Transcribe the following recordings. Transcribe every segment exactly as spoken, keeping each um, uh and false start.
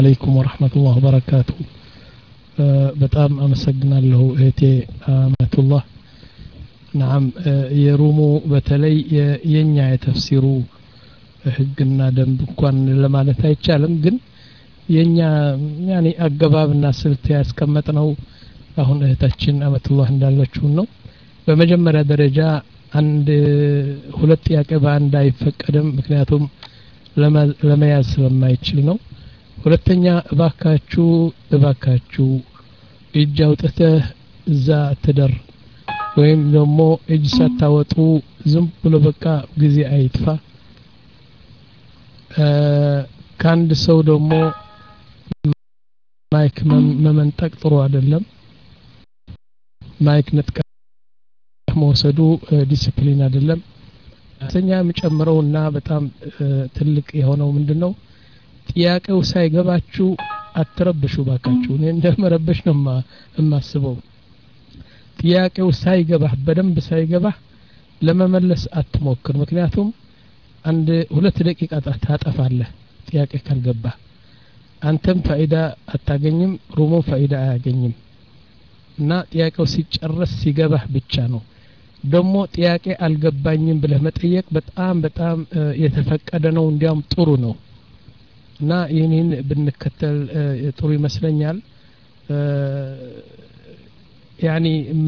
عليكم ورحمة الله وبركاته. በጣም አመሰግናለሁ እህቴ አመቱላህ። نعم የሩሙ በተለይ የኛ የተፍሲሩ ህግና ደንብ እንኳን ለማለት አይቻልም፣ ግን የኛ ያኔ አገባብና ስልት ያስቀመጥነው አሁን እህታችን አመቱላህ እንዳለችው ነው። በመጀመሪያ ደረጃ አንድ ሁለት ጥያቄ በአንድ አይፈቀድም፣ ምክንያቱም ለመያዝ ስለማይችል ነው። ሁለተኛ እባካችሁ እባካችሁ እጅ አውጥተህ እዛ ትደር ወይም ደግሞ እጅ ሳታወጡ ዝም ብሎ በቃ ጊዜ አይጥፋ። ከአንድ ሰው ደግሞ ማይክ መመንጠቅ ጥሩ አይደለም። ማይክ ነጥቀ መውሰዱ ዲሲፕሊን አይደለም። ሰኛ የሚጨምረውና በጣም ትልቅ የሆነው ምንድነው ጥያቄው ሳይገባችሁ አትረብሹ ባካችሁ። እኔ እንደመረበሽ ነው የማስበው። ጥያቄው ሳይገባህ በደንብ ሳይገባህ ለመመለስ አትሞክር፣ ምክንያቱም አንድ ሁለት ደቂቃ ታጠፋለህ ጥያቄ ካልገባህ። አንተም ፋይዳ አታገኝም፣ ሩሙም ፋይዳ አያገኝም። እና ጥያቄው ሲጨርስ ሲገባህ ብቻ ነው። ደግሞ ጥያቄ አልገባኝም ብለህ መጠየቅ በጣም በጣም የተፈቀደ ነው፣ እንዲያውም ጥሩ ነው። እና ይህንን ብንከተል ጥሩ ይመስለኛል። ያኒ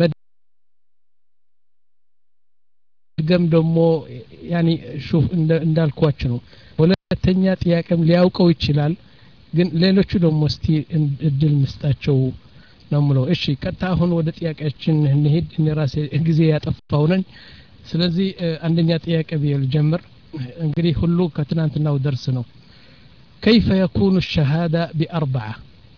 መድገም ደግሞ ያኒ ሹፍ እንዳልኳችሁ ነው። ሁለተኛ ጥያቄም ሊያውቀው ይችላል፣ ግን ሌሎቹ ደግሞ እስቲ እድል መስጣቸው ነው ምለው። እሺ ቀጥታ አሁን ወደ ጥያቄያችን እንሂድ። እኔ ራሴ ጊዜ ያጠፋው ነኝ። ስለዚህ አንደኛ ጥያቄ ቢል ጀምር። እንግዲህ ሁሉ ከትናንትናው ደርስ ነው። كيف يكون الشهادة بأربعة؟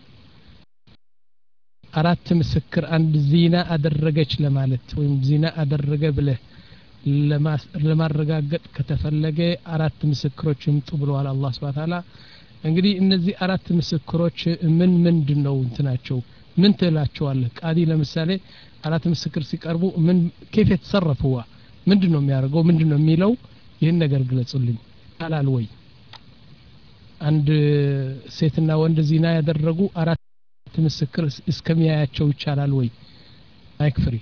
أردت مسكر عند زينة أدرجش لمالت ويم زينة أدرج بله لما لما رجعت كتفلجة أردت مسكروش يمتبروا على الله سبحانه وتعالى. እንግዲህ እነዚህ አራት ምስክሮች ምን ምንድነው እንትናቸው ምን ተላቸው አለ ቃዲ ለምሳሌ አራት ምስክር ሲቀርቡ ምን كيف يتصرفوا ምንድነው የሚያደርገው ምንድነው የሚለው ይሄን ነገር ግለጹልኝ አላል ወይ? አንድ ሴትና ወንድ ዚና ያደረጉ አራት ምስክር እስከሚያያቸው ይቻላል ወይ? ማይክ ፍሪ።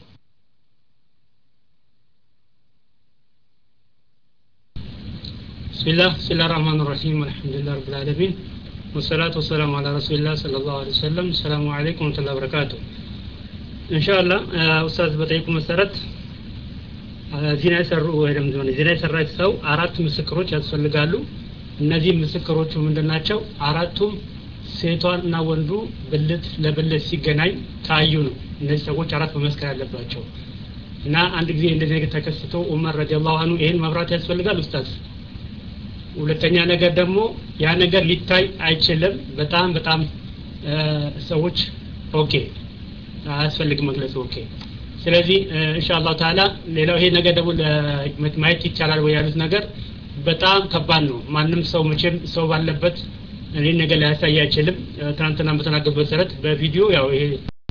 بسم الله بسم الله الرحمن الرحيم الحمد لله رب العالمين والصلاة والسلام على رسول الله صلى الله عليه وسلم. السلام عليكم ورحمة الله وبركاته. إن شاء الله أستاذ بطيكم مسرت ዚና ሰሩ ወይም ደግሞ ዚና ሰራች ሰው አራት ምስክሮች ያስፈልጋሉ። እነዚህ ምስክሮቹ ምንድናቸው? አራቱም ሴቷና ወንዱ ብልት ለብልት ሲገናኝ ታዩ ነው። እነዚህ ሰዎች አራት መመስከር ያለባቸው እና አንድ ጊዜ እንደዚህ ነገር ተከስቶ ዑመር ረዲየላሁ ዐንሁ ይሄን መብራት ያስፈልጋል ኡስታዝ። ሁለተኛ ነገር ደግሞ ያ ነገር ሊታይ አይችልም። በጣም በጣም ሰዎች ኦኬ አያስፈልግ መግለጽ ኦኬ። ስለዚህ ኢንሻአላህ ተዓላ ሌላው ይሄ ነገር ደግሞ ለማየት ይቻላል ወይ ያሉት ነገር በጣም ከባድ ነው። ማንም ሰው መቼም ሰው ባለበት እኔ ነገር ሊያሳይ አይችልም። ትናንትና በተናገሩት መሰረት በቪዲዮ ያው ይሄ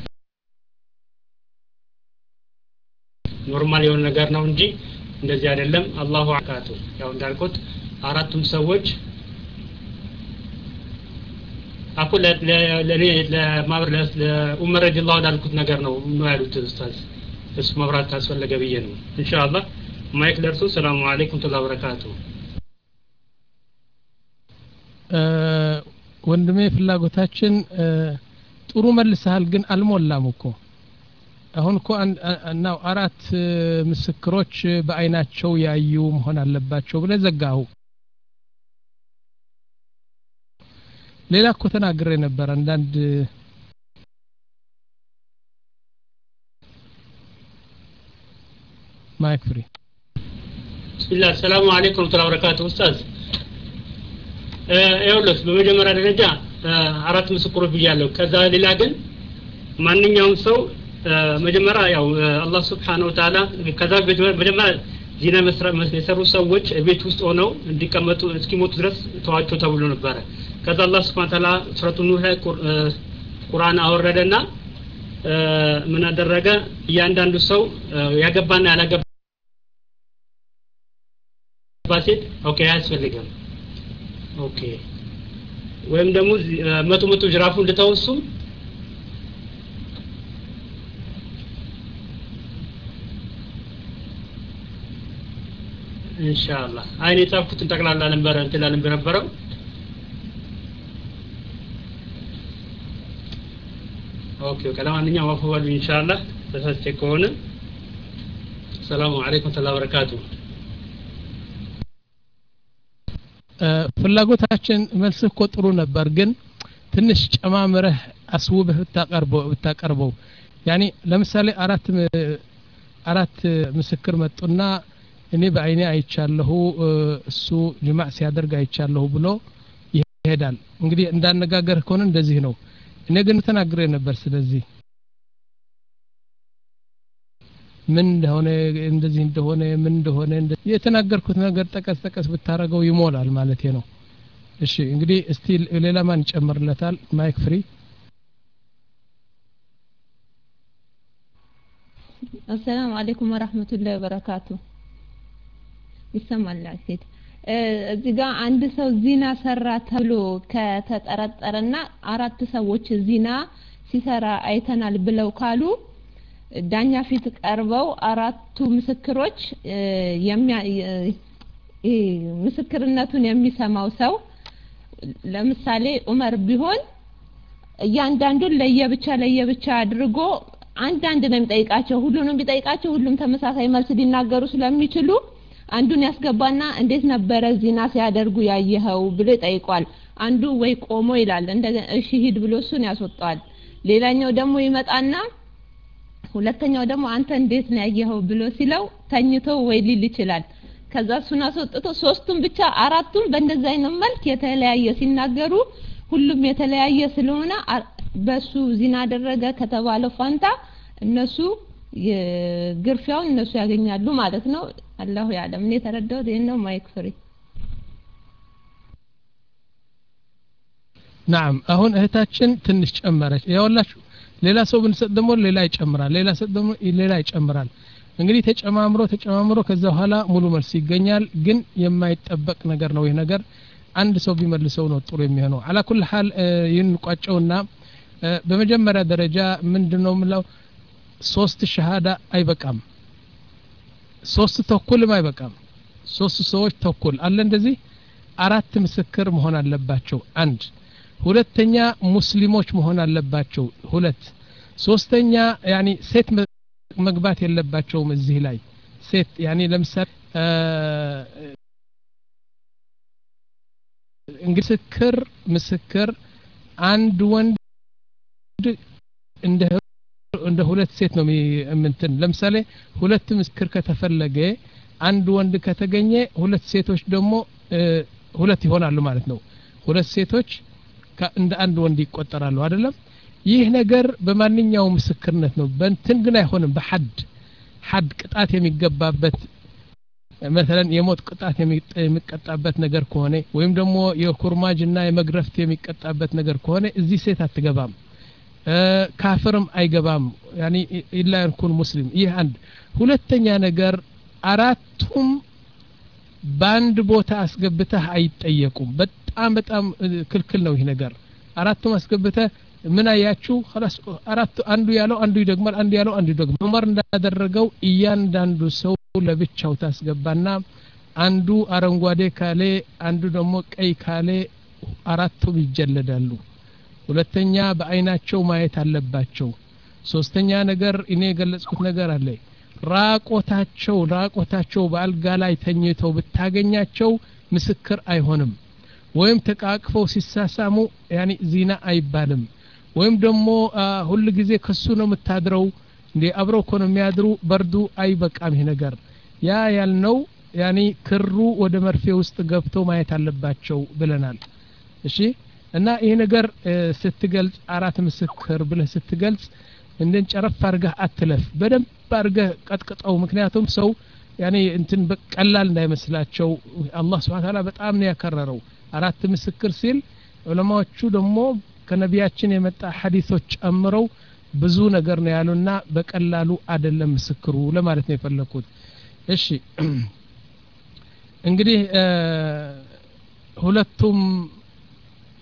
ኖርማል የሆነ ነገር ነው እንጂ እንደዚህ አይደለም። አላሁ አካቱ ያው እንዳልኩት አራቱም ሰዎች አኩለ ለኔ ለማብር ለኡመር ረዲየላሁ ዐንሁ ነገር ነው ነው ያሉት ኡስታዝ። እሱ መብራት ካስፈለገ ብዬ ነው። ኢንሻአላህ ማይክ ደርሶ ሰላም አለይኩም ወበረካቱ። ወንድሜ ፍላጎታችን ጥሩ መልሰሃል፣ ግን አልሞላም እኮ አሁን እኮ እናው አራት ምስክሮች በአይናቸው ያዩ መሆን አለባቸው ብለ ዘጋው። ሌላ እኮ ተናግሬ ነበር አንዳንድ ማይክ ፍሪ። ቢስሚላህ ሰላም አለይኩም ወራህመቱላሂ ወበረካቱ። ኡስታዝ እዩልስ በመጀመሪያ ደረጃ አራት ምስክሮች ብያለሁ። ከዛ ሌላ ግን ማንኛውም ሰው መጀመሪያ ያው አላህ Subhanahu Wa Ta'ala ከዛ መጀመሪያ ዚና መስራት የሰሩ ሰዎች ቤት ውስጥ ሆነው እንዲቀመጡ እስኪሞቱ ድረስ ተዋቸው ተብሎ ነበር። ከዛ አላህ Subhanahu Wa Ta'ala ሱረቱ ኑህ ላይ ቁርአን አወረደና ምን አደረገ? እያንዳንዱ ሰው ያገባና ያላገባ ሴት ኦኬ ያስፈልጋል ኦኬ ወይም ደግሞ መቶ መቶ ጅራፉን ልተውሱ ኢንሻአላህ አይኔ ጻፍኩትን ጠቅላላ ነበር እንትን ነበር ኦኬ ከለማንኛውም ወፈወሉ ኢንሻአላህ ተሳስቼ ከሆነ ሰላም አለይኩም ወራህመቱላሂ ወበረካቱ ፍላጎታችን መልስህ እኮ ጥሩ ነበር ግን ትንሽ ጨማምረህ አስውበህ ብታቀርበው ብታቀርበው ያኒ ለምሳሌ አራት አራት ምስክር መጡና እኔ በአይኔ አይቻለሁ እሱ ጅማዕ ሲያደርግ አይቻለሁ ብሎ ይሄዳል እንግዲህ እንዳነጋገር ከሆነ እንደዚህ ነው እኔ ግን ተናግሬ ነበር ስለዚህ ምን እንደሆነ እንደዚህ እንደሆነ ምን እንደሆነ የተናገርኩት ነገር ጠቀስ ጠቀስ ብታረገው ይሞላል ማለት ነው እሺ እንግዲህ እስቲ ሌላ ማን ጨምርለታል ማይክ ፍሪ السلام عليكم ورحمة الله وبركاته ይሰማል አክሲድ እዚህ ጋር አንድ ሰው ዚና ሰራ ተብሎ ከተጠረጠረና አራት ሰዎች ዚና ሲሰራ አይተናል ብለው ካሉ ዳኛ ፊት ቀርበው አራቱ ምስክሮች ምስክርነቱን የሚሰማው ሰው ለምሳሌ ዑመር ቢሆን እያንዳንዱን ለየብቻ ለየብቻ አድርጎ አንድ አንድ ነው የሚጠይቃቸው ሁሉንም ቢጠይቃቸው ሁሉም ተመሳሳይ መልስ ሊናገሩ ስለሚችሉ አንዱን ያስገባና እንዴት ነበር ዚና ሲያደርጉ ያየኸው ብሎ ይጠይቋል አንዱ ወይ ቆሞ ይላል እንደገና እሺ ሂድ ብሎ እሱን ያስወጣል ሌላኛው ደግሞ ይመጣና ሁለተኛው ደግሞ አንተ እንዴት ነው ያየኸው ብሎ ሲለው ተኝቶ ወይ ሊል ይችላል ከዛ እሱን አስወጥቶ ሶስቱም ብቻ አራቱም በእንደዛ አይነት መልክ የተለያየ ሲናገሩ ሁሉም የተለያየ ስለሆነ በሱ ዚና አደረገ ከተባለው ፋንታ እነሱ የግርፊያውን እነሱ ያገኛሉ ማለት ነው አላሁ ያለም እኔ ተረዳሁት ይሄን ነው ማይክ ፍሪ نعم አሁን እህታችን ትንሽ ጨመረች ያውላችሁ ሌላ ሰው ብንሰጥ ደግሞ ሌላ ይጨምራል ሌላ ሰው ደግሞ ሌላ ይጨምራል እንግዲህ ተጨማምሮ ተጨማምሮ ከዛ በኋላ ሙሉ መልስ ይገኛል ግን የማይጠበቅ ነገር ነው ይሄ ነገር አንድ ሰው ቢመልሰው ነው ጥሩ የሚሆነው على كل حال ይንቋጨውና በመጀመሪያ ደረጃ ምንድነው ምለው ሶስት ሸሃዳ አይበቃም ሶስት ተኩልም አይበቃም ሶስት ሰዎች ተኩል አለ እንደዚህ አራት ምስክር መሆን አለባቸው አንድ ሁለተኛ ሙስሊሞች መሆን አለባቸው ሁለት ሶስተኛ ያኒ ሴት መግባት የለባቸውም እዚህ ላይ ሴት ያኒ ለምሳሌ እንግዲህ ምስክር ምስክር አንድ ወንድ እንደ እንደ ሁለት ሴት ነው እንትን ለምሳሌ ሁለት ምስክር ከተፈለገ አንድ ወንድ ከተገኘ ሁለት ሴቶች ደግሞ ሁለት ይሆናሉ ማለት ነው ሁለት ሴቶች እንደ አንድ ወንድ ይቆጠራሉ አይደለም ይህ ነገር በማንኛው ምስክርነት ነው በእንትን ግን አይሆንም በሐድ ሐድ ቅጣት የሚገባበት مثلا የሞት ቅጣት የሚቀጣበት ነገር ከሆነ ወይም ደግሞ የኩርማጅና የመግረፍት የሚቀጣበት ነገር ከሆነ እዚህ ሴት አትገባም ካፍርም አይገባም ያኒ ኢላ ይኩን ሙስሊም ይህ አንድ ሁለተኛ ነገር አራቱም ባንድ ቦታ አስገብተህ አይጠየቁም በጣም በጣም ክልክል ነው ይህ ነገር አራቱም አስገብተህ ምን አያችሁ خلاص አራቱ አንዱ ያለው አንዱ ይደግማል አንዱ ያለው አንዱ ይደግማል ዑመር እንዳደረገው እያንዳንዱ ሰው ለብቻው ታስገባና አንዱ አረንጓዴ ካለ አንዱ ደግሞ ቀይ ካለ አራቱም ይጀለዳሉ ሁለተኛ በአይናቸው ማየት አለባቸው ሶስተኛ ነገር እኔ የገለጽኩት ነገር አለ ራቆታቸው ራቆታቸው በአልጋ ላይ ተኝተው ብታገኛቸው ምስክር አይሆንም ወይም ተቃቅፈው ሲሳሳሙ ያኒ ዚና አይባልም ወይም ደግሞ ሁሉ ጊዜ ከሱ ነው የምታድረው እንዴ አብረው እኮ ነው የሚያድሩ በርዱ አይበቃም ይሄ ነገር ያ ያልነው ያኒ ክሩ ወደ መርፌ ውስጥ ገብቶ ማየት አለባቸው ብለናል እሺ እና ይሄ ነገር ስትገልጽ አራት ምስክር ብለህ ስትገልጽ እንደን ጨረፍ አርገህ አትለፍ በደንብ አርገህ ቀጥቅጠው ምክንያቱም ሰው ያኒ እንትን በቀላል እንዳይመስላቸው አላህ Subhanahu Ta'ala በጣም ነው ያከረረው አራት ምስክር ሲል ዑለማዎቹ ደግሞ ከነቢያችን የመጣ ሐዲሶች ጨምረው ብዙ ነገር ነው ያሉና በቀላሉ አይደለም ምስክሩ ለማለት ነው የፈለኩት እሺ እንግዲህ ሁለቱም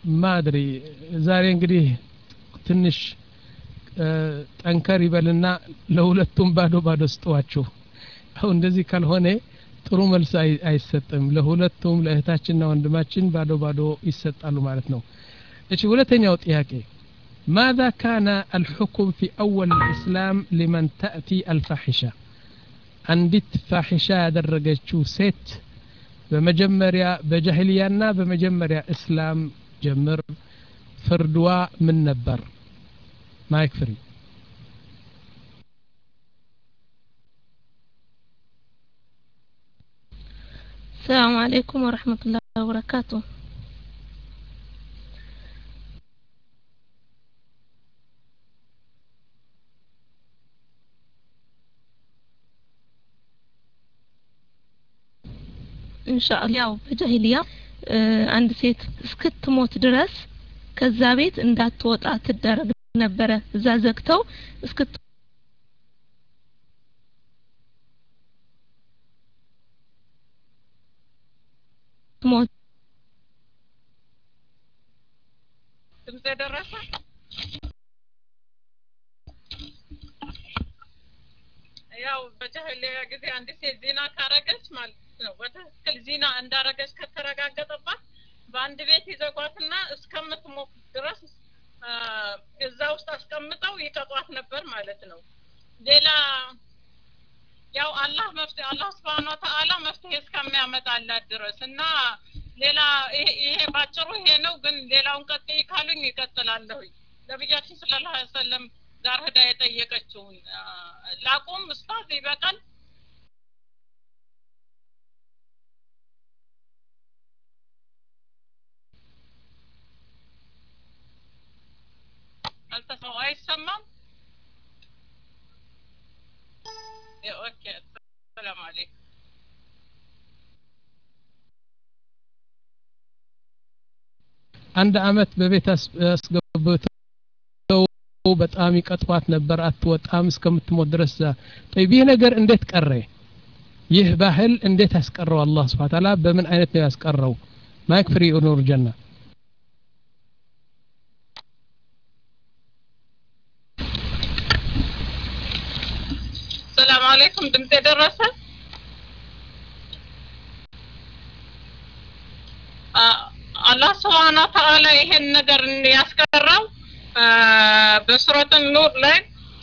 ማድሪ ዛሬ እንግዲህ ትንሽ ጠንከር ይበልና ለሁለቱም ባዶ ባዶ ስጧቸው አሁን እንደዚህ ካልሆነ ጥሩ መልስ አይሰጥም ለሁለቱም ለእህታችንና ወንድማችን ባዶ ባዶ ይሰጣሉ ማለት ነው እሺ ሁለተኛው ጥያቄ ماذا كان الحكم في أول الإسلام لمن تأتي الفاحشة عندت فاحشة درجتشو ست بمجمريا بجاهليانا بمجمريا إسلام جمر فردوا من نبر ما يكفري السلام عليكم ورحمة الله وبركاته إن شاء الله بجاهلية عند سيت سكت موت درس كذابيت إن دات توت أتدرج نبرة زازكتو سكت موت تمزي درسة ያው በጀህሊያ ጊዜ አንድ ሴት ዚና ካረገች ማለት ነው በትክክል ዚና እንዳረገች ከተረጋገጠባት በአንድ ቤት ይዘጓትና እስከምትሞት ድረስ እዛ ውስጥ አስቀምጠው ይቀጧት ነበር ማለት ነው ሌላ ያው አላህ መፍትሄ አላህ Subhanahu Wa Ta'ala መፍትሄ እስከሚያመጣላት ድረስና ሌላ ይሄ ባጭሩ ይሄ ነው ግን ሌላውን ቀጥይ ካሉኝ ይቀጥላለሁ ነብያችን ሰለላሁ ዐለይሂ ወሰለም ዳር ሄዳ የጠየቀችው ላቁም ኡስታዝ ይበቃል አልተሰው አይሰማም ኦኬ ሰላም አለይኩም አንድ አመት በቤት አስገብተው በጣም ይቀጥፋት ነበር አትወጣም እስከምትሞት ድረስ طيب ይሄ ነገር እንዴት ቀረ ይህ ባህል እንዴት አስቀረው አላህ Subhanahu Wa Ta'ala በምን አይነት ነው ያስቀረው ማይክ ፍሪ ኑር ጀና ሰላም አለይኩም ድምጤ ደረሰ አላህ Subhanahu Wa Ta'ala ይሄን ነገር ያስቀረው በሱረቱ ኑር ላይ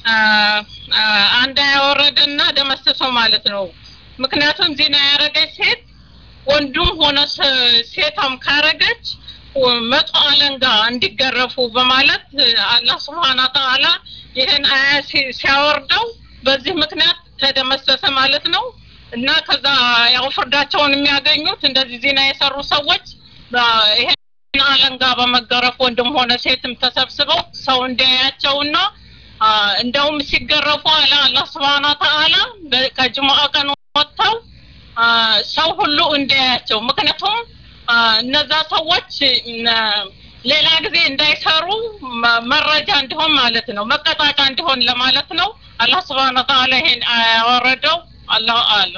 አንድ ያወረደና ደመሰሰው ማለት ነው ምክንያቱም ዚና ያረገች ሴት ወንዱም ሆነ ሴታም ካረገች መቶ አለንጋ እንዲገረፉ በማለት አላህ Subhanahu Wa Ta'ala ይሄን አያ ሲያወርደው በዚህ ምክንያት ተደመሰሰ ማለት ነው እና ከዛ ያው ፍርዳቸውን የሚያገኙት እንደዚህ ዚና የሰሩ ሰዎች ይሄ አለንጋ በመገረፍ ወንድም ሆነ ሴትም ተሰብስበው ሰው እንዲያያቸውና እንደውም ሲገረፉ አለ አላህ Subhanahu Wa Ta'ala ከጅሙዓ ቀን ወጥተው ሰው ሁሉ እንዲያያቸው ምክንያቱም እነዛ ሰዎች ሌላ ጊዜ እንዳይሰሩ መረጃ እንዲሆን ማለት ነው መቀጣጫ እንዲሆን ለማለት ነው አላህ Subhanahu Wa Ta'ala ይሄን ያወረደው አላህ አለ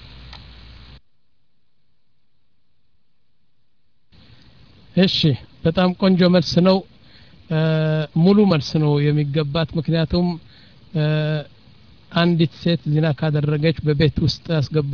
እሺ በጣም ቆንጆ መልስ ነው ሙሉ መልስ ነው የሚገባት ምክንያቱም አንዲት ሴት ዚና ካደረገች በቤት ውስጥ አስገብተው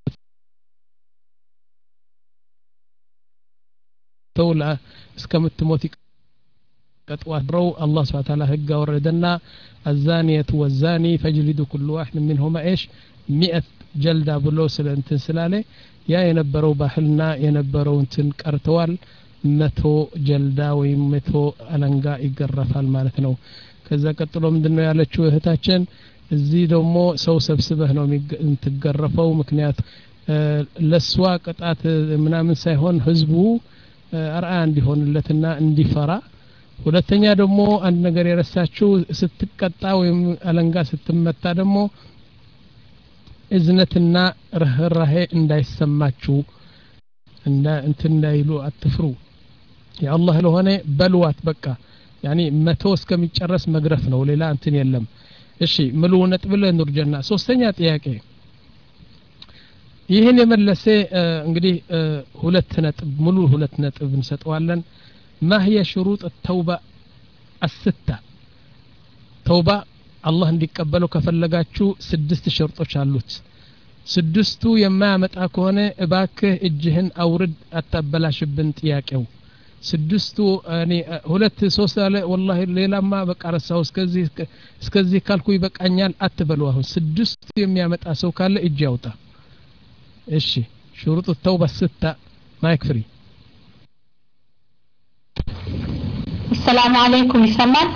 እስከምትሞት ይቀጧት ነው አላህ Subhanahu Wa Ta'ala ህግ አወረደና الزانية والزاني فاجلدوا كل واحد منهما ايش مئة جلدة ብሎ ስለንትን ስላለ ያ የነበረው ባህልና የነበረው እንትን ቀርተዋል መቶ ጀልዳ ወይ መቶ አለንጋ ይገረፋል ማለት ነው ከዛ ቀጥሎ ምንድነው ያለችው እህታችን እዚህ ደግሞ ሰው ሰብስበህ ነው የምትገረፈው ምክንያት ለሷ ቅጣት ምናምን ሳይሆን ህዝቡ አርአያ እንዲሆንለትና እንዲፈራ ሁለተኛ ደግሞ አንድ ነገር የረሳችው ስትቀጣ ወይም አለንጋ ስትመታ ደግሞ እዝነትና ረህራሄ እንዳይሰማችሁ እና እንትን እንዳይሉ አትፍሩ ያአላህ ለሆነ በልዋት በቃ ያኒ መቶ እስከሚጨረስ መግረፍ ነው ሌላ እንትን የለም እሺ ምሉ ነጥብ ለኑር ጀና ሶስተኛ ጥያቄ ይሄን የመለሰ እንግዲህ ሁለት ነጥብ ሙሉ ሁለት ነጥብ እንሰጠዋለን ما هي شروط التوبة الستة توبة الله እንዲቀበለው ከፈለጋችሁ ስድስት ሸርጦች አሉት ስድስቱ የማያመጣ ከሆነ እባክህ እጅህን አውርድ አታበላሽብን ጥያቄው ስድስቱ እኔ ሁለት ሶስት አለ والله ሌላማ በቃ ረሳው እስከዚህ እስከዚህ ካልኩ ይበቃኛል አትበሉ አሁን ስድስቱ የሚያመጣ ሰው ካለ እጅ ያውጣ እሺ شروط التوبة الستة ما يكفي السلام عليكم ይሰማል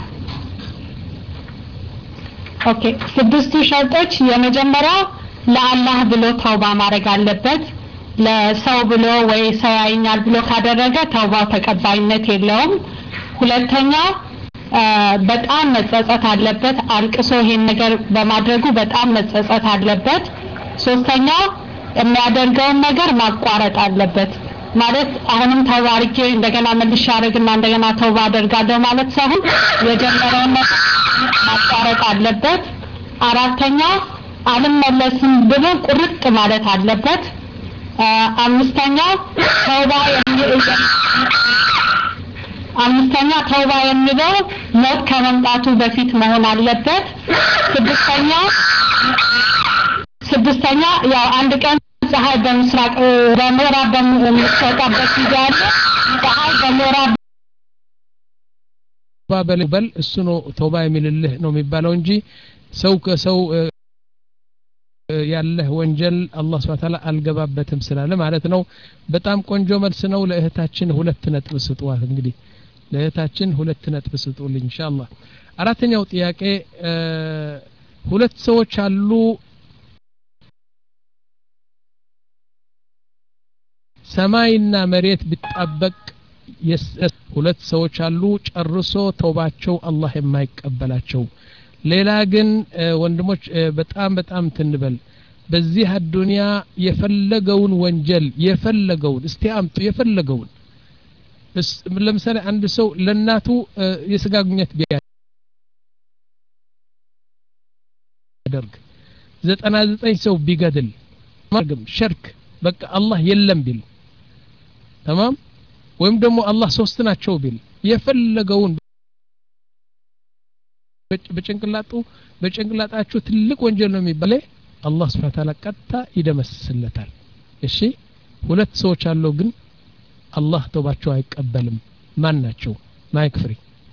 ኦኬ ስድስቱ ሸርጦች የመጀመሪያው ለአላህ ብሎ ተውባ ማድረግ አለበት ለሰው ብሎ ወይ ሰው ያይኛል ብሎ ካደረገ ተውባው ተቀባይነት የለውም ሁለተኛ በጣም መጸጸት አለበት አልቅሶ ይሄን ነገር በማድረጉ በጣም መጸጸት አለበት ሶስተኛ የሚያደርገውን ነገር ማቋረጥ አለበት ማለት አሁንም ተዋርጄ እንደገና መልሼ አደርግና እንደገና ተውባ አደርጋለሁ ማለት ሳይሆን የጀመረውን ማቋረጥ አለበት አራተኛ አልመለስም ብሎ ቁርጥ ማለት አለበት አምስተኛ ተውባ አምስተኛ ተውባ የሚለው ሞት ከመምጣቱ በፊት መሆን አለበት ስድስተኛ ስድስተኛ ያው አንድ ቀን ፀሐይ በምስራቅ በምዕራብ በምትወጣበት ጊዜ አለ ፀሐይ በምዕራብ ባበል እሱ ነው ተውባ የሚልልህ ነው የሚባለው እንጂ ሰው ከሰው ያለህ ወንጀል አላህ Subhanahu Wa Ta'ala አልገባበትም ስላለ ማለት ነው በጣም ቆንጆ መልስ ነው ለእህታችን ሁለት ነጥብ ስጡዋት እንግዲህ ለእህታችን ሁለት ነጥብ ስጡልኝ ኢንሻአላህ አራተኛው ጥያቄ ሁለት ሰዎች አሉ ሰማይና መሬት ቢጣበቅ ሁለት ሰዎች አሉ ጨርሶ ተውባቸው አላህ የማይቀበላቸው ሌላ ግን ወንድሞች በጣም በጣም ትንበል በዚህ አዱንያ የፈለገውን ወንጀል የፈለገውን እስቲ አምጡ የፈለገውን ለምሳሌ አንድ ሰው ለናቱ የስጋ ግንኙነት ቢያደርግ ዘጠና ዘጠኝ ሰው ቢገድል ማርገም ሽርክ በቃ አላህ የለም ቢል تمام ወይም ደግሞ አላህ ሶስት ናቸው ቢል የፈለገውን በጭንቅላቱ በጭንቅላታችሁ ትልቅ ወንጀል ነው የሚባለው አላህ Subhanahu Wa Ta'ala ቀጣ ይደመስስለታል እሺ ሁለት ሰዎች አሉ ግን አላህ ተውባቸው አይቀበልም ማን ናቸው ማይክ ፍሪ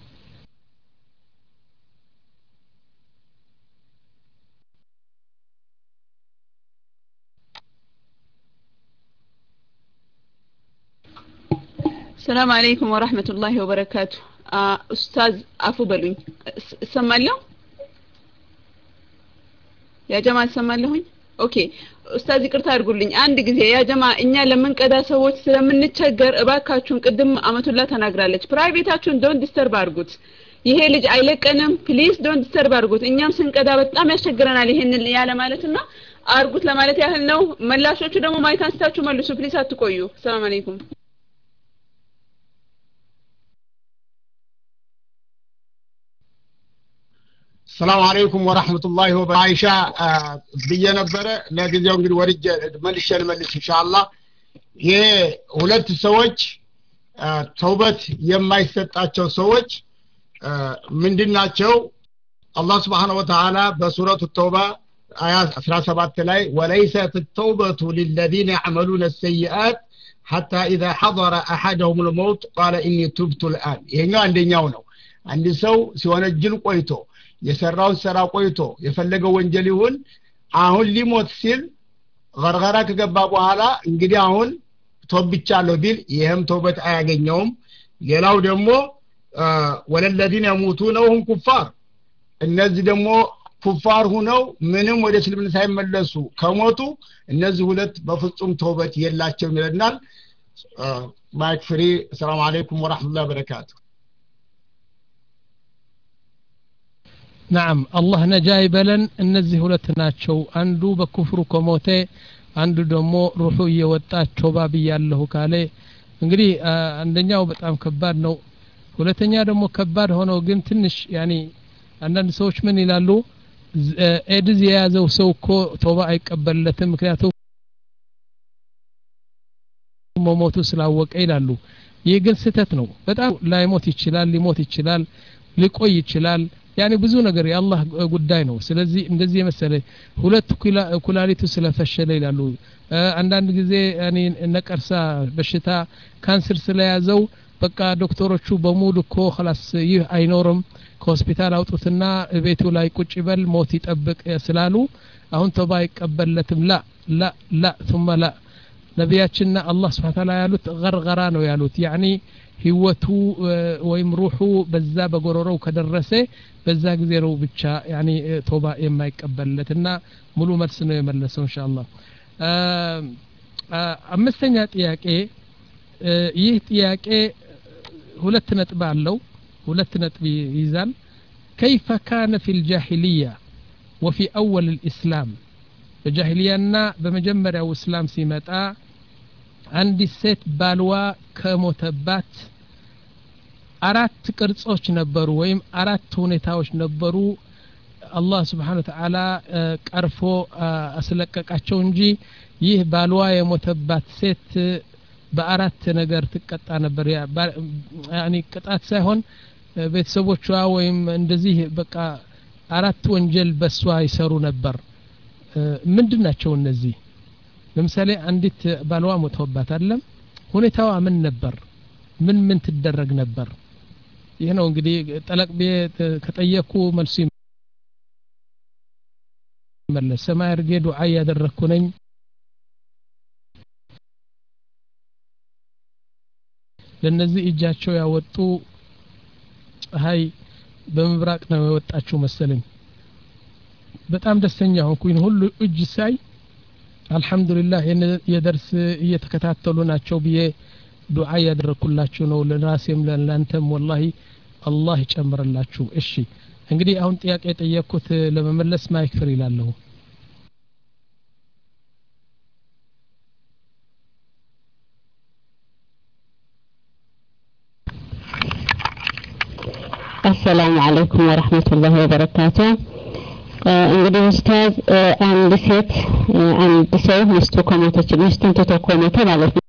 السلام عليكم ورحمة الله وبركاته أستاذ عفو بلوኝ ሰማለሁ ያ ጀማ ሰማለሁኝ ኦኬ ኡስታዝ ይቅርታ አድርጉልኝ አንድ ጊዜ ያ ጀማ እኛ ለምንቀዳ ሰዎች ስለምንቸገር እባካችሁን ቅድም አመቱላ ተናግራለች ፕራይቬታችሁን ዶንት ዲስተርብ አድርጉት ይሄ ልጅ አይለቀንም ፕሊዝ ዶንት ዲስተርብ አድርጉት እኛም ስንቀዳ በጣም ያስቸግረናል ይሄንን ያለ ማለትና አድርጉት ለማለት ያህል ነው መላሾቹ ደግሞ ማይክ አንስታችሁ መልሱ ፕሊዝ አትቆዩ ሰላም አለይኩም السلام عليكم ورحمة الله وبركاته عائشة بيا نبرة لكن يوم قد ورجع ملش الملس إن شاء الله يه ولدت سوج توبة يما يستطيع سوج من دينا شو الله سبحانه وتعالى بسورة التوبة آيات أسرى سبعة تلاي وليست التوبة للذين يعملون السيئات حتى إذا حضر أحدهم الموت قال إني تبت الآن يهنا عندي نيونو عندي سو سوانا الجل قويتو የሰራውን ሰራ ቆይቶ የፈለገው ወንጀል ይሁን አሁን ሊሞት ሲል ገርገራ ከገባ በኋላ እንግዲህ አሁን ተውብቻለሁ ቢል ይሄም ተውበት አያገኘውም ሌላው ደግሞ ወለለዲን يموتون وهم ኩፋር እነዚህ ደግሞ ኩፋር ሆነው ምንም ወደ እስልምና ሳይመለሱ ከሞቱ እነዚህ ሁለት በፍጹም ተውበት የላቸውም ይለናል ማይክ ፍሪ ሰላም አለይኩም ወራህመቱላሂ ወበረካቱ نعم الله نجا يبلن እነዚህ ሁለት ናቸው አንዱ በኩፍሩ ከሞተ አንዱ ደግሞ ሩሁ እየወጣች ቶባ ብያለሁ ካለ እንግዲህ አንደኛው በጣም ከባድ ነው ሁለተኛ ደግሞ ከባድ ሆኖ ግን ትንሽ ያኒ አንዳንድ ሰዎች ምን ይላሉ ኤድዝ የያዘው ሰው እኮ ቶባ አይቀበልለትም ምክንያቱም መሞቱ ስላወቀ ይላሉ ይህ ግን ስህተት ነው በጣም ላይሞት ይችላል ሊሞት ይችላል ሊቆይ ይችላል ያኔ ብዙ ነገር የአላህ ጉዳይ ነው ስለዚህ እንደዚህ የመሰለ ሁለት ኩላሊቱ ስለፈሸለ ይላሉ አንዳንድ ጊዜ ያኔ ነቀርሳ በሽታ ካንሰር ስለያዘው በቃ ዶክተሮቹ በሙሉ እኮ خلاص ይህ አይኖርም ከሆስፒታል አውጡትና ቤቱ ላይ ቁጭ ይበል ሞት ይጠብቅ ስላሉ አሁን ተባ ይቀበለትም ላ ላ ላ ثم لا ነብያችንና አላህ Subhanahu Wa Ta'ala ያሉት ገርገራ ነው ያሉት ያኒ ህይወቱ ወይም ሩሑ በዛ በጎሮሮው ከደረሰ በዛ ጊዜ ነው ብቻ ያኒ ቶባ የማይቀበልለትና ሙሉ መልስ ነው የመለሰው ኢንሻአላህ አምስተኛ ጥያቄ ይህ ጥያቄ ሁለት ነጥብ አለው ሁለት ነጥብ ይዛል كيف كان في الجاهلية وفي أول الإسلام በጃሂሊያና በመጀመሪያው እስላም ሲመጣ አንድ ሴት ባልዋ ከሞተባት አራት ቅርጾች ነበሩ ወይም አራት ሁኔታዎች ነበሩ አላህ Subhanahu Wa Ta'ala ቀርፎ አስለቀቃቸው እንጂ ይህ ባልዋ የሞተባት ሴት በአራት ነገር ትቀጣ ነበር ያኒ ቅጣት ሳይሆን ቤተሰቦቿ ወይም እንደዚህ በቃ አራት ወንጀል በሷ ይሰሩ ነበር ምንድናቸው እነዚህ ለምሳሌ አንዲት ባልዋ ሞተባት አይደለም ሁኔታዋ ምን ነበር ምን ምን ትደረግ ነበር ይሄ ነው እንግዲህ ጠለቅ ቤት ከጠየቁ መልሱ መለስ ሰማይ አርጌ ዱዓ ያደረኩ ነኝ ለነዚህ እጃቸው ያወጡ ፀሐይ በመብራቅ ነው የወጣቸው መሰለኝ በጣም ደስተኛ ሆንኩኝ ሁሉ እጅ ሳይ አልহামዱሊላህ የደርስ እየተከታተሉ ናቸው ብዬ ዱዓ ያደረኩላችሁ ነው ለራሴም ለእናንተም والله አላህ ይጨምርላችሁ እሺ እንግዲህ አሁን ጥያቄ ጠየቅኩት ለመመለስ ማይክፍር ይላልው السلام عليكم ورحمة الله وبركاته እንግዲህ ኡስታዝ አንድ ሴት አንድ ሰው ሚስቱ ከሞተች ሚስቱን ትቶ ከሞተ ማለት ነው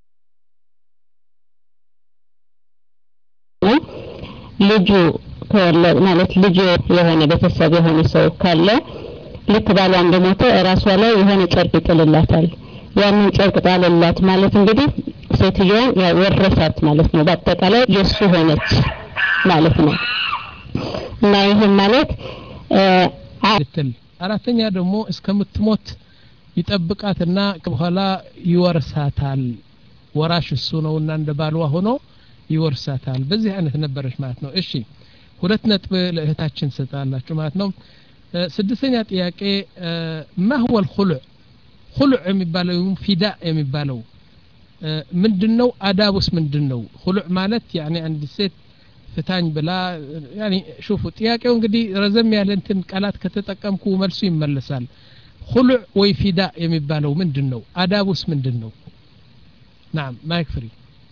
ልጁ ከወለደ ማለት ልጁ የሆነ ቤተሰብ የሆነ ሰው ካለ ልክ ባሏ እንደሞተ ራሷ ላይ የሆነ ጨርቅ ይጥልላታል ያንን ጨርቅ ጣለላት ማለት እንግዲህ ሴትዮዋን ያወረሳት ማለት ነው በአጠቃላይ የሱ ሆነች ማለት ነው እና ይሄ ማለት ልትል አራተኛ ደግሞ እስከምትሞት ይጠብቃትና በኋላ ይወርሳታል ወራሽ እሱ ነውና እንደ ባልዋ ሆኖ ይወርሳታል በዚህ አይነት ነበረች ማለት ነው እሺ ሁለት ነጥብ ለእህታችን ሰጣላችሁ ማለት ነው ስድስተኛ ጥያቄ ما هو الخلع خلع የሚባለው ፊዳ የሚባለው ምንድነው አዳቡስ ምንድነው خلع ማለት يعني አንድ ሴት ፍታኝ ብላ يعني شوفوا ጥያቄው እንግዲህ ረዘም ያለ እንትን ቃላት ከተጠቀምኩ መልሱ ይመለሳል خلع ወይ ፊዳ የሚባለው ምንድነው አዳቡስ ምንድነው نعم ማይክ ፍሪ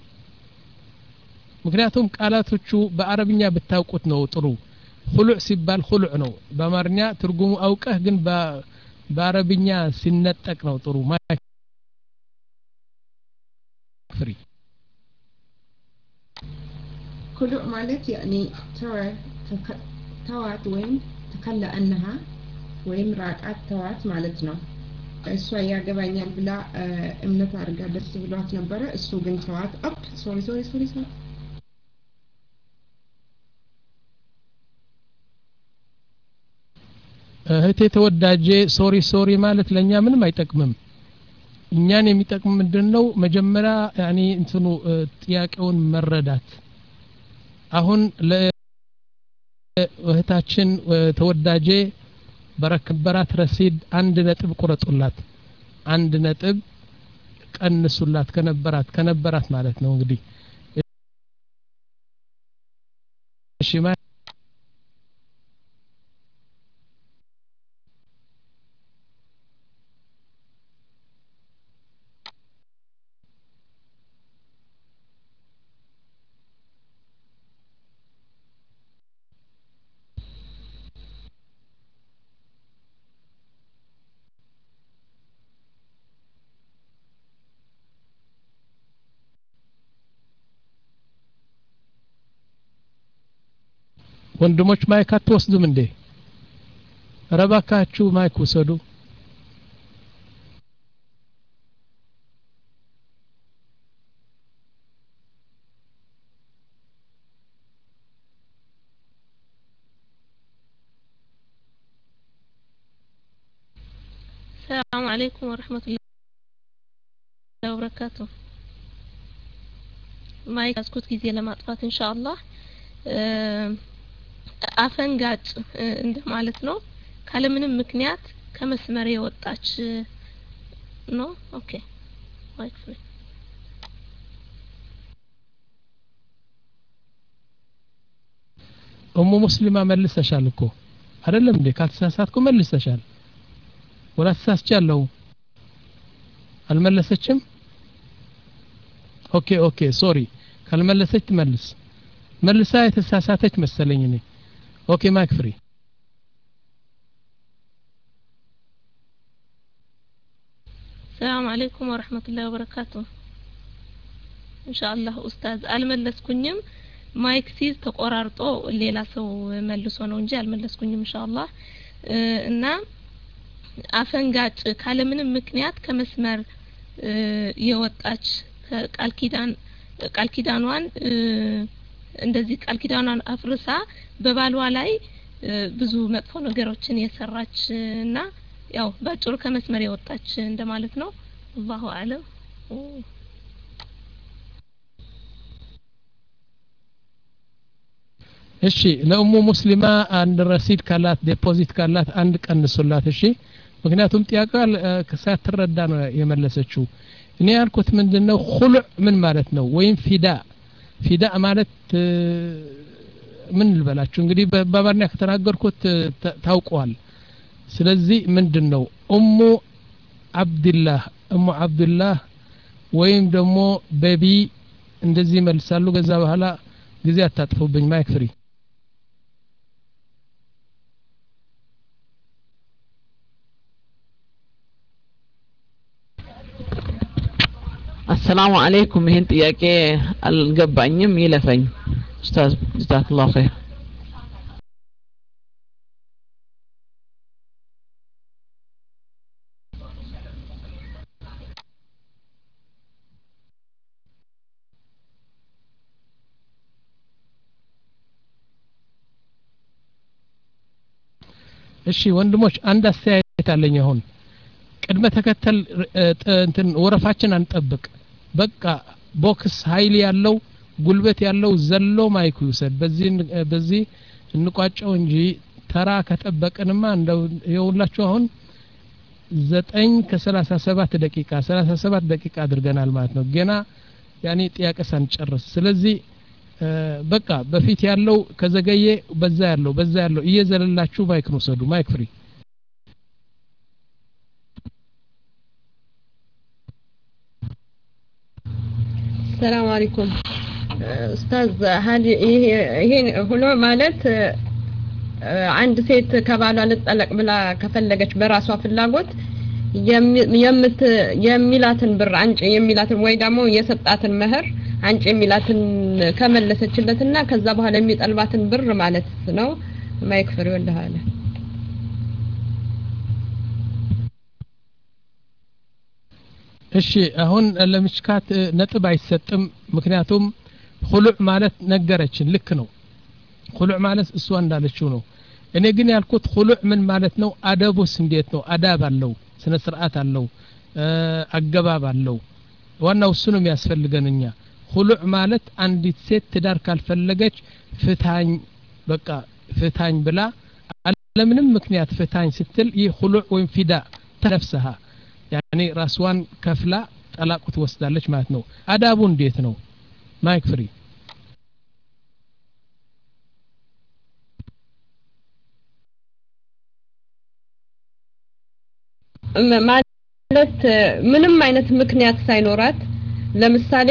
ምክንያቱም ቃላቶቹ በአረብኛ ብታውቁት ነው ጥሩ خلع ሲባል خلع ነው በአማርኛ ትርጉሙ አውቀህ ግን በአረብኛ ሲነጠቅ ነው ጥሩ ማይክ ፍሪ خلع ማለት يعني توات وين تخلى انها ወይም ራቃት ተዋት ማለት ነው እሷ ያገባኛል ብላ እምነት አድርጋ ደስ ብሏት ነበር እሱ ግን ተዋት አፕ ሶሪ ሶሪ ሶሪ ሶሪ እህቴ ተወዳጄ ሶሪ ሶሪ ማለት ለኛ ምንም አይጠቅምም እኛን የሚጠቅም ምንድነው መጀመሪያ ያኒ እንትኑ ጥያቄውን መረዳት አሁን ለእህታችን ተወዳጄ በረከበራት ረሲድ አንድ ነጥብ ቁረጡላት አንድ ነጥብ ቀንሱላት ከነበራት ከነበራት ማለት ነው እንግዲህ እሺ ወንድሞች ማይክ አትወስዱም እንዴ ረባካችሁ ማይክ ውሰዱ السلام عليكم ورحمة الله وبركاته ማይክ አስኩት ጊዜ ለማጥፋት ኢንሻአላህ አፈንጋጭ እንደማለት ነው ካለ ምንም ምክንያት ከመስመር የወጣች ነው ኦኬ ማይክ ፍሪ ኡሙ ሙስሊማ መልሰሻል እኮ አይደለም እንዴ ካልተሳሳትኩ መልሰሻል ወላ ተሳስቻለሁ አልመለሰችም ኦኬ ኦኬ ሶሪ ካልመለሰች ትመልስ መልሳ የተሳሳተች መሰለኝ እኔ ኦኬ ማይክ ፍሪ السلام عليكم ورحمة الله وبركاته إن شاء الله أستاذ አልመለስኩኝም ማይክ ሲዝ ተቆራርጦ ሌላ ሰው መልሶ ነው እንጂ አልመለስኩኝም إن شاء الله እና አፈንጋጭ ካለ ምንም ምክንያት ከመስመር የወጣች ቃል ኪዳን ቃል ኪዳኗን እንደዚህ ቃል ኪዳኗን አፍርሳ በባሏ ላይ ብዙ መጥፎ ነገሮችን የሰራች እና ያው ባጭሩ ከመስመር የወጣች እንደማለት ነው አላሁ አለም እሺ ለኡሙ ሙስሊማ አንድ ረሲድ ካላት ዲፖዚት ካላት አንድ ቀንሱላት እሺ ምክንያቱም ጥያቄው ከሳትረዳ ነው የመለሰችው እኔ ያልኩት ምንድነው ኹሉዕ ምን ማለት ነው ወይም ፊዳ ፊዳ ማለት ምን ልበላችሁ እንግዲህ በባባርኛ ከተናገርኩት ታውቀዋል ስለዚህ ምንድነው ኡሙ አብዱላህ ኡሙ አብዱላህ ወይም ደግሞ ቤቢ እንደዚህ መልሳሉ ከዛ በኋላ ጊዜ አታጥፉብኝ ማይክ ፍሪ السلام عليكم ይሄን ጥያቄ አልገባኝም ይለፈኝ ኡስታዝ ጀዛከላሁ ኸይር እሺ ወንድሞች አንድ አስተያየት አለኝ አሁን ቅድመ ተከተል እንትን ወረፋችን አንጠብቅ በቃ ቦክስ ኃይል ያለው ጉልበት ያለው ዘሎ ማይኩ ይሰድ በዚህ በዚህ እንቋጨው እንጂ ተራ ከጠበቅንማ እንደው ይውላችሁ አሁን ዘጠኝ ከሰላሳ ሰባት ደቂቃ ሰላሳ ሰባት ደቂቃ አድርገናል ማለት ነው ገና ያኒ ጥያቄ ሳንጨርስ ስለዚህ በቃ በፊት ያለው ከዘገየ በዛ ያለው በዛ ያለው እየዘለላችሁ ማይክ ነው ሰዱ ማይክ ፍሪ السلام عليكم استاذ هذه هي هنا ማለት አንድ ሴት ከባሏ ልጠለቅ ብላ ከፈለገች በራሷ ፍላጎት የምት የሚላትን ብር አንጭ የሚላትን ወይ ደግሞ የሰጣትን መህር አንጭ የሚላትን ከመለሰችለትና ከዛ በኋላ የሚጠልባትን ብር ማለት ነው ማይክፈር ወልደሃለ እሺ አሁን ለምሽካት ነጥብ አይሰጥም ምክንያቱም ኹሉዕ ማለት ነገረችን ልክ ነው ኹሉዕ ማለት እሷ እንዳለችው ነው እኔ ግን ያልኩት ኹሉዕ ምን ማለት ነው አደቡስ እንዴት ነው አዳብ አለው ስነ ስርዓት አለው አገባብ አለው ዋናው እሱ ነው የሚያስፈልገንኛ ኹሉዕ ማለት አንዲት ሴት ትዳር ካልፈለገች ፍታኝ በቃ ፍታኝ ብላ ለምንም ምክንያት ፍታኝ ስትል ይህ ኹሉዕ ወይም ፊዳ ተነፍሰها يعني ራስዋን ከፍላ ጠላቁ ትወስዳለች ማለት ነው አዳቡ እንዴት ነው ማይክ ፍሪ ማለት ምንም አይነት ምክንያት ሳይኖራት ለምሳሌ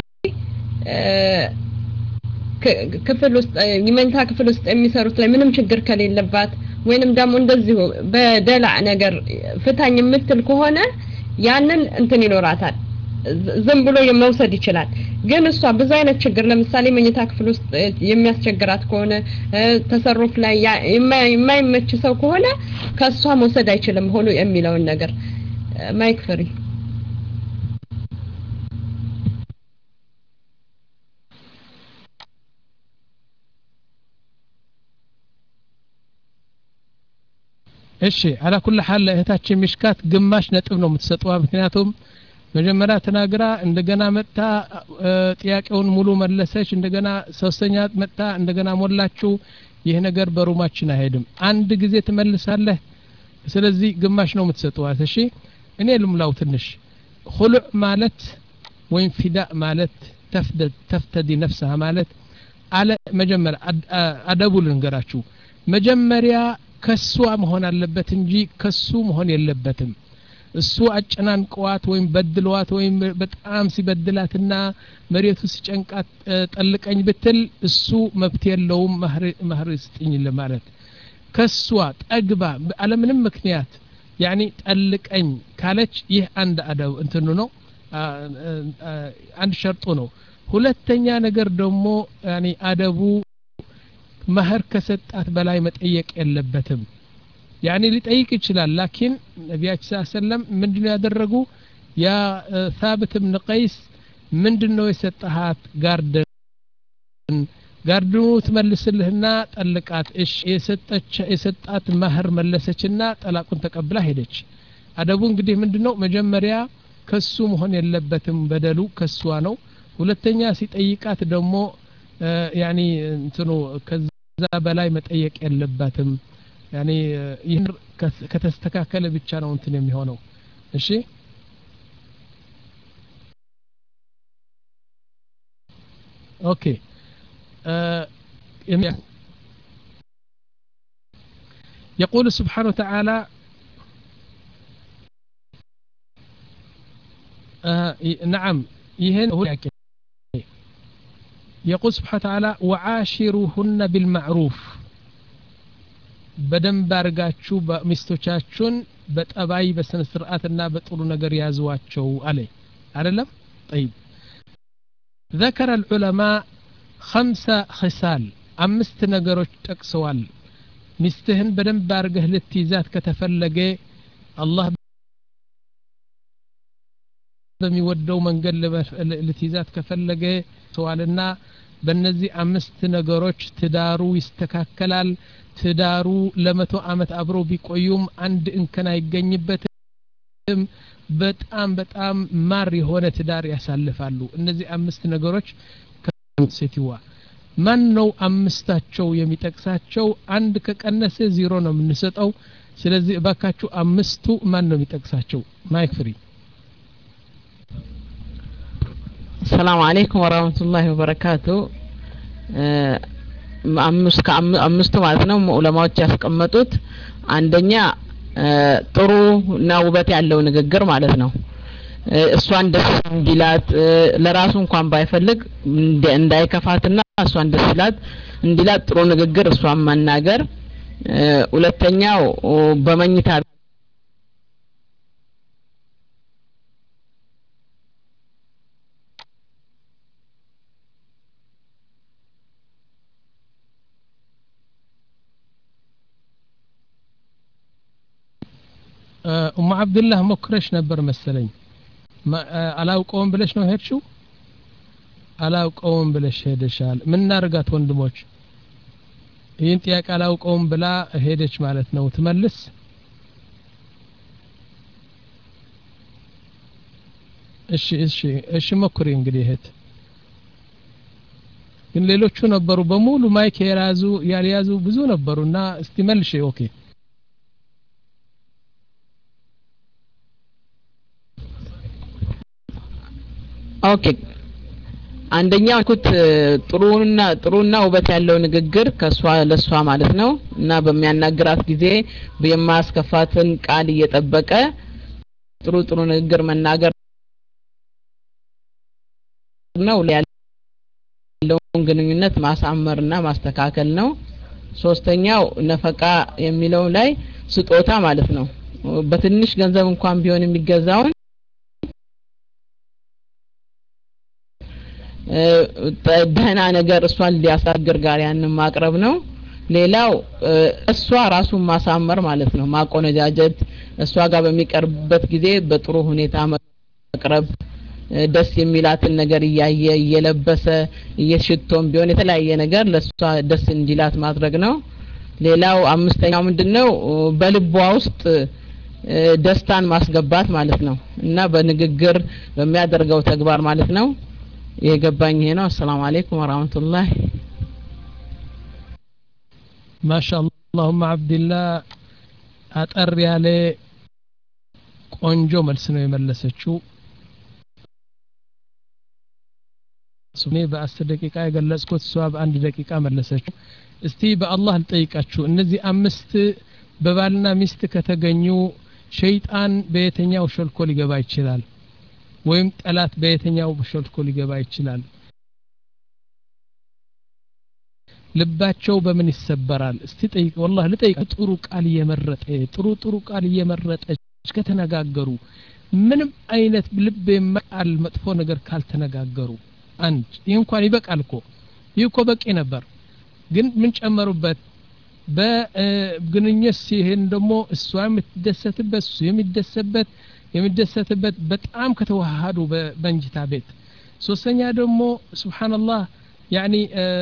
ክፍል ውስጥ የመንታ ክፍል ውስጥ የሚሰሩት ላይ ምንም ችግር ከሌለባት ወይንም ደግሞ እንደዚሁ በደላዕ ነገር ፍታኝ የምትል ከሆነ ያንን እንትን ይኖራታል ዝም ብሎ የመውሰድ ይችላል ግን እሷ ብዙ አይነት ችግር ለምሳሌ መኝታ ክፍል ውስጥ የሚያስቸግራት ከሆነ ተሰሩፍ ላይ የማይመች ሰው ከሆነ ከሷ መውሰድ አይችልም ሆኖ የሚለውን ነገር ማይክ ፍሪ እሺ على كل حال እህታችን ሚሽካት ግማሽ ነጥብ ነው የምትሰጠው ምክንያቱም መጀመሪያ ተናግራ እንደገና መጣ ጥያቄውን ሙሉ መለሰች እንደገና ሶስተኛ መጣ እንደገና ሞላችሁ ይሄ ነገር በሩማችን አይሄድም አንድ ጊዜ ትመልሳለህ ስለዚህ ግማሽ ነው የምትሰጠው እሺ እኔ ልምላው ትንሽ خلع ማለት ወይም ፊዳእ ማለት ተፍደድ ተፍተዲ ነፍسها ማለት አለ መጀመሪያ አደቡ ልንገራችሁ መጀመሪያ ከሷ መሆን አለበት እንጂ ከሱ መሆን የለበትም እሱ አጨናንቀዋት ወይም በድለዋት ወይም በጣም ሲበድላትና መሬቱ ሲጨንቃት ጠልቀኝ ብትል እሱ መብት የለውም ማህር ይስጥኝ ለማለት ከሷ ጠግባ አለምንም ምክንያት يعني ጠልቀኝ ካለች ይህ አንድ አደብ እንትኑ ነው አንድ ሸርጡ ነው ሁለተኛ ነገር ደግሞ يعني አደቡ ማህር ከሰጣት በላይ መጠየቅ የለበትም يعني ሊጠይቅ ይችላል لكن ነብያችን ሰለላሁ ዐለይሂ ወሰለም ምንድነው ያደረጉ ያ ثابت بن قيس ምንድነው የሰጣሃት ጋርደን ጋርደኑ ትመልስልህና ጠልቃት እሺ የሰጠች የሰጣት ማህር መለሰችና ጠላቁን ተቀብላ ሄደች አደቡ እንግዲህ ምንድነው መጀመሪያ ከሱ መሆን የለበትም በደሉ ከሷ ነው ሁለተኛ ሲጠይቃት ደግሞ يعني እንትኑ ከዛ በላይ መጠየቅ የለባትም يعني ይህን ከተስተካከለ ብቻ ነው እንትን የሚሆነው እሺ ኦኬ يقول سبحانه وتعالى آه نعم يهن هو يقول سبحانه وتعالى وعاشروهن بالمعروف بدن بارغاچو بمستوچاچون بطباي بسن سرعتنا بطولو ነገር ያዙዋቸው አለ አይደለም طيب ذكر العلماء خمسة خصال አምስት ነገሮች ጠቅሰዋል ሚስትህን በደን ባርገህ ልትይዛት ከተፈለገ አላህ በሚወደው መንገድ ልትይዛት ከፈለገ ተዋልና በእነዚህ አምስት ነገሮች ትዳሩ ይስተካከላል ትዳሩ ለመቶ አመት አብሮ ቢቆዩም አንድ እንከን አይገኝበትም በጣም በጣም ማር የሆነ ትዳር ያሳልፋሉ እነዚህ አምስት ነገሮች ከሴትዋ ማን ነው አምስታቸው የሚጠቅሳቸው አንድ ከቀነሰ ዜሮ ነው የምንሰጠው ስለዚህ ባካችሁ አምስቱ ማን ነው የሚጠቅሳቸው ማይክ ፍሪ السلام عليكم ورحمة الله وبركاته አምስት ከአምስቱ ማለት ነው ዑለማዎች ያስቀመጡት አንደኛ ጥሩ እና ውበት ያለው ንግግር ማለት ነው እሷን ደስ እንዲላት ለራሱ እንኳን ባይፈልግ እንዳይከፋትና እሷን ደስ ይላት እንዲላት ጥሩ ንግግር እሷን ማናገር ሁለተኛው በመኝታ ኡም አብዱላህ ሞክረሽ ነበር መሰለኝ አላውቀውም ብለሽ ነው ሄድሽው አላውቀውም ብለሽ ሄደሻል ምን እናርጋት ወንድሞች ይህን ጥያቄ አላውቀውም ብላ ሄደች ማለት ነው ትመልስ እሺ እሺ እሺ ሞክሪ እንግዲህ እህት ግን ሌሎቹ ነበሩ በሙሉ ማይክ የያዙ ያልያዙ ብዙ ነበሩና እስቲ መልሽ ኦኬ ኦኬ አንደኛው ኩት ጥሩና ጥሩና ውበት ያለው ንግግር ከሷ ለሷ ማለት ነው እና በሚያናግራት ጊዜ በየማስከፋትን ቃል እየጠበቀ ጥሩ ጥሩ ንግግር መናገር ነው ያለውን ግንኙነት ማሳመርና ማስተካከል ነው ሶስተኛው ነፈቃ የሚለው ላይ ስጦታ ማለት ነው በትንሽ ገንዘብ እንኳን ቢሆን የሚገዛውን ደህና ነገር እሷን ሊያሳግር ጋር ያንን ማቅረብ ነው። ሌላው እሷ ራሱን ማሳመር ማለት ነው፣ ማቆነጃጀት። እሷ ጋር በሚቀርብበት ጊዜ በጥሩ ሁኔታ መቅረብ፣ ደስ የሚላትን ነገር እያየ እየለበሰ እየሽቶም ቢሆን የተለያየ ነገር ለሷ ደስ እንዲላት ማድረግ ነው። ሌላው አምስተኛው ምንድነው በልቧ ውስጥ ደስታን ማስገባት ማለት ነው እና በንግግር በሚያደርገው ተግባር ማለት ነው። የገባኝ ይሄ ነው። አሰላሙ አለይኩም ወራህመቱላህ። ማሻአላህ አብዱላህ አጠር ያለ ቆንጆ መልስ ነው የመለሰችው። ሱኔ በአስር ደቂቃ የገለጽኩት እሷ በአንድ ደቂቃ መለሰችው። እስቲ በአላህ ልጠይቃችሁ፣ እነዚህ አምስት በባልና ሚስት ከተገኙ ሸይጣን በየትኛው ሸልኮ ሊገባ ይችላል? ወይም ጠላት በየትኛው ሸልኮ ሊገባ ይችላል? ልባቸው በምን ይሰበራል? እስቲ ጠይቅ። والله ልጠይቅ። ጥሩ ቃል እየመረጠ ጥሩ ጥሩ ቃል እየመረጠች ከተነጋገሩ ምንም አይነት ልብ የማቃል መጥፎ ነገር ካልተነጋገሩ አንድ ይህ እንኳን ይበቃል እኮ ይህ እኮ በቂ ነበር። ግን ምን ጨመሩበት? በግንኙነት ሲሄን ደግሞ እሷ የምትደሰትበት እሱ የሚደሰትበት የሚደሰትበት በጣም ከተዋሃዱ በመኝታ ቤት። ሶስተኛ ደግሞ ሱብሃንአላህ ያኒ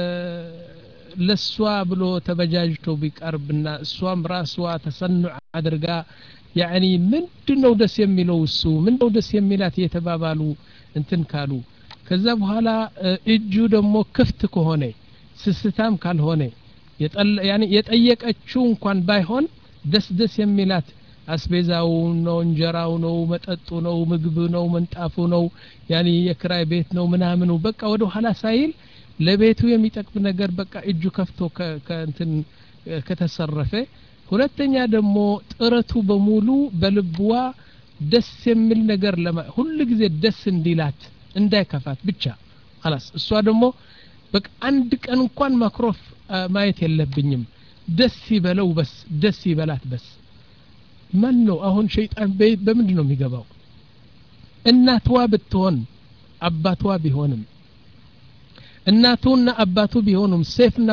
ለሷ ብሎ ተበጃጅቶ ቢቀርብና እሷም ራሷ ተሰንዑ አድርጋ ያኒ ምንድነው ደስ የሚለው እሱ ምንድነው ደስ የሚላት የተባባሉ እንትን ካሉ ከዛ በኋላ እጁ ደግሞ ክፍት ከሆነ ስስታም ካልሆነ ያኒ የጠየቀችው እንኳን ባይሆን ደስ ደስ የሚላት አስቤዛው ነው እንጀራው ነው መጠጡ ነው ምግብ ነው መንጣፉ ነው ያኒ የክራይ ቤት ነው ምናምኑ በቃ ወደ ኋላ ሳይል ለቤቱ የሚጠቅም ነገር በቃ እጁ ከፍቶ ከእንትን ከተሰረፈ። ሁለተኛ ደግሞ ጥረቱ በሙሉ በልብዋ ደስ የሚል ነገር ለማ ሁሉ ጊዜ ደስ እንዲላት እንዳይከፋት ብቻ خلاص። እሷ ደግሞ በቃ አንድ ቀን እንኳን ማክሮፍ ማየት የለብኝም ደስ ይበለው በስ ደስ ይበላት በስ። ማን ነው አሁን ሸይጣን በምንድን ነው የሚገባው? እናትዋ ብትሆን አባትዋ ቢሆንም እናቱና አባቱ ቢሆኑም ሴፍና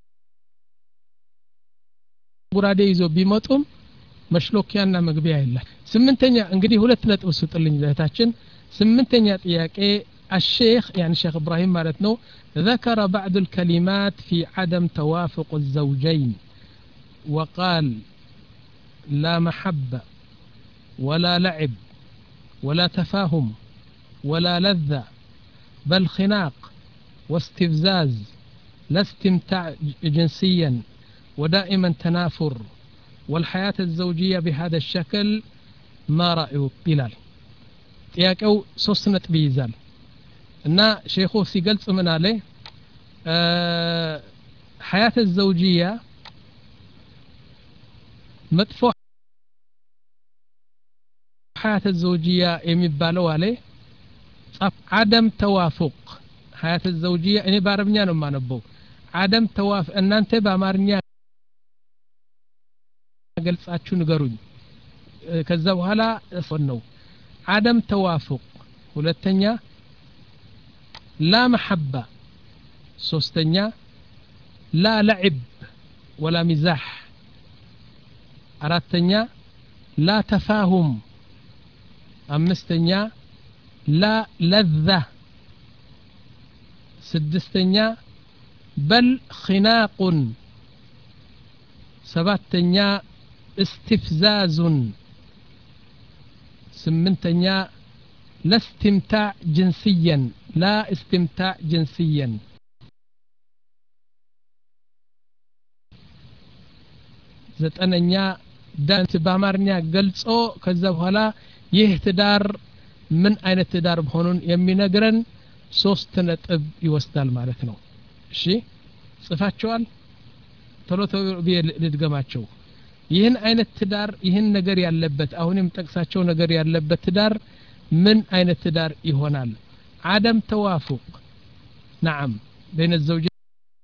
ጉራዴ ይዞ ቢመጡም መሽሎኪያና መግቢያ የለም። ስምንተኛ እንግዲህ ሁለት ነጥብ ስጥልኝ ለታችን። ስምንተኛ ጥያቄ الشيخ يعني شيخ إبراهيم مالتنو ذكر بعض الكلمات في عدم توافق الزوجين وقال لا محبة ولا لعب ولا تفاهم ولا لذة بل خناق واستفزاز لا استمتاع جنسيا ودائما تنافر والحياة الزوجية بهذا الشكل ما رأيك بلال؟ ጥያቄው ሶስት ነጥብ ይይዛል እና ሼኹ ሲገልጽ ምን አለ? حياة الزوجية መጥፎ حياة الزوجية የሚባለው አለ ጻፍ عدم توافق حياة الزوجية እኔ በአረብኛ ነው የማነበው عدم توافق እናንተ በአማርኛ ገልጻችሁ ንገሩኝ ከዛ በኋላ ነው عدم توافق ሁለተኛ لا محبة ሶስተኛ لا لعب ولا مزاح አራተኛ لا تفاهم አምስተኛ لا لذة ስድስተኛ بل خناق ሰባተኛ استفزاز ስምንተኛ لا استمتاع جنسيا لا استمتاع جنسيا ዘጠነኛ ዳንት በአማርኛ ገልጾ ከዛ በኋላ ይህ ትዳር ምን አይነት ትዳር መሆኑን የሚነግረን ሶስት ነጥብ ይወስዳል ማለት ነው። እሺ ጽፋቸዋል? ቶሎ ቶሎ ልድገማቸው። ይህን አይነት ትዳር ይህን ነገር ያለበት አሁንም ጠቅሳቸው ነገር ያለበት ትዳር ምን አይነት ትዳር ይሆናል? عدم توافق نعم بين الزوجين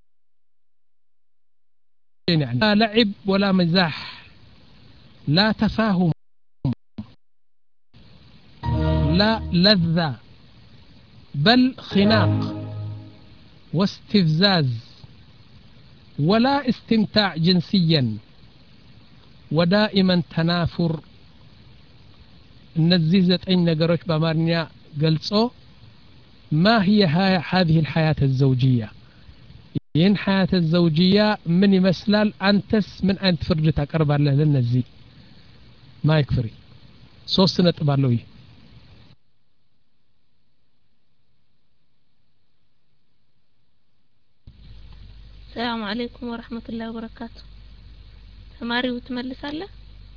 يعني لا لعب ولا مزاح لا تفاهم لا لذة بل خناق واستفزاز ولا استمتاع جنسيا ودائما تنافر እነዚህ ዘጠኝ ነገሮች በአማርኛ ገልጾ ما هي هذه الحياة الزوجية ይህን حياة الزوجية ምን ይመስላል አንተስ ምን አይነት ፍርድ ታቀርባለህ ለነዚህ ማይክ ፍሪ ሶስት ነጥብ አለው ይህ السلام عليكم ورحمة الله وبركاته ተማሪው ትመልሳለህ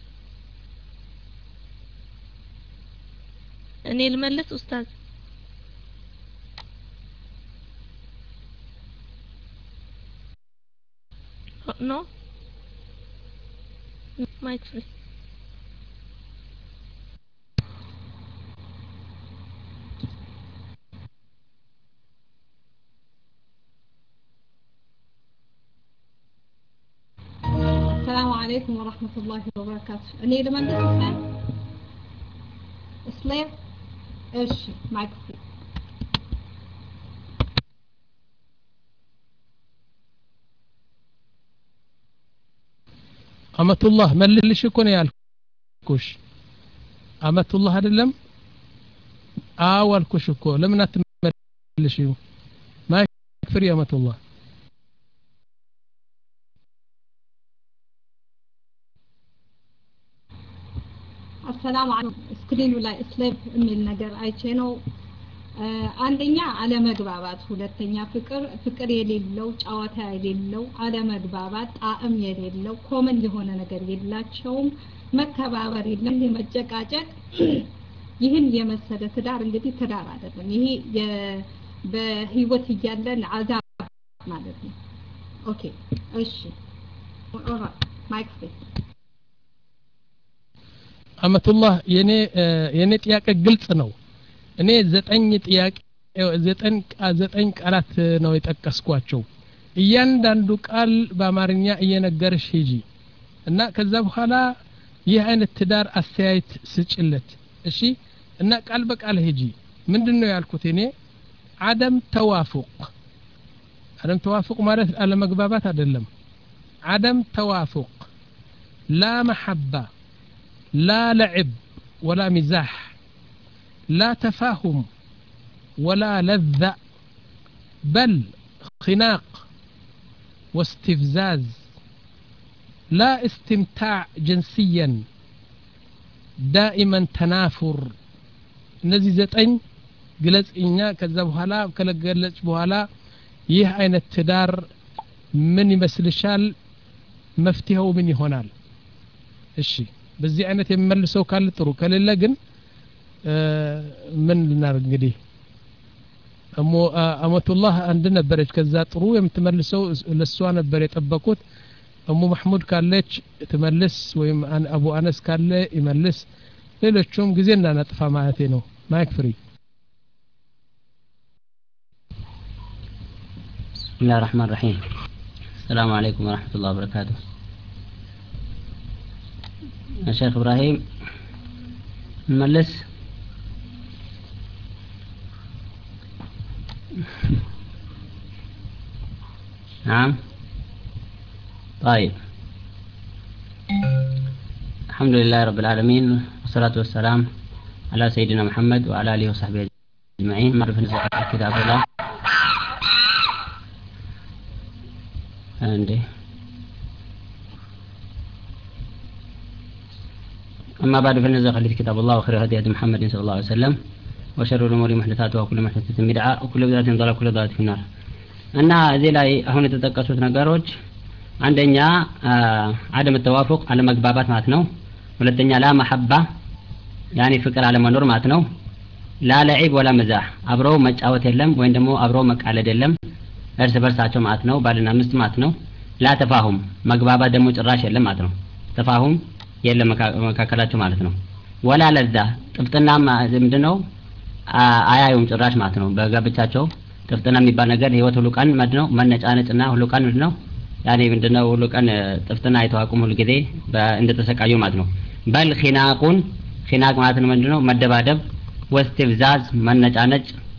እኔ ልመልስ ኡስታዝ ኖ ማይክ ፍሪ السلام عليكم ورحمة الله وبركاته أني لما نسمع إسلام إيش معك فيه أمة الله مللش يكون يالكوش أمة الله هذا لم أول كوشكو لم نتملش ما يكفر يا أمة الله السلام عليكم سكرين ولا اسلام من ነገር አይቼ ነው አንደኛ አለመግባባት ሁለተኛ ፍቅር ፍቅር የሌለው ጨዋታ የሌለው አለመግባባት ጣዕም የሌለው ኮመን የሆነ ነገር የላቸውም መከባበር የለም መጨቃጨቅ ይህን የመሰለ ትዳር እንግዲህ ትዳር አይደለም ይሄ በህይወት እያለን አዛብ ማለት ነው ኦኬ እሺ ኦራ ማይክ ፍሪ አመቱላህ የኔ የኔ ጥያቄ ግልጽ ነው እኔ ዘጠኝ ጥያቄ ዘጠኝ ዘጠኝ ቃላት ነው የጠቀስኳቸው እያንዳንዱ ቃል በአማርኛ እየነገርሽ ሂጂ እና ከዛ በኋላ ይህ አይነት ትዳር አስተያየት ስጭለት እሺ እና ቃል በቃል ሂጂ ምንድነው ያልኩት እኔ عدم توافق عدم توافق ማለት አለመግባባት አይደለም عدم توافق لا محبة لا لعب ولا مزاح لا تفاهم ولا لذة بل خناق واستفزاز لا استمتاع جنسيا دائما تنافر እነዚህ ዘጠኝ ግለጽኛ ከዛ በኋላ ከለገለጽ በኋላ ይህ አይነት ትዳር ምን ይመስልሻል መፍትሄው ምን ይሆናል እሺ በዚህ አይነት የሚመልሰው ካለ ጥሩ ከሌለ ግን ምን ልናርግ እንግዲህ እሞ አመቱላህ አንድ ነበረች ከዛ ጥሩ የምትመልሰው ለሷ ነበር የጠበቁት እሙ መሐሙድ ካለች ትመልስ ወይም አቡ አነስ ካለ ይመልስ ሌሎቹም ጊዜ እንዳናጥፋ ማለት ነው ማይክ ፍሪ بسم الله الرحمن الرحيم السلام عليكم ورحمة الله وبركاته يا شيخ إبراهيم نملس نعم طيب الحمد لله رب العالمين والصلاة والسلام على سيدنا محمد وعلى آله وصحبه أجمعين معرفة كتاب الله عندي أما بعد فلنزل خليت كتاب الله وخير هدي هدي محمد صلى الله عليه وسلم وشر الأمور محدثاتها وكل محدثة بدعة وكل بدعة ضلالة وكل ضلالة في النار እና እዚህ ላይ አሁን የተጠቀሱት ነገሮች አንደኛ عدم التوافق አለመግባባት ማለት ነው ሁለተኛ لا محبة يعني ፍቅር አለመኖር ማለት ነው لا لعب ولا مزاح አብረው መጫወት የለም ወይም ደግሞ አብረው መቃለድ የለም እርስ በርሳቸው ማለት ነው ባልና ሚስት ማለት ነው لا تفاهم መግባባት ደግሞ ጭራሽ የለም ማለት ነው ተፋሁም የለም መካከላቸው ማለት ነው ولا لذة ጥፍጥና ምንድነው አያዩም ጭራሽ ማለት ነው በጋብቻቸው ጥፍጥና የሚባል ነገር ህይወት ሁሉ ቀን ምንድነው መነጫነጭና ሁሉ ቀን ምንድነው ያኔ ምንድነው ሁሉ ቀን ጥፍጥና አይተዋቁም ሁሉ ጊዜ እንደተሰቃዩ ማለት ነው በል ኺናቁን ኺናቅ ማለት ምንድነው መደባደብ ወስትፍዛዝ መነጫነጭ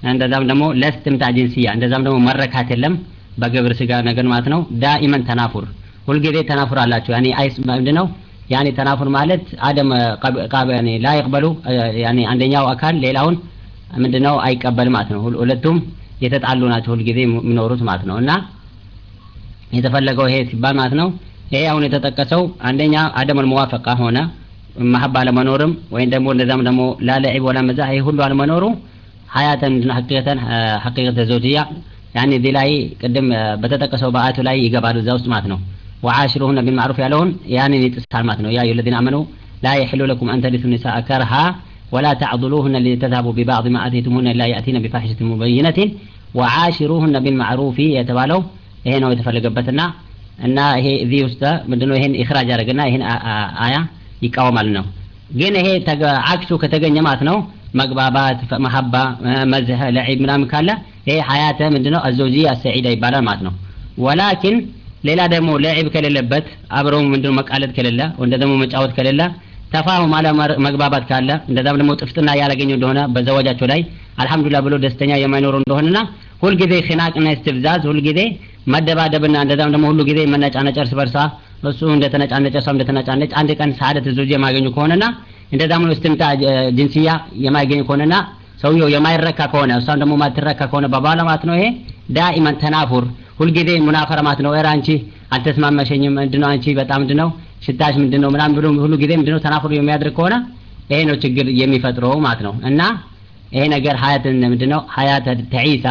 እንደዛም ደግሞ ለስትምታ ጂንሲያ እንደዛም ደግሞ መረካት የለም በግብረ ስጋ ነገር ማለት ነው ዳኢመን ተናፉር ሁልጊዜ ተናፉር አላቸው ያኒ አይስ ምንድነው ያኒ ተናፉር ማለት አደም ቃበ ያኒ ላ ይقبሉ ያኒ አንደኛው አካል ሌላውን ምንድነው አይቀበል ማለት ነው ሁለቱም የተጣሉ ናቸው ሁልጊዜ የሚኖሩት ማለት ነው እና የተፈለገው ይሄ ሲባል ማለት ነው ይሄ አሁን የተጠቀሰው አንደኛ አደም الموافقه ሆነ መሐባ ለመኖርም ወይ ደግሞ እንደዛም ደግሞ ላለዒብ ወላ መዛህ ይሄ ሁሉ አለመኖሩ ሀያተን ሐቂቀተን ሐቂቀተ ዘውጂያ ያኒ ዲላይ ቀደም በተጠቀሰው በአቱ ላይ ይገባሉ እዛ ውስጥ ማለት ነው وعاشروهن بالمعروف ያለውን ያንን ይጥሳል ማለት ነው ያ الذين امنوا لا يحل لكم ان ترثوا النساء كرها ولا تعضلوهن لتذهبوا ببعض ما اتيتموهن لا ياتين بفاحشه مبينه وعاشروهن بالمعروف የተባለው ይሄ ነው የተፈለገበትና እና ይሄ እዚህ ውስጥ ምንድነው ይሄን ኢኽራጅ አረጋና ይሄን አያ ይቃወማል ነው ግን ይሄ አክሱ ከተገኘ ማለት ነው መግባባት መሐባ መዝህ ለዒብ ምናምን ካለ ይሄ ሐያተ ምንድነው አዘውጂያ ሰዒዳ ይባላል ማለት ነው ወላኪን ሌላ ደግሞ ለዒብ ከሌለበት አብረው ምንድነው መቃለድ ከሌለ ወንደ ደግሞ መጫወት ከሌለ ተፋሁም አለ መግባባት ካለ እንደዛም ደግሞ ጥፍጥና ያላገኘው እንደሆነ በዘዋጃቸው ላይ አልহামዱሊላህ ብሎ ደስተኛ የማይኖር እንደሆነና ሁሉ ጊዜ ኺናቅና ኢስቲፍዛዝ ሁሉ ጊዜ መደባደብና እንደዛም ደግሞ ሁሉ ጊዜ መነጫነጭ እርስ በርሳ እሱ እንደተነጫነጨ እሷም እንደተነጫነጭ አንድ ቀን ሰዓት ዘውጂ የማገኙ ከሆነና እንደዛም ነው እስትምታ ጂንሲያ የማይገኙ ከሆነና ሰውየው የማይረካ ከሆነ እሷም ደግሞ ማትረካ ከሆነ በባላ ማለት ነው ይሄ ዳኢማን ተናፉር ሁሉ ጊዜ ሙናፈራ ማለት ነው እራ አንቺ አልተስማማሽኝም ምንድነው አንቺ በጣም ምንድነው ሽታሽ ምንድነው ምናምን ብሎ ሁሉ ጊዜ ምንድነው ተናፉር የሚያደርግ ከሆነ ይሄ ነው ችግር የሚፈጥረው ማለት ነው እና ይሄ ነገር ሀያትን ምንድነው ሀያተ ተዒሳ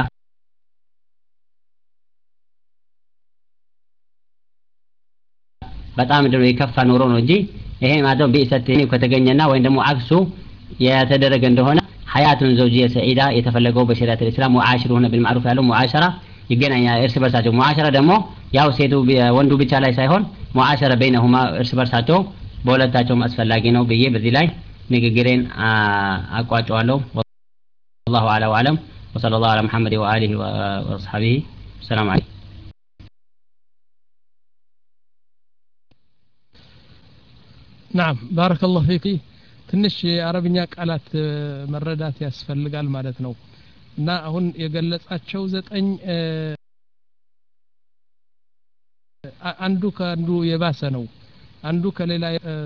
በጣም ምንድነው የከፋ ኑሮ ነው እንጂ ይሄ ማለት ቢሰተኝ ከተገኘና ወይ ደግሞ አክሱ የተደረገ እንደሆነ ሀያቱን ዘውጂያ ሰዒዳ የተፈለገው በሸሪዓት الاسلام وعاشروهن بالمعروف ያለው ሙዓሸራ ይገናኛል እርስ በርሳቸው ሙዓሸራ ደግሞ ያው ሴቱ ወንዱ ብቻ ላይ ሳይሆን ሙዓሸራ በይነሁማ እርስ በርሳቸው በሁለታቸው አስፈላጊ ነው ብዬ በዚህ ላይ ንግግሬን አቋጫዋለሁ والله اعلم وعلم وصلى الله على محمد واله واصحابه السلام عليكم نعم بارك الله فيك ትንሽ የአረብኛ ቃላት መረዳት ያስፈልጋል ማለት ነው እና አሁን የገለጻቸው ዘጠኝ አንዱ ከአንዱ የባሰ ነው አንዱ ከሌላ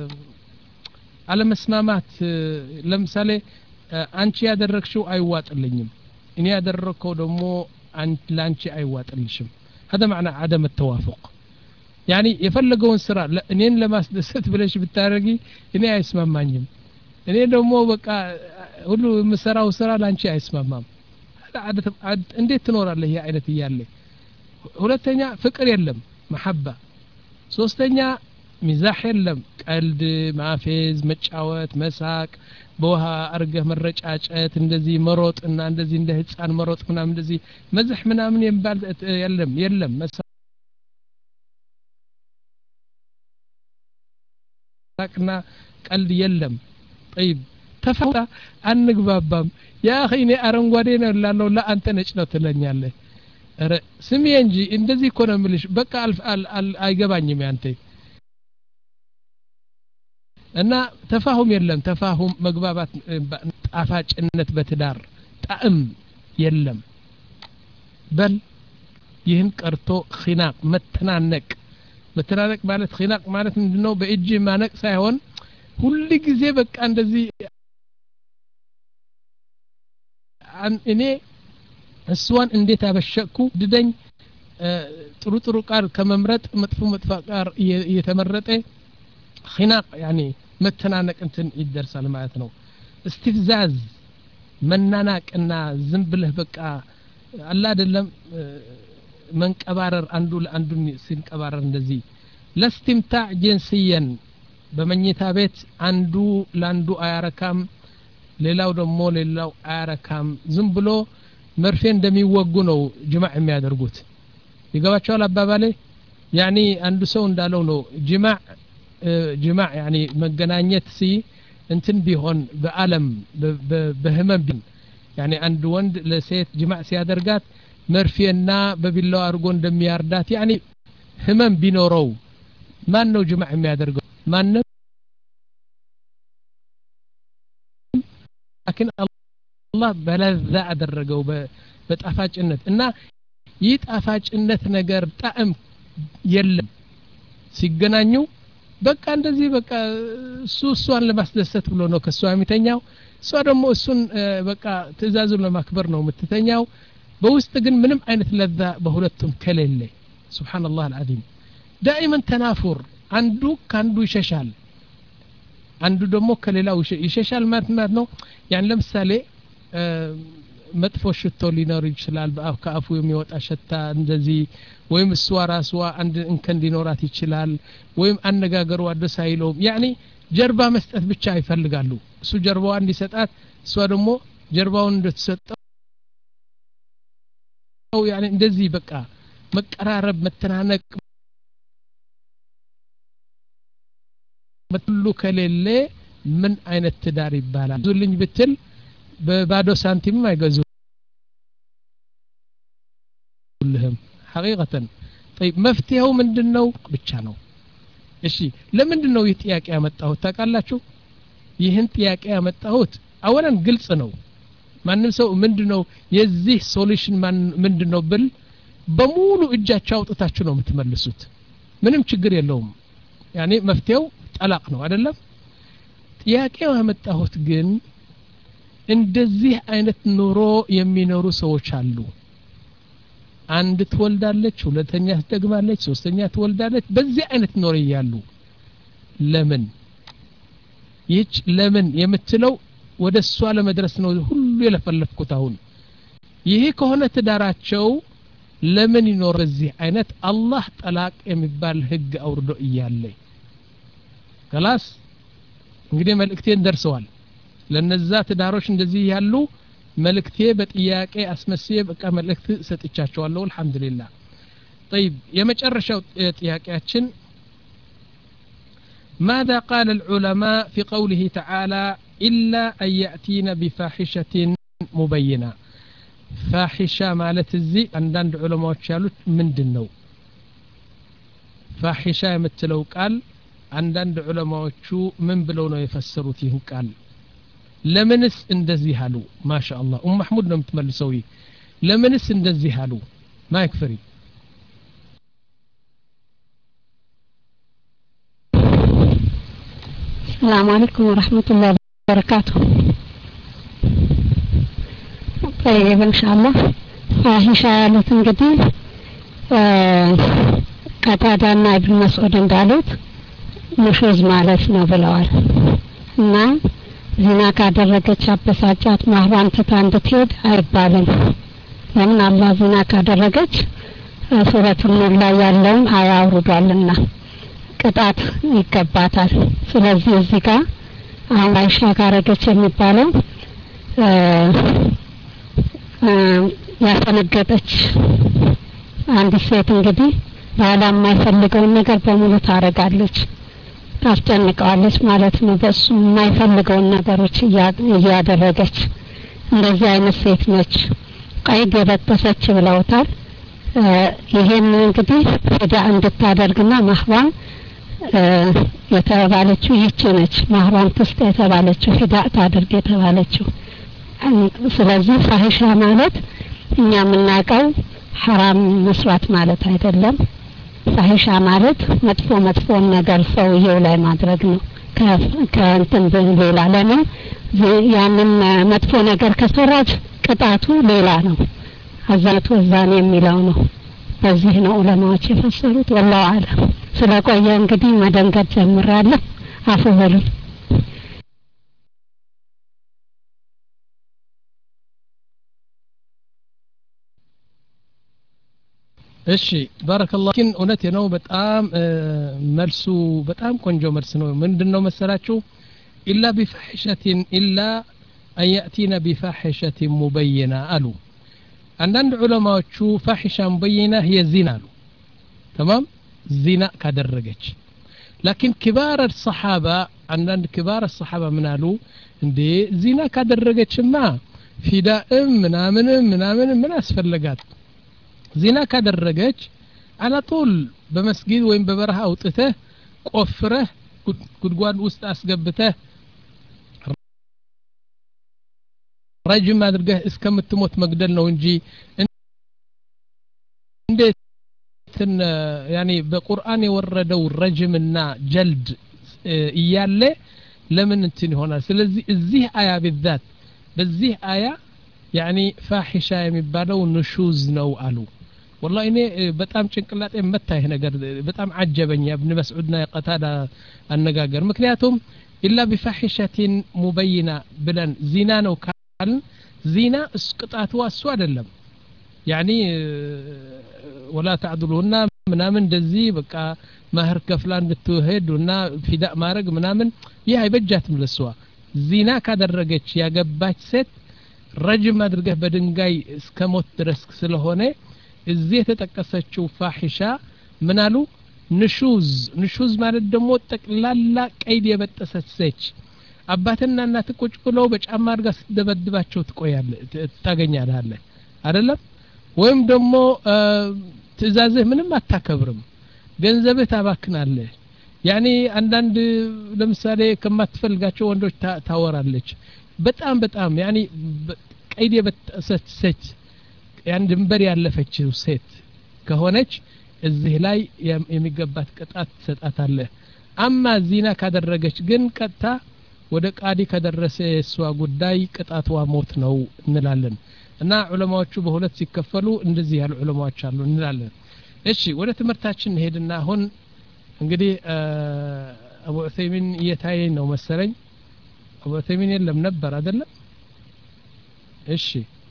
አለመስማማት ለምሳሌ አንቺ ያደረግሽው አይዋጥልኝም እኔ ያደረግከው ደግሞ ላንቺ አይዋጥልሽም هذا معنى عدم التوافق يعني የፈለገውን ስራ እኔን ለማስደሰት ብለሽ ብታረጊ እኔ አይስማማኝም እኔ ደግሞ በቃ ሁሉ መስራው ስራ ላንቺ አይስማማም እንዴት ትኖራለህ ይሄ አይነት ይያለ ሁለተኛ ፍቅር የለም መሐባ ሶስተኛ ሚዛህ የለም ቀልድ ማፌዝ መጫወት መሳቅ በውሃ አርገህ መረጫጨት እንደዚህ መሮጥና እንደዚህ እንደ ህፃን መሮጥ ምናምን እንደዚህ መዝህ ምናምን የሚባል የለም የለም መሳቅና ቀልድ የለም طيب ተፈታ አንግባባም ያ اخي እኔ አረንጓዴ ነው ላለው ለአንተ ነጭ ነው ትለኛለህ ኧረ ስሚ እንጂ እንደዚህ እኮ ነው የምልሽ በቃ አይገባኝም ያንተ እና ተፋሁም የለም ተፋሁም መግባባት ጣፋጭነት በትዳር ጣዕም የለም በል ይህን ቀርቶ ኺናቅ መተናነቅ መተናነቅ ማለት ኺናቅ ማለት ምንድነው በእጅ ማነቅ ሳይሆን ሁሉ ጊዜ በቃ እንደዚህ እኔ እሷን እንዴት አበሸኩ ድደኝ ጥሩ ጥሩ ቃል ከመምረጥ መጥፎ መጥፎ ቃል እየተመረጠ ኺናቅ يعني መተናነቅ እንትን ይደርሳል ማለት ነው استفزاز መናናቅና ዝም ብለህ በቃ አላ አይደለም መንቀባረር አንዱ ለአንዱ ሲንቀባረር እንደዚህ ለስትምታዕ ጂንሲያን በመኝታ ቤት አንዱ ላንዱ አያረካም ሌላው ደግሞ ሌላው አያረካም ዝም ብሎ መርፌ እንደሚወጉ ነው ጅማዕ የሚያደርጉት ይገባቸዋል አባባሌ يعني አንዱ ሰው እንዳለው ነው ጅማዕ ጅማዕ يعني መገናኘት ሲ እንትን ቢሆን በአለም በህመም ቢን يعني አንድ ወንድ ለሴት ጅማዕ ሲያደርጋት መርፌና በቢላው አርጎ እንደሚያርዳት يعني ህመም ቢኖረው ማን ነው ጅማዕ የሚያደርገው ማን لكن አላህ በለዛ አደረገው በጣፋጭነት እና ይህ ጣፋጭነት ነገር ጣዕም የለም ሲገናኙ በቃ እንደዚህ በቃ እሱ እሷን ለማስደሰት ብሎ ነው ከሷ የሚተኛው እሷ ደግሞ እሱን በቃ ትእዛዙን ለማክበር ነው የምትተኛው በውስጥ ግን ምንም አይነት ለዛ በሁለቱም ከሌለ ሱብሃንአላህ አልዓዚም ዳኢመን ተናፉር አንዱ ካንዱ ይሸሻል አንዱ ደግሞ ከሌላው ይሸሻል ማለት ማለት ነው ያን ለምሳሌ መጥፎ ሽቶ ሊኖር ይችላል በአፍ ከአፉ የሚወጣ ሽታ እንደዚህ ወይም እሷ ራስዋ አንድ እንከን ሊኖራት ይችላል ወይም አነጋገሩ አደስ አይለውም ያኒ ጀርባ መስጠት ብቻ ይፈልጋሉ እሱ ጀርባዋን እንዲሰጣት እሷ ደግሞ ጀርባውን እንድትሰጠው ያኒ እንደዚህ በቃ መቀራረብ መተናነቅ መጥሉ ከሌለ ምን አይነት ትዳር ይባላል ዙልኝ ብትል በባዶ ሳንቲም አይገዙልህም حقيقة طيب መፍትሄው ምንድነው ብቻ ነው እሺ ለምንድነው ይህ ጥያቄ ያመጣሁት ታውቃላችሁ ይህን ጥያቄ ያመጣሁት አወላን ግልጽ ነው ማንም ሰው ምንድነው የዚህ ሶሉሽን ምንድነው ብል በሙሉ እጃቸው አውጥታችሁ ነው የምትመልሱት ምንም ችግር የለውም ያኔ መፍትሄው ጠላቅ ነው አይደለም ጥያቄው ያመጣሁት ግን እንደዚህ አይነት ኑሮ የሚኖሩ ሰዎች አሉ አንድ ትወልዳለች ሁለተኛ ትደግማለች ሶስተኛ ትወልዳለች በዚህ አይነት ኑሮ ይያሉ ለምን ይች ለምን የምትለው ወደሷ ለመድረስ ነው ሁሉ የለፈለፍኩት አሁን ይሄ ከሆነ ትዳራቸው ለምን ይኖር በዚህ አይነት አላህ ጠላቅ የሚባል ህግ አውርዶ ይያለ خلاص እንግዲህ መልእክቴን ደርሰዋል ለነዛ ትዳሮች እንደዚህ ያሉ መልእክቴ በጥያቄ አስመስዬ በቃ መልእክት ሰጥቻቸዋለሁ አልহামዱሊላህ طيب የመጨረሻው ጥያቄያችን ماذا قال العلماء في قوله تعالى إلا أن يأتين بفاحشة مبينة فاحشة ማለት እዚህ አንዳንድ ዑለማዎች ያሉት ምንድነው فاحشة የምትለው ቃል አንዳንድ ዑለማዎቹ ምን ብለው ነው የፈሰሩት ይህን ቃል ለምንስ እንደዚህ አሉ ማሻአላህ ኡም መህሙድ ነው የምትመልሰው ለምንስ እንደዚህ አሉ ማይክ ፍሪ السلام عليكم ورحمة الله وبركاته طيب إن شاء الله فاحشة ያሉት እንግዲህ ቀታዳና ኢብኑ መስዑድ እንዳሉት ሙሽዝ ማለት ነው ብለዋል እና ዚና ካደረገች አበሳጫት ማህራን ትታ እንድትሄድ አይባልም ለምን አላህ ዚና ካደረገች ሱረቱል ኑር ላይ ያለውን አያ አውርዷልና ቅጣት ይገባታል ስለዚህ እዚህ ጋር አሁን አይሻ ካረገች የሚባለው ያፈነገጠች አንድ ሴት እንግዲህ ባላ የማይፈልገውን ነገር በሙሉ ታረጋለች ታስጨንቀዋለች ማለት ነው በሱ የማይፈልገውን ነገሮች እያደረገች እንደዚህ አይነት ሴት ነች ቀይድ የበጠሰች ብለውታል ይሄን እንግዲህ ፊዳ እንድታደርግና ማህራም የተባለችው ይህች ነች ማህራም ትስጥ የተባለችው ፊዳ ታደርግ የተባለችው ስለዚህ ፋሂሻ ማለት እኛ የምናውቀው ሐራም መስራት ማለት አይደለም ፋሂሻ ማለት መጥፎ መጥፎ ነገር ሰውየው ላይ ማድረግ ነው ከእንትን ሌላ ለምን ያንን መጥፎ ነገር ከሰራች ቅጣቱ ሌላ ነው አዛቱ ወዛኔ የሚለው ነው በዚህ ነው ዑለማዎች የፈሰሩት ወላሂ አለም ስለቆየ እንግዲህ መደንገጥ ጀምራለሁ አፉ በሉ እሺ ባረከላሁ ኪን እውነት ነው በጣም መልሱ በጣም ቆንጆ መልስ ነው ምንድነው መሰላችሁ ኢላ ቢፋሂሸቲን ኢላ አን ያእቲና ቢፋሂሸቲን ሙበይና አሉ አንዳንድ ዑለማዎቹ ፋሂሻ ሙበይና هي ዚና አሉ تمام ዚና ካደረገች لكن كبار الصحابه አንዳንድ كبار الصحابه ምን አሉ እንዴ ዚና ካደረገችማ ፊዳእም ምናምን ምናምን ምን አስፈልጋት ዚና ካደረገች على طول በመስጊድ ወይም በበረሃ አውጥተህ ቆፍረህ ጉድጓድ ውስጥ አስገብተህ ረጅም አድርገህ እስከምትሞት መግደል ነው እንጂ እንዴት ያኒ በቁርአን የወረደው ረጅምና ጀልድ እያለ ለምን እንትን ይሆናል? ስለዚህ እዚህ አያ بالذات በዚህ አያ ያኒ ፋሂሻ የሚባለው ንሹዝ ነው አሉ። والله እኔ በጣም ጭንቅላጤ መታህ ነገር በጣም አጀበኝ ابن مسعودና የቀታዳ አነጋገር። ምክንያቱም ኢላ بفاحشة مبينة ብለን ዚና ነው ካል ዚና እስቅጣቱ እሱ አይደለም ያኒ ولا تعدلوና ምናምን እንደዚህ በቃ ማህር ከፍላ እንድትሄዱና ፊዳ ማረግ ምናምን ይህ አይበጃትም ለሷ። ዚና ካደረገች ያገባች ሴት ረጅም አድርገህ በድንጋይ እስከ ሞት ድረስ ስለሆነ እዚህ የተጠቀሰችው ፋሂሻ ምን አሉ? ንሹዝ ንሹዝ ማለት ደግሞ ጠቅላላ ቀይድ የበጠሰች ሴት አባትና እናት ቁጭ ብለው በጫማ አድርጋ ስትደበድባቸው ትቆያለህ ታገኛለህ አይደለም? ወይም ደግሞ ትእዛዝህ ምንም አታከብርም፣ ገንዘብህ ታባክናለህ። ያኒ አንዳንድ ለምሳሌ ከማትፈልጋቸው ወንዶች ታወራለች። በጣም በጣም ያኒ ቀይድ የበጠሰች ሴት ያን ድንበር ያለፈችው ሴት ከሆነች እዚህ ላይ የሚገባት ቅጣት ትሰጣታለህ። አማ ዚና ካደረገች ግን ቀጥታ ወደ ቃዲ ከደረሰ እሷ ጉዳይ ቅጣቷ ሞት ነው እንላለን። እና ዑለማዎቹ በሁለት ሲከፈሉ እንደዚህ ያሉ ዑለማዎች አሉ እንላለን። እሺ ወደ ትምህርታችን ሄድና አሁን እንግዲህ አቡ ዑሰይሚን እየታየኝ ነው መሰለኝ። አቡ ዑሰይሚን የለም ነበር አይደለም? እሺ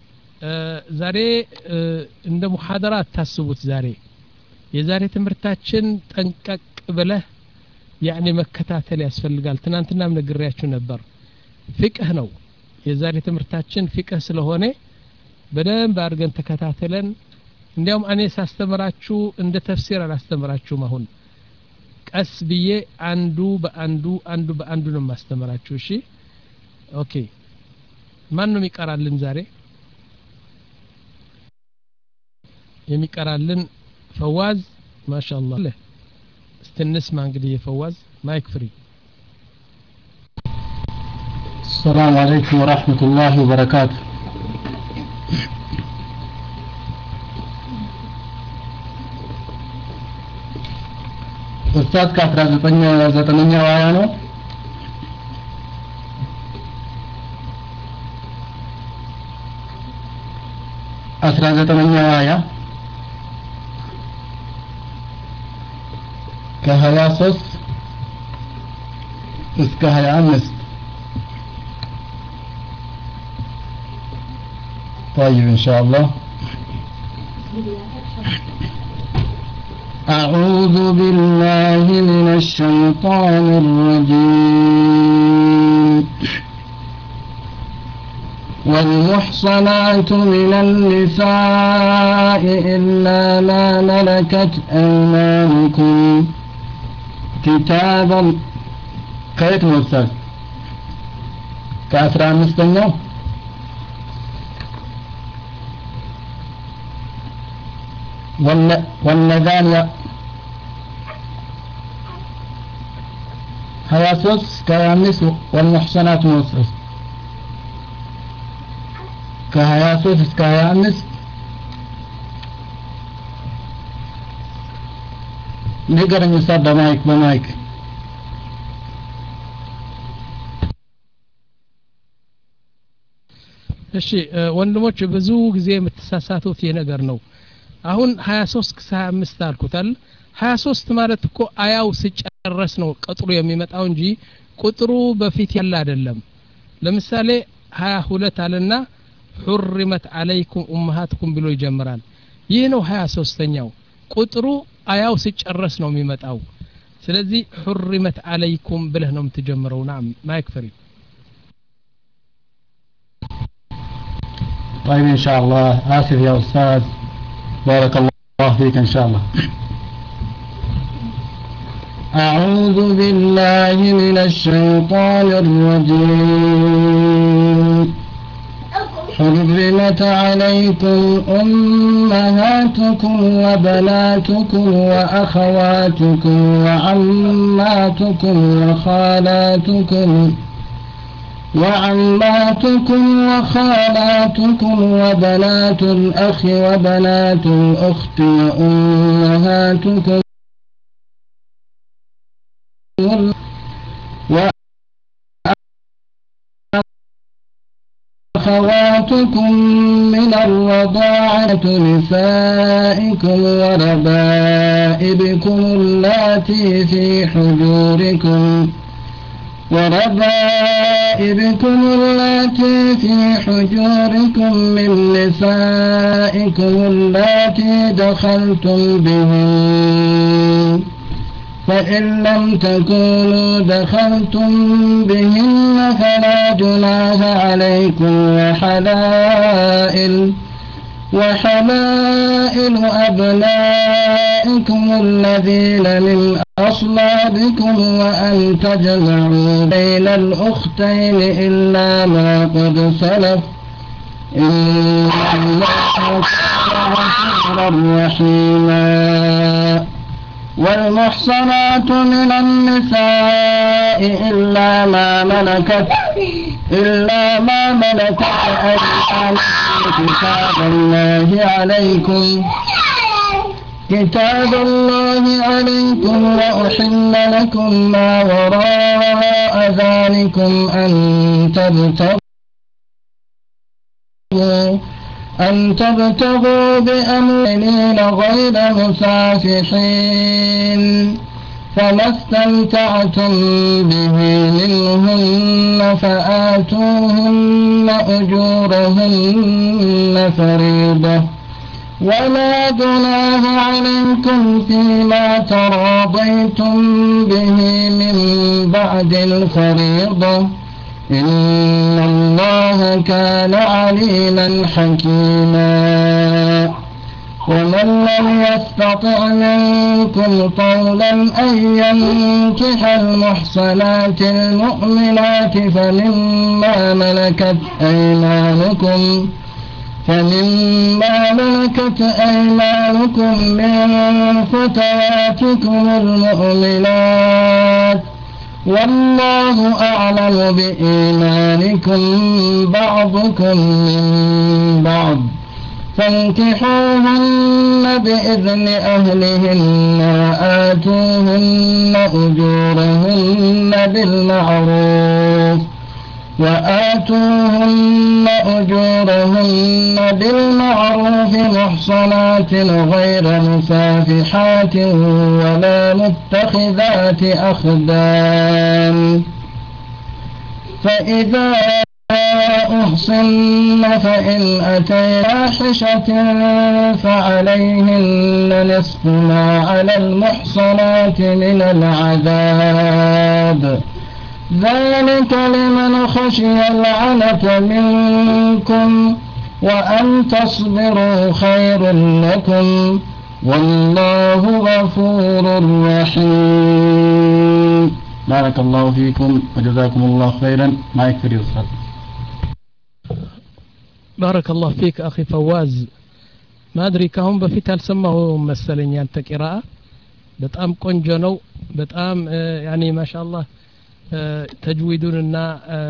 ዛሬ እንደ ሙሐደራ ታስቡት። ዛሬ የዛሬ ትምህርታችን ጠንቀቅ ብለህ ያኒ መከታተል ያስፈልጋል። ትናንትናም ነግሬያችሁ ነበር ፍቅህ ነው የዛሬ ትምህርታችን ፍቅህ ስለሆነ በደንብ አድርገን ተከታተለን። እንዲያውም እኔ ሳስተምራችሁ እንደ ተፍሲር አላስተምራችሁም። አሁን ቀስ ብዬ አንዱ በአንዱ አንዱ በአንዱ ነው ማስተምራችሁ። እሺ ኦኬ። ማን ነው የሚቀራልን ዛሬ? የሚቀራልን ፈዋዝ ማሻአላህ። استنسمع እንግዲህ የፈዋዝ ማይክ ፍሪ። السلام عليكم ورحمة الله وبركاته. ኡስታዝ ከአስራ ዘጠነኛው አያ ነው። አስራ ዘጠነኛው አያ ከሀያ ሶስት እስከ ሀያ አምስት طيب إن شاء الله. أعوذ بالله من الشيطان الرجيم. والمحصنات من النساء إلا ما ملكت أيمانكم كتابا كيف نوصل كأسرع مستنى واللذان هياسوس كيامس والمحصنات موصل كهياسوس كيامس نقدر نصاب بمايك بمايك እሺ ወንድሞች ብዙ ጊዜ የምትሳሳቱት የነገር ነው። አሁን ሀያ ሶስት እስከ ሀያ አምስት አልኩታል። ሀያ ሶስት ማለት እኮ አያው ሲጨረስ ነው ቀጥሎ የሚመጣው እንጂ ቁጥሩ በፊት ያለ አይደለም። ለምሳሌ ሀያ ሁለት አለና حرمت عليكم امهاتكم ብሎ ይጀምራል። ይህ ነው ሀያ ሶስተኛው ቁጥሩ አያው ሲጨረስ ነው የሚመጣው። ስለዚህ حرمت عليكم ብለህ ነው የምትጀምረው። ናም ማይክ ፍሪ። طيب إن شاء الله. آسف يا أستاذ بارك الله فيك إن شاء الله. أعوذ بالله من الشيطان الرجيم. حرمت عليكم أمهاتكم وبناتكم وأخواتكم وعماتكم وخالاتكم وعماتكم وخالاتكم وبنات الأخ وبنات الأخت وأمهاتكم وأخواتكم من الرضاعة نسائكم وربائبكم اللاتي في حجوركم وربائبكم اللاتي في حجوركم من نسائكم اللاتي دخلتم بهن فإن لم تكونوا دخلتم بهن فلا جناح عليكم وحلائل وحلائل أبنائكم الذين من أصلابكم وأن تجمعوا بين الأختين إلا ما قد سلف إن الله كان غفورا رحيما والمحصنات من النساء إلا ما ملكت إلا ما ملكت أيمانكم كتاب الله عليكم كتاب الله عليكم وأحل لكم ما وراء ذلكم أن تبتغوا أن تبتغوا بأموالين غير مسافحين فما استمتعتم به منهن فآتوهن أجورهن فريضة ولا جناح عليكم فيما تراضيتم به من بعد الفريضة إن الله كان عليما حكيما ومن لم يستطع منكم طولا أن ينكح المحصنات المؤمنات فمما ملكت أيمانكم فمما ملكت أيمانكم من فتياتكم المؤمنات والله أعلم بإيمانكم بعضكم من بعض فانكحوهن بإذن أهلهن وآتوهن أجورهن بالمعروف وآتوهن أجورهن بالمعروف محصنات غير مسافحات ولا متخذات أخدان فإذا أحصن فإن أتيا فاحشة فعليهن نصف ما على المحصنات من العذاب ذلك لمن خشي العنة منكم وأن تصبروا خير لكم والله غفور رحيم بارك الله فيكم وجزاكم الله خيرا ما يكفي أستاذ بارك الله فيك أخي فواز ما أدري كهم بفيت هل سمه مسلين أنت قراءة بتأم كونجنو بتأم يعني ما شاء الله تجويدنا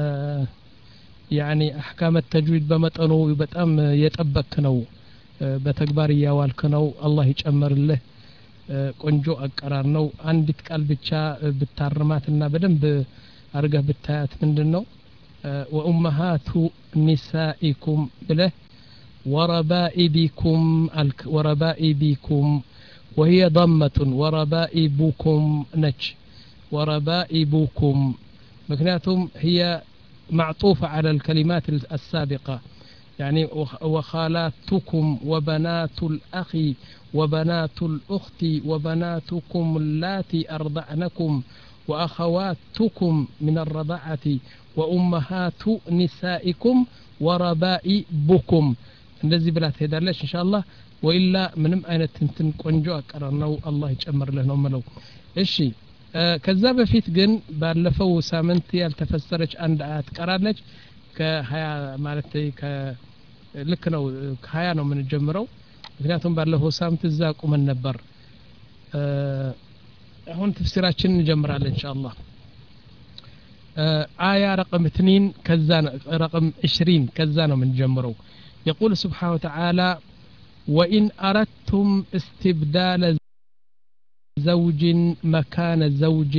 يعني أحكام التجويد بمتأنو بتأم يتأبكنو بتكباريا والكنو الله يجمر له ቆንጆ አቀራር ነው አንዲት ቃል ብቻ ብታርማትና በደንብ አርገህ ብታያት ምንድነው ወኡመሃቱ ኒሳኢኩም ብለህ ወረባኢቢኩም አልክ ወረባኢቢኩም وهي ضمة وربائبكم نج وربائبكم مكنياتهم هي معطوفة على الكلمات السابقة يعني وخالاتكم وبنات الأخ وبنات الأخت وبناتكم اللاتي أرضعنكم وأخواتكم من الرضاعة وأمهات نسائكم وربائبكم እንደዚህ ብላ ትሄዳለች ኢንሻአላህ ወኢላ ምንም አይነት እንትን ቆንጆ አቀራርነው አላህ ይጨምር ለህ ነው ማለት እሺ ከዛ በፊት ግን ባለፈው ሳምንት ያልተፈሰረች አንድ አያት ቀራለች ከ20 ማለት ከ ልክ ነው ከ20 ነው ምን ጀምረው ምክንያቱም ባለፈው ሳምንት እዛ ቁመን ነበር አሁን ተፍሲራችንን እንጀምራለን ኢንሻአላህ آية رقم اثنين كذا رقم عشرين كذا من جمرو يقول سبحانه وتعالى وإن أردتم استبدال زوج مكان زوج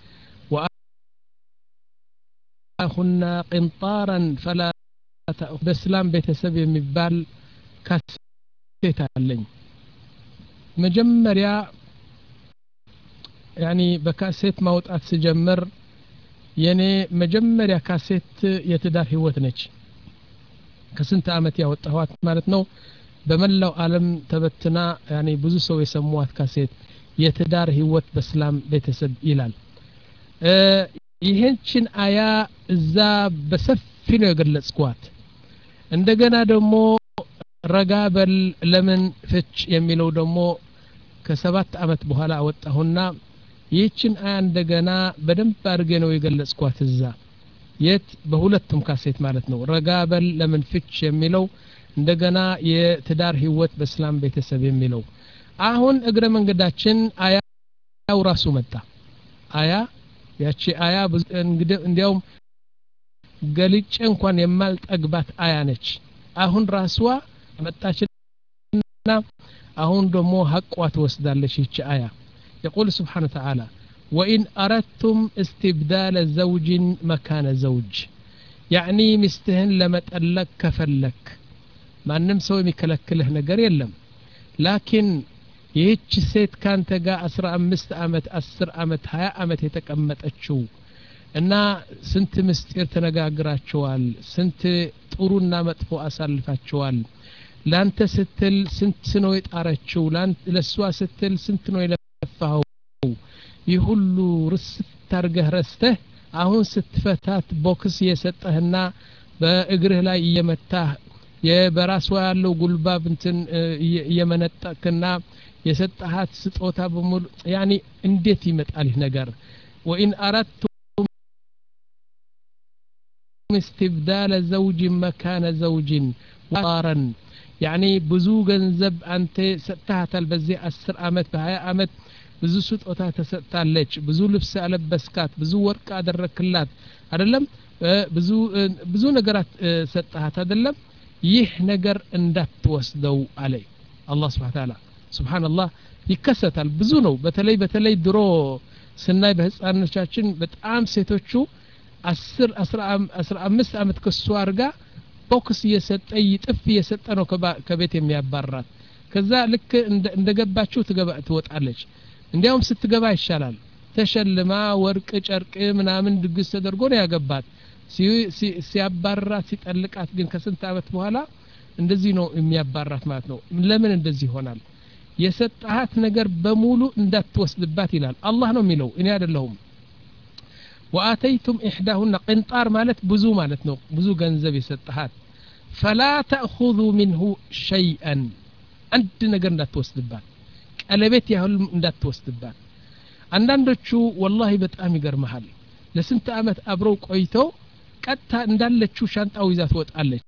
وآخنا قنطارا فلا تأخذ بسلام بيتسب يمبال كاسيت علي مجمريا يعني بكاسيت موطات سجمر يعني مجمريا كاسيت يتدار هيوت ነች ከስንት አመት ያወጣኋት ማለት ነው በመላው ዓለም ተበትና ያኒ ብዙ ሰው የሰሙዋት ካሴት የትዳር ህይወት በእስላም ቤተሰብ ይላል ይሄችን አያ እዛ በሰፊ ነው የገለጽኳት እንደገና ደግሞ ረጋበል ለምን ፍች የሚለው ደግሞ ከሰባት አመት በኋላ አወጣሁና ይህችን አያ እንደገና በደንብ አድርጌ ነው የገለጽኳት እዛ የት በሁለቱም ካሴት ማለት ነው ረጋበል ለምን ፍች የሚለው እንደገና የትዳር ህይወት በእስላም ቤተሰብ የሚለው አሁን እግረ መንገዳችን አያው ራሱ መጣ አያ ያቺ አያ እንግዲያውም ገልጬ እንኳን የማልጠግባት አያ ነች አሁን ራስዋ መጣችና አሁን ደግሞ ሐቋ ትወስዳለች ይቺ አያ يقول سبحانه وتعالى وإن أردتم استبدال زوج مكان زوج يعني مستهن لما تألك كفلك ما نمسو يمكلكله نجر يلم لكن ይህች ሴት ካንተ ጋር አስራ አምስት አመት አስር አመት ሀያ አመት የተቀመጠችው እና ስንት ምስጢር ተነጋግራቸዋል ስንት ጥሩና መጥፎ አሳልፋቸዋል ላንተ ስትል ስንት ነው የጣረችው ለሷ ስትል ስንት ነው የለፋው ይሁሉ ርስት ታርገህ ረስተህ አሁን ስትፈታት ቦክስ የሰጠህና በእግርህ ላይ እየመታህ የበራሷ ያለው ጉልባብ እንትን እየመነጠቅና የሰጣሃት ስጦታ በሙሉ ያኒ እንዴት ይመጣል ይህ ነገር وإن أردتم استبدال زوج مكان زوج وطارا يعني ብዙ ገንዘብ አንተ ሰጣሃታል በዚህ አስር አመት በሀያ አመት ብዙ ስጦታ ተሰጣለች ብዙ ልብስ አለበስካት ብዙ ወርቅ አደረክላት አይደለም ብዙ ብዙ ነገራት ሰጣሃት አይደለም ይህ ነገር እንዳትወስደው አለ አላህ Subhanahu Ta'ala Subhanallah ይከሰታል ብዙ ነው በተለይ በተለይ ድሮ ስናይ በህፃኖቻችን በጣም ሴቶቹ አስር አስራ አምስት አመት ከሷ አርጋ ቦክስ እየሰጠ ይጥፍ እየሰጠ ነው ከቤት የሚያባራት ከዛ ልክ እንደገባችሁ ትገባ ትወጣለች እንዲያውም ስትገባ ይሻላል ተሸልማ ወርቅ ጨርቅ ምናምን ድግስ ተደርጎ ነው ያገባት ሲያባራት ሲጠልቃት ግን ከስንት አመት በኋላ እንደዚህ ነው የሚያባራት ማለት ነው ለምን እንደዚህ ይሆናል የሰጣሃት ነገር በሙሉ እንዳትወስድባት ይላል አላህ ነው የሚለው እኔ አይደለሁም وآتيتم إحداهن قنطار مالت بزو مالت نو بزو ገንዘብ የሰጣሃት فلا تأخذوا منه شيئا አንድ ነገር እንዳትወስድባት ቀለበት ያህል እንዳትወስድባት አንዳንዶቹ والله በጣም ይገርማል ለስንት አመት አብረው ቆይተው ቀጣ እንዳለችው ሻንጣው ይዛ ትወጣለች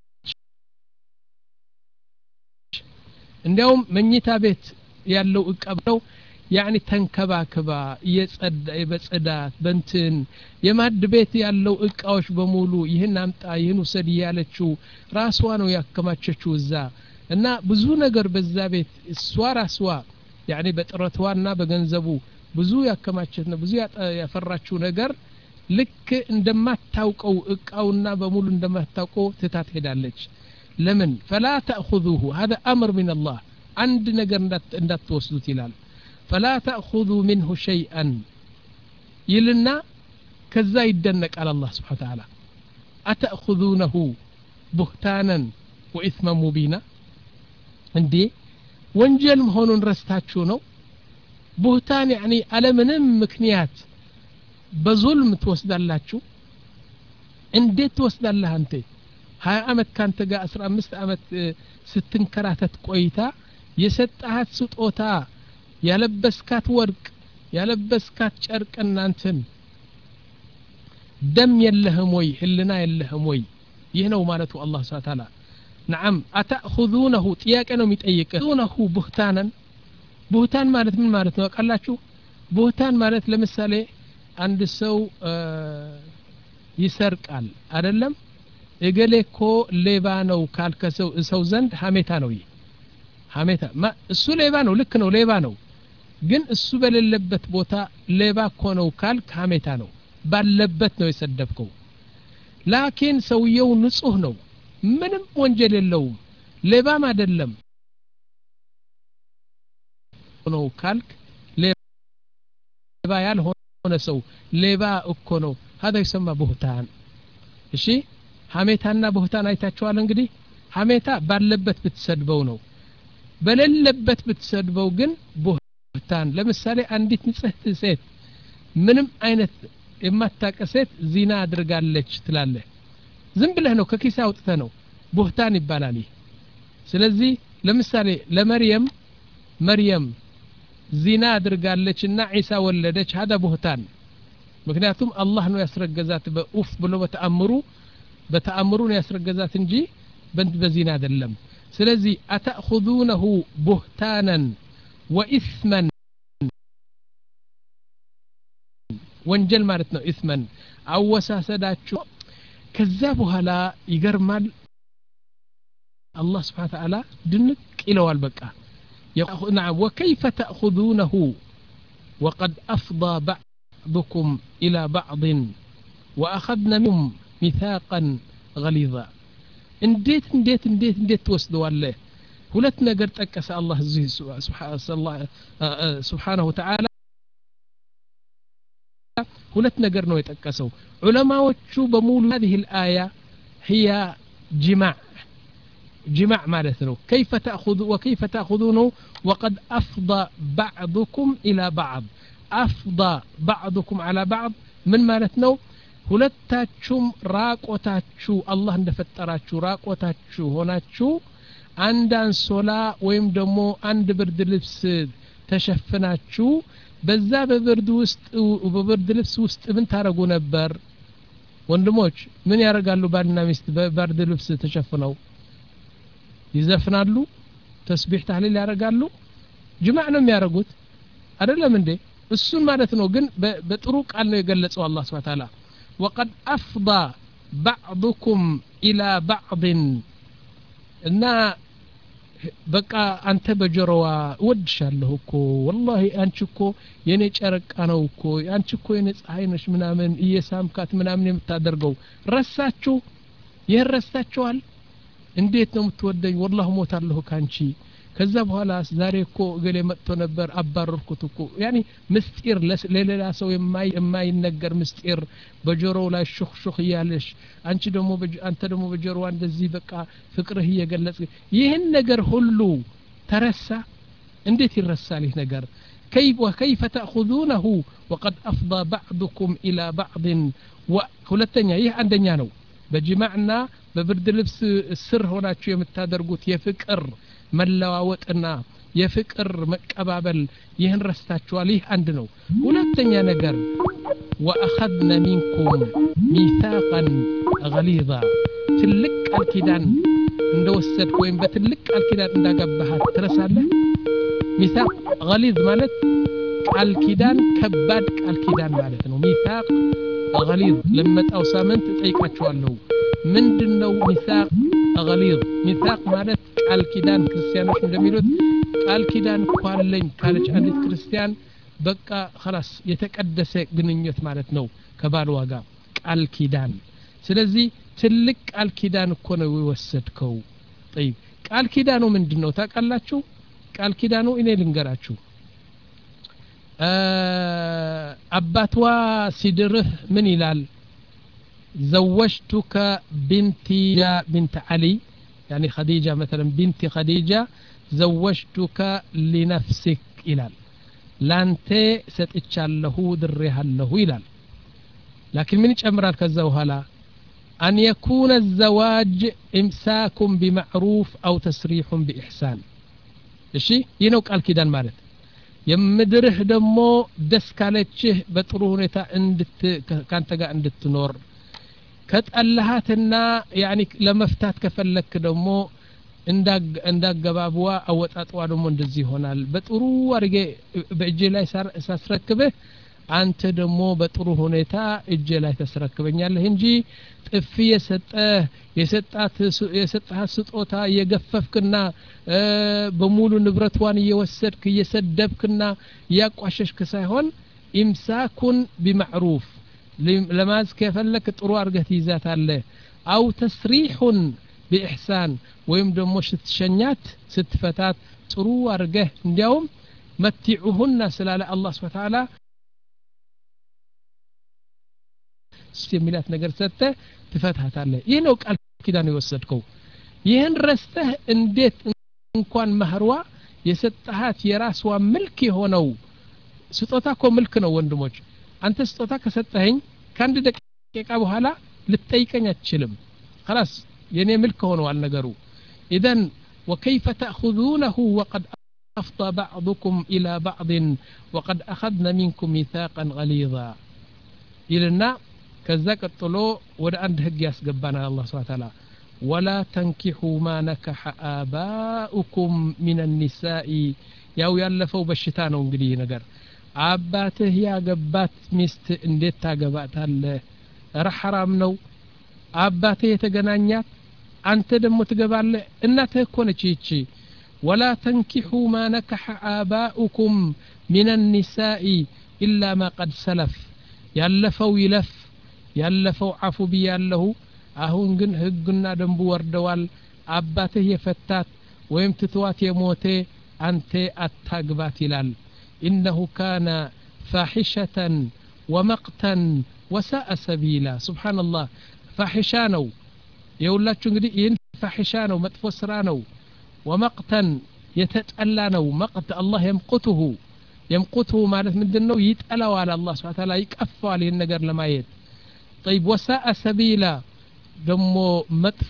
እንዲያውም መኝታ ቤት ያለው እቀበለው يعني ተንከባከባ የጸዳ የበጸዳት በንትን የማድ ቤት ያለው እቃዎች በሙሉ ይሄን አምጣ ይሄን ወሰድ ያለችው ራስዋ ነው ያከማቸችው እዛ እና ብዙ ነገር በዛ ቤት እሷ ራስዋ يعني በጥረቷና በገንዘቡ ብዙ ያከማቸት ነው ብዙ ያፈራችው ነገር ልክ እንደማታውቀው እቃውና በሙሉ እንደማታውቀው ትታት ሄዳለች ለምን فلا تأخذوه هذا أمر من الله عند ነገር እንዳትወስዱት ይላል فلا تأخذوا منه شيئا يلنا كذا يدنك على الله سبحانه وتعالى أتأخذونه بهتانا وإثما مبينا عندي ወንጀል መሆኑን ረስታችሁ ነው بهتان يعني على ምንም ምክንያት በዙልም ትወስዳላችሁ እንዴት ትወስዳለህ አንተ ሀያ አመት ካንተ ጋር አስራ አምስት አመት ስትንከራተት ቆይታ የሰጣሃት ስጦታ ያለበስካት ወርቅ ያለበስካት ጨርቅ እናንተን ደም የለህም ወይ ህልና የለህም ወይ ይህ ነው ማለቱ አላህ Subhanahu Ta'ala نعم أتأخذونه ጥያቄ ነው የሚጠይቀው بهتانا بهتان ማለት ምን ማለት ነው ቃላችሁ بهتان ማለት ለምሳሌ አንድ ሰው ይሰርቃል አይደለም እገሌ እኮ ሌባ ነው ካልከሰው ሰው ዘንድ ሐሜታ ነው ይሄ ሐሜታ ማ እሱ ሌባ ነው ልክ ነው ሌባ ነው ግን እሱ በሌለበት ቦታ ሌባ እኮ ነው ካልክ ሐሜታ ነው ባለበት ነው የሰደብከው ላኪን ሰውየው ንጹህ ነው ምንም ወንጀል የለውም ሌባም አይደለም ነው ካልክ ሌባ ያልሆነ ሰው ሌባ እኮ ነው هذا يسمى بهتان እሺ ሐሜታና በህታን አይታችኋል እንግዲህ ሐሜታ ባለበት ብትሰድበው ነው በሌለበት ብትሰድበው ግን በህታን ለምሳሌ አንዲት ንጽህት ሴት ምንም አይነት የማታቀሰት ዚና አድርጋለች ትላለህ ዝም ብለህ ነው ከኪስ አውጥተህ ነው በህታን ይባላል ስለዚህ ለምሳሌ ለመርየም መርየም ዚና አድርጋለችና ኢሳ ወለደች هذا بهتان ምክንያቱም አላህ ነው ያስረገዛት በኡፍ ብሎ በተአምሩ በተአምሩ ነው ያስረገዛት እንጂ በንት በዚና አይደለም ስለዚህ አተأخذونه بهتانا واثما ወንጀል ማለት ነው ኢስመን አወሳሰዳችሁ ከዛ በኋላ ይገርማል አላህ Subhanahu Wa Ta'ala ድንቅ ይለዋል በቃ نعم وكيف تأخذونه وقد أفضى بعضكم إلى بعض وأخذنا منهم ميثاقا غليظا እንዴት እንዴት እንዴት እንዴት ተወስደዋለህ ሁለት ነገር ጠቀሰ አላህ እዚህ Subhanahu Wa Ta'ala ሁለት ነገር ነው የጠቀሰው ዑለማዎቹ በሙሉ هذه الآية هي جماع جماع معناته كيف تأخذ وكيف تأخذونه وقد أفضى بعضكم إلى بعض أفضى بعضكم على بعض من معناته ሁለታችሁም ራቆታችሁ አላህ እንደፈጠራችሁ ራቆታችሁ ሆናችሁ አንድ አንሶላ ወይም ደግሞ አንድ ብርድ ልብስ ተሸፍናችሁ በዛ በብርድ ውስጥ በብርድ ልብስ ውስጥ ምን ታረጉ ነበር ወንድሞች ምን ያረጋሉ ባልና ሚስት በብርድ ልብስ ተሸፍነው ይዘፍናሉ ተስቢህ ተህሊል ያረጋሉ ጅማዕ ነው የሚያረጉት አይደለም እንዴ እሱን ማለት ነው ግን በጥሩ ቃል ነው የገለጸው አላህ Subhanahu Wa Ta'ala وقد أفضى بعضكم إلى بعض እና በቃ አንተ በጀሮዋ ወድሻለሁ እኮ والله አንቺ እኮ የኔ ጨረቃ ነው እኮ አንቺ እኮ የኔ ፀሐይ ነሽ ምናምን እየሳምካት ምናምን የምታደርገው ረሳችሁ ይረሳችኋል እንዴት ነው የምትወደኝ والله ሞታለሁ ካንቺ ከዛ በኋላ ዛሬ እኮ ገሌ መጥቶ ነበር አባረርኩት እኮ ያኒ ምስጢር ለሌላ ሰው የማይ የማይነገር ምስጢር በጆሮው ላይ ሹኽ ሹኽ ያለሽ አንቺ ደግሞ አንተ ደግሞ በጆሮዋ እንደዚህ በቃ ፍቅርህ እየገለጽ ይሄን ነገር ሁሉ ተረሳ እንዴት ይረሳል ይሄ ነገር كيف وكيف تأخذونه وقد أفضى بعضكم إلى بعض وሁለተኛ ይህ አንደኛ ነው በጅማዕና በብርድ ልብስ ስር ሆናችሁ የምታደርጉት የፍቅር መለዋወጥና የፍቅር መቀባበል ይህን ረስታችኋል ይህ አንድ ነው ሁለተኛ ነገር وأخذنا منكم ميثاقا غليظا ትልቅ ቃል ኪዳን እንደወሰድክ ወይም በትልቅ ቃል ኪዳን እንዳገባሃት ትረሳለህ ሚሳቅ غليظ ማለት ቃል ኪዳን ከባድ ቃል ኪዳን ማለት ነው ሚሳቅ غليظ ለመጣው ሳምንት ጠይቃችኋለሁ ምንድነው ሚሳቅ غليظ ሚሳቅ ማለት ቃል ኪዳን ክርስቲያኖች እንደሚሉት ቃል ኪዳን ኳለኝ ካለች አንዲት ክርስቲያን በቃ خلاص የተቀደሰ ግንኙነት ማለት ነው ከባልዋ ጋር ቃል ኪዳን ስለዚህ ትልቅ ቃል ኪዳን እኮ ነው የወሰድከው طيب ቃል ኪዳኑ ምንድነው ታውቃላችሁ ቃል ኪዳኑ እኔ ልንገራችሁ አባትዋ ሲድርህ ምን ይላል زوجتك بنتي بنت علي يعني خديجة مثلا بنت خديجة زوجتك لنفسك إلال لانت ستتشاله دريها إلال لكن من يجمرال كالزوهلا أن يكون الزواج إمساك بمعروف أو تسريح بإحسان إشي ينوك الكيدان مالت يمدره دمو دسكالتشه بطروه نتا اندت كانتقا اندت نور كتألهاتنا يعني لمفتات كفلك دمو እንዳግ እንዳገባብዋ አወጣጣዋ ደሞ እንደዚህ ይሆናል በጥሩ አርጌ በእጄ ላይ ሳስረክበህ አንተ ደግሞ በጥሩ ሁኔታ እጄ ላይ ተስረክበኛለህ እንጂ ጥፊ የሰጠህ የሰጣት የሰጣት ስጦታ የገፈፍክና በሙሉ ንብረቷን እየወሰድክ እየሰደብክና ያቋሸሽክ ሳይሆን ኢምሳኩን ቢማዕሩፍ ለማዝ ከፈለክ ጥሩ አርገት ይዛታለህ አው ተስሪሑን بإحسان ወይም ደግሞ ስትሸኛት ስትፈታት ጥሩ አርገህ እንዲያውም መትዑሁና ስላለ አላህ Subhanahu Ta'ala የሚላት ነገር ሰጠ ትፈታታለህ ይህ ነው ቃል ኪዳን የወሰድከው ይህን ረስተህ እንዴት እንኳን ማህርዋ የሰጣሃት የራስዋ መልክ የሆነው ስጦታ እኮ መልክ ነው ወንድሞች አንተ ስጦታ ከሰጠኸኝ ከአንድ ደቂቃ በኋላ ልትጠይቀኝ አትችልም خلاص የኔ መልክ ሆነዋል ነገሩ اذا وكيف تاخذونه وقد افضى بعضكم الى بعض وقد اخذنا منكم ميثاقا غليظا إلنا ከዛ ቀጥሎ ወደ አንድ ህግ ያስገባናል አላህ Subhanahu Ta'ala ولا تنكحوا ما نكح آباؤكم من النساء ያው ያለፈው በሽታ ነው እንግዲህ ነገር አባትህ ያገባት ሚስት እንዴት ታገባታለህ ኧረ حرام ነው አባትህ የተገናኛት አንተ ደግሞ ትገባለህ እናትህ እኮ ነች ይቺ ولا تنكحوا ما نكح آباؤكم من النساء إلا ما قد سلف ያለፈው ይለፍ ያለፈው አፉ ቢያለሁ አሁን ግን ህግና ደንቡ ወርደዋል አባትህ የፈታት ወይም ትቷት የሞተ አንተ አታግባት ይላል إنه كان فاحشة ومقتا وساء سبيلا سبحان الله فاحشة ነው የሁላችሁ እንግዲህ ይህን فاحشة ነው መጥፎ ስራ ነው ومقتا የተጠላ ነው مقت الله يمقته يمقته ማለት ምንድነው ይጠላዋል አላህ Subhanahu Ta'ala ይቀፋዋል ይሄን ነገር ለማየት طيب وساء سبيلا ደሞ መጥፎ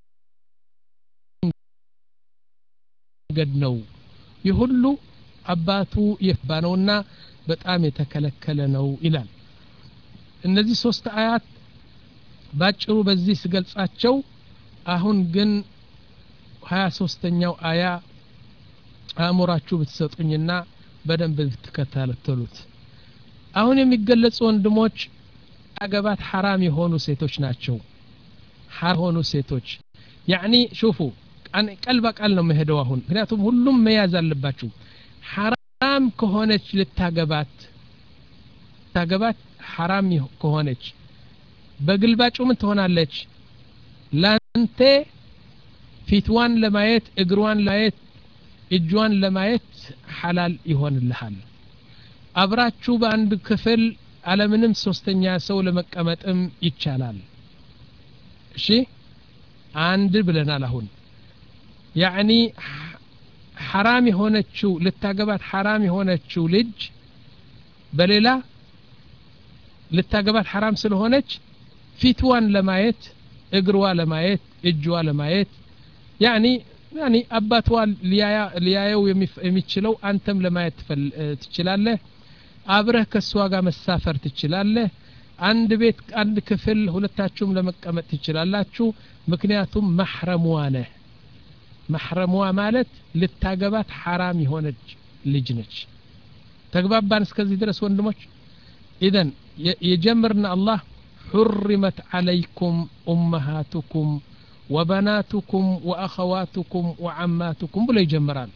መንገድ ነው ይሁሉ አባቱ የባነውና በጣም የተከለከለ ነው ይላል እነዚህ ሶስት አያት ባጭሩ በዚህ ስገልጻቸው አሁን ግን ሃያ ሶስተኛው አያ አእምሯችሁ ብትሰጡኝና በደንብ ብትከታተሉት አሁን የሚገለጹ ወንድሞች አገባት حرام የሆኑ ሴቶች ናቸው حرام የሆኑ ሴቶች يعني شوفوا ቀልባ ቃል ነው መሄደው አሁን ምክንያቱም ሁሉም መያዝ አለባችሁ حرام ከሆነች ልታገባት ታገባት حرام ከሆነች በግልባጩ ምን ትሆናለች ላንተ ፊትዋን ለማየት እግሯን ለማየት እጇን ለማየት حلال ይሆንልሃል አብራችሁ በአንድ ክፍል አለምንም ሶስተኛ ሰው ለመቀመጥም ይቻላል እሺ አንድ ብለናል አሁን يعني حرام የሆነችው ልታገባት حرام የሆነችው ልጅ በሌላ ልታገባት حرام ስለሆነች ፊትዋን ለማየት እግሯ ለማየት እጇ ለማየት يعني يعني አባቷ ሊያየው የሚችለው አንተም ለማየት ትችላለህ አብረህ ከሷ ጋር መሳፈር ትችላለህ አንድ ቤት አንድ ክፍል ሁለታችሁም ለመቀመጥ ትችላላችሁ ምክንያቱም محرمዋ ነህ محرمዋ ማለት ልታገባት حرام የሆነች ልጅ ነች ተግባባን እስከዚህ ድረስ ወንድሞች اذا يجمرنا الله حرمت عليكم امهاتكم وبناتكم واخواتكم وعماتكم ብሎ ይጀምራል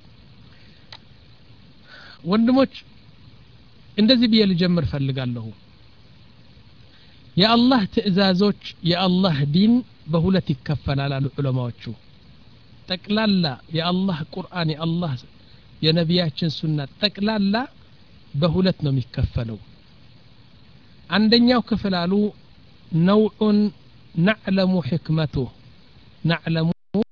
ወንድሞች እንደዚህ ብዬ ልጀምር ፈልጋለሁ የአላህ ትእዛዞች የአላህ ዲን በሁለት ይከፈላል አሉ ዑለማዎቹ ጠቅላላ የአላህ ቁርአን የአላህ የነቢያችን ሱና ጠቅላላ በሁለት ነው የሚከፈለው አንደኛው ክፍል አሉ ነውዑን نعلم حكمته نعلم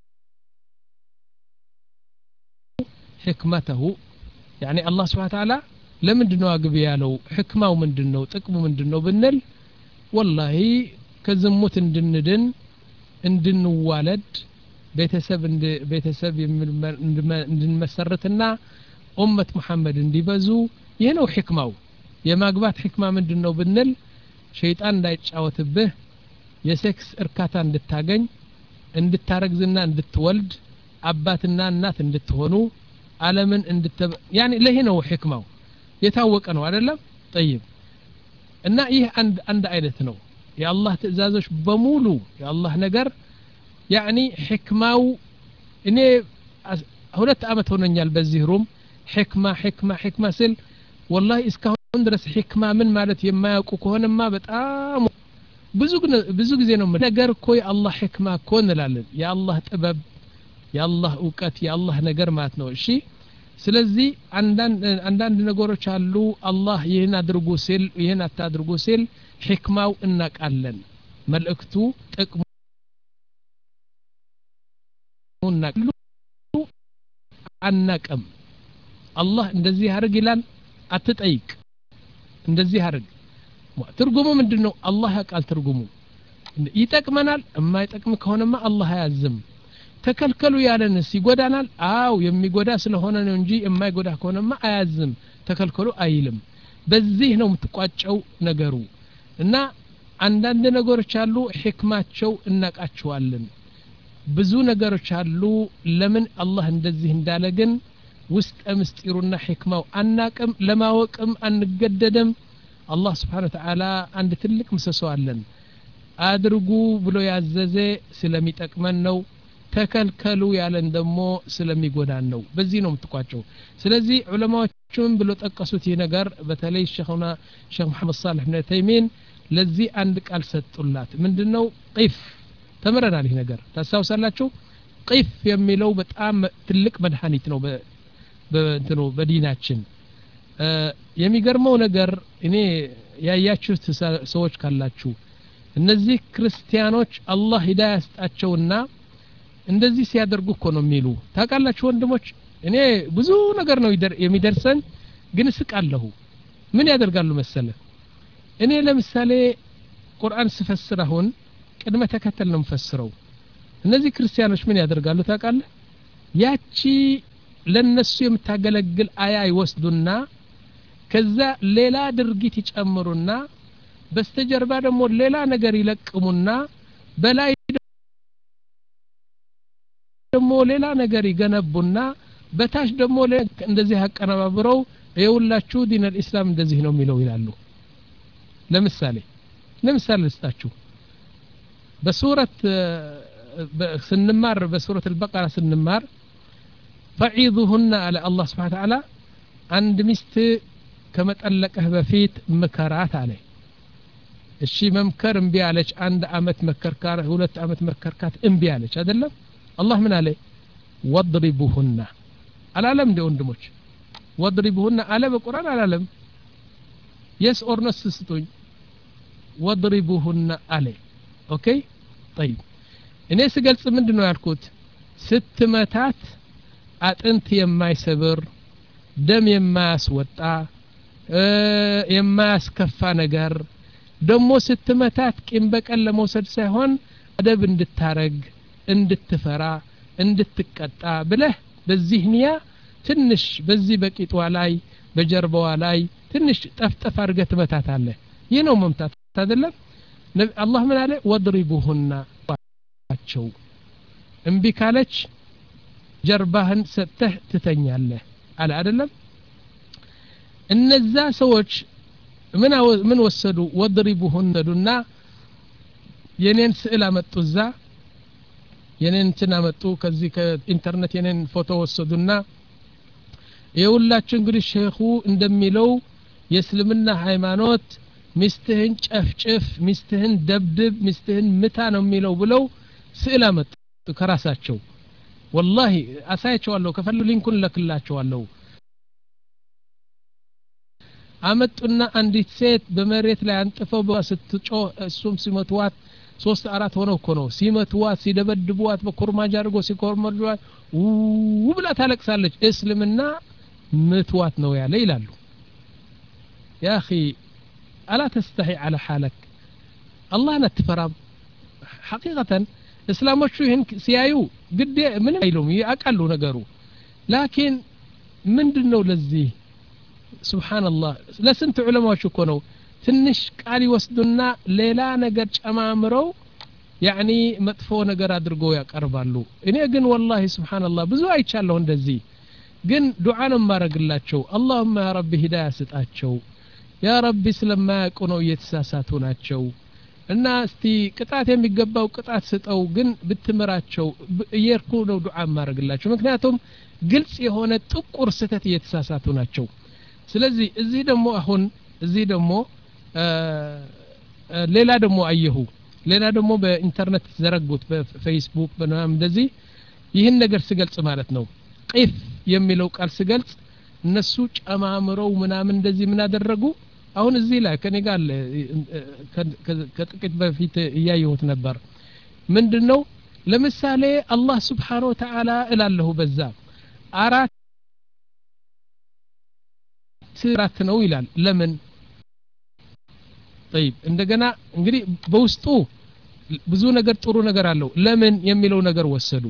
حكمته يعني الله سبحانه وتعالى ለምንድነው አግብ ያለው ህክማው ምንድነው ጥቅሙ ምንድነው ብንል والله ከዝሙት እንድንድን እንድንዋለድ ቤተሰብ እንደ ቤተሰብ እንድንመሰርትና ኡመት መሐመድ እንዲበዙ ይሄ ነው ህክማው የማግባት ህክማ ምንድነው ብንል ሸይጣን እንዳይጫወትብህ የሴክስ እርካታ እንድታገኝ እንድታረግዝና እንድትወልድ አባትና እናት እንድትሆኑ ዓለምን እንድት يعني ለሄ ነው ህክማው የታወቀ ነው አይደለም طيب እና ይህ አንድ አንድ አይነት ነው የአላህ ትእዛዞች በሙሉ የአላህ ነገር ያኒ ህክማው እኔ ሁለት አመት ሆነኛል በዚህ ሩም ህክማ ህክማ ህክማ ስል والله እስካሁን ድረስ ህክማ ምን ማለት የማያውቁ ከሆነማ በጣም ብዙ ብዙ ጊዜ ነው ነገር እኮ የአላህ ህክማ እኮ እንላለን የአላህ ጥበብ የአላህ ዕውቀት የአላህ ነገር ማለት ነው እሺ ስለዚህ አንዳንድ አንዳንድ ነገሮች አሉ አላህ ይሄን አድርጉ ሲል ይሄን አታድርጉ ሲል ህክማው እናቃለን መልእክቱ ጥቅሙ እናቃሉ አናቀም አላህ እንደዚህ ያርግ ይላል አትጠይቅ እንደዚህ ያርግ ትርጉሙ ምንድነው አላህ ያቃል ትርጉሙ ይጠቅመናል የማይጠቅም ከሆነማ አላህ ያዝም ተከልከሉ ያለንስ ይጎዳናል አው የሚጎዳ ስለሆነ ነው እንጂ የማይጎዳ ከሆነማ አያዝም ተከልከሉ አይልም በዚህ ነው የምትቋጨው ነገሩ እና አንዳንድ ነገሮች አሉ ህክማቸው እናቃቸዋለን ብዙ ነገሮች አሉ ለምን አላህ እንደዚህ እንዳለ ግን ውስጥ ምስጢሩና ህክማው አናቅም ለማወቅም አንገደደም አላህ Subhanahu Wa Ta'ala አንድ ትልቅ ምሰሶ አለን አድርጉ ብሎ ያዘዘ ስለሚጠቅመን ነው ተከልከሉ ያለን ደግሞ ስለሚጎዳን ነው በዚህ ነው የምትቋጨው ስለዚህ ዑለማዎቹም ብሎ ጠቀሱት ይሄ ነገር በተለይ ሸኹና ሸኽ መሐመድ صالح ኢብኑ ተይሚን ለዚህ አንድ ቃል ሰጡላት ምንድነው ቂፍ ተመረናል ይሄ ነገር ታሳውሳላችሁ ቂፍ የሚለው በጣም ትልቅ መድኃኒት ነው በእንትኑ በዲናችን የሚገርመው ነገር እኔ ያያችሁት ሰዎች ካላችሁ እነዚህ ክርስቲያኖች አላህ ሂዳያ ያስጣቸውና እንደዚህ ሲያደርጉ እኮ ነው የሚሉ ታውቃላችሁ ወንድሞች እኔ ብዙ ነገር ነው የሚደርሰን ግን እስቃለሁ ምን ያደርጋሉ መሰለ እኔ ለምሳሌ ቁርአን ስፈስር አሁን ቅድመ ተከተል ነው መፈስረው እነዚህ ክርስቲያኖች ምን ያደርጋሉ ታውቃለህ ያቺ ለነሱ የምታገለግል አያ ይወስዱና ከዛ ሌላ ድርጊት ይጨምሩና በስተጀርባ ደግሞ ሌላ ነገር ይለቅሙና በላይ ደግሞ ሌላ ነገር ይገነቡና በታች ደግሞ እንደዚህ አቀነባብረው የውላችሁ ዲን الاسلام እንደዚህ ነው የሚለው ይላሉ ለምሳሌ ለምሳሌ ልስጣችሁ በሱረት ስንማር በሱረት البقره ስንማር فعيذهن على الله سبحانه وتعالى عند مست كما طلقه بفيت مكرات عليه እሺ መምከር እምቢ አለች አንድ አመት መከርካር ሁለት አመት መከርካት እምቢ አለች አይደለም الله من عليه واضربوهن العالم دي ወንድሞች واضربوهن على በቁርአን العالم yes or no ስትኝ واضربوهن عليه اوكي طيب እኔ ስገልጽ ምንድነው ያልኩት ስትመታት አጥንት የማይሰብር ደም የማያስወጣ የማያስከፋ ነገር ደሞ ስትመታት ቂም በቀል ለመውሰድ ሳይሆን አደብ እንድታረግ እንድትፈራ እንድትቀጣ ብለህ በዚህ ንያ ትንሽ በዚህ በቂጧ ላይ በጀርባዋ ላይ ትንሽ ጠፍጠፍ አድርገህ ትመታታለህ ይህ ነው መምታት አይደለም አላህ ምን አለ ወድሪቡሁና አቸው እምቢ ካለች ጀርባህን ሰጥተህ ትተኛለህ አለ አይደለም እነዛ ሰዎች ምን ምን ወሰዱ ወድሪቡሁና የኔን ስዕል አመጡዛ የኔን እንትን አመጡ ከዚህ ከኢንተርኔት የኔን ፎቶ ወሰዱና የሁላችሁ እንግዲህ ሼኹ እንደሚለው የእስልምና ሃይማኖት ሚስትህን ጨፍጭፍ ሚስትህን ደብድብ ሚስትህን ምታ ነው የሚለው ብለው ስዕል አመጡ ከራሳቸው والله አሳያቸዋለሁ ከፈሉ ሊንኩን ለክላቸዋለሁ አመጡና አንዲት ሴት በመሬት ላይ አንጥፈው በስትጮህ እሱም ሲመቷት ሶስት አራት ሆነው እኮ ነው ሲመቷት ሲደበድቧት በኩርማጅ አድርጎ ሲኮርመጇት ውብላ ታለቅሳለች እስልምና ምትዋት ነው ያለ ይላሉ يا اخي الا تستحي على حالك الله نتفرام حقيقه እስላሞቹ ይሄን ሲያዩ ግድ ምን አይሉም ያቃሉ ነገሩ ላኪን ምንድነው ለዚህ ሱብሃንአላህ ለስንት ዑለማዎች እኮ ነው ትንሽ ቃል ይወስዱና ሌላ ነገር ጨማምረው ያኒ መጥፎ ነገር አድርገው ያቀርባሉ እኔ ግን والله ሱብሃንአላህ ብዙ አይቻለሁ እንደዚህ ግን ዱዓ ነው ማረግላቸው اللهم يا رب هدايه ስጣቸው ያ ረቢ ስለማያውቁ ነው እየተሳሳቱ ናቸው እና እስቲ ቅጣት የሚገባው ቅጣት ስጠው ግን ብትምራቸው እየርኩ ነው ዱዓ ማድረግላቸው ምክንያቱም ግልጽ የሆነ ጥቁር ስተት እየተሳሳቱ ናቸው ስለዚህ እዚህ ደግሞ አሁን እዚህ ደግሞ ሌላ ደግሞ አየሁ ሌላ ደግሞ በኢንተርኔት ዘረጉት በፌስቡክ በናም እንደዚህ ይህን ነገር ሲገልጽ ማለት ነው ቂፍ የሚለው ቃል ሲገልጽ እነሱ ጨማምረው ምናምን እንደዚህ ምን አደረጉ አሁን እዚህ ላይ ከኔ ጋር ከጥቂት በፊት እያየሁት ነበር ምንድነው ለምሳሌ አላህ Subhanahu Wa Ta'ala እላለሁ በዛ አራት አራት ነው ይላል ለምን طيب እንደገና እንግዲህ በውስጡ ብዙ ነገር ጥሩ ነገር አለው ለምን የሚለው ነገር ወሰዱ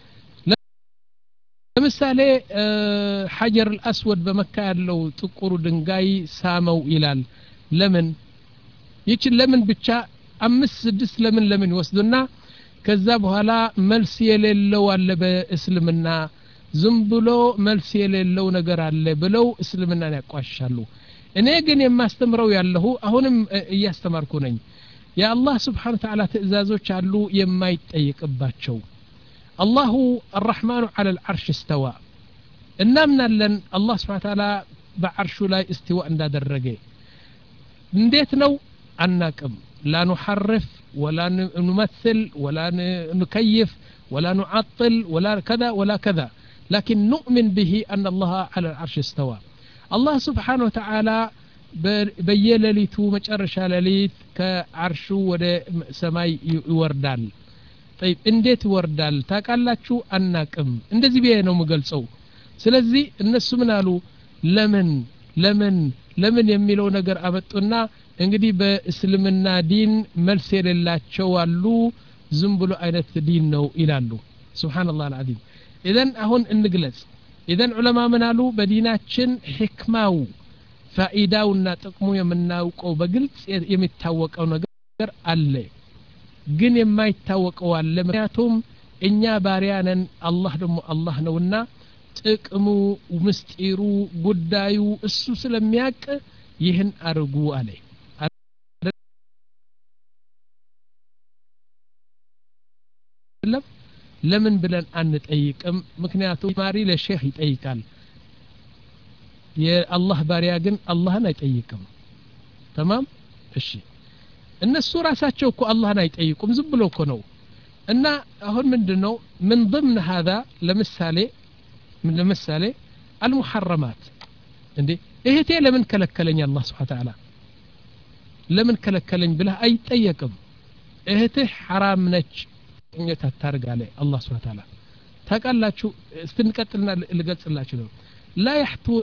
ለምሳሌ ሐጀር الاسود በመካ ያለው ጥቁሩ ድንጋይ ሳመው ይላል ለምን ይችን ለምን ብቻ አምስት ስድስት ለምን ለምን ይወስዱና ከዛ በኋላ መልስ የሌለው አለ በእስልምና ዝም ብሎ መልስ የሌለው ነገር አለ ብለው እስልምናን ያቋሻሉ እኔ ግን የማስተምረው ያለሁ አሁንም እያስተማርኩ ነኝ የአላህ Subhanahu Wa Ta'ala ትእዛዞች አሉ የማይጠይቅባቸው الله الرحمن على العرش استوى እናምናለን الله سبحانه وتعالى بعرش ላይ استواء እንዳደረገ እንዴት ነው አናቅም لا نحرف ولا نمثل ولا نكيف ولا نعطل ولا كذا ولا كذا لكن نؤمن به أن الله على العرش استوى الله سبحانه وتعالى በየሌሊቱ መጨረሻ ሌሊት ከአርሹ ወደ ሰማይ ይወርዳል طيب እንዴት ይወርዳል ታቃላችሁ አናቅም እንደዚህ ቢየ ነው መገልጸው ስለዚህ እነሱ ምን አሉ ለምን ለምን ለምን የሚለው ነገር አመጡና እንግዲህ በእስልምና ዲን መልስ የሌላቸው አሉ ዝም ብሎ አይነት ዲን ነው ይላሉ ሱብሃንአላህ አልዓዚም ኢዘን አሁን እንግለጽ ኢዘን ዑለማ ምን አሉ በዲናችን ህክማው ፋኢዳውና ጥቅሙ የምናውቀው በግልጽ የሚታወቀው ነገር አለ ግን የማይታወቀው አለ ምክንያቱም እኛ ባሪያ ነን አላህ ደግሞ አላህ ነውና ጥቅሙ ምስጢሩ ጉዳዩ እሱ ስለሚያውቅ ይህን አርጉ አለ ለምን ብለን አንጠይቅም ምክንያቱም ማሪ ለሼህ ይጠይቃል የአላህ ባሪያ ግን አላህን አይጠይቅም تمام እሺ እነሱ ራሳቸው እኮ አላህን አይጠይቁም ዝም ብሎ እኮ ነው እና አሁን ምንድነው ምን ضمن هذا ለምሳሌ ምን ለምሳሌ المحرمات እንዴ እህቴ ለምን ከለከለኝ አላህ Subhanahu Wa Ta'ala ለምን ከለከለኝ ብለህ አይጠየቅም እህትህ حرام ነች እንዴት አታርጋለ አላህ Subhanahu Wa Ta'ala ታቃላችሁ እስትንቀጥልና ልገልጽላችሁ ነው لا يحتو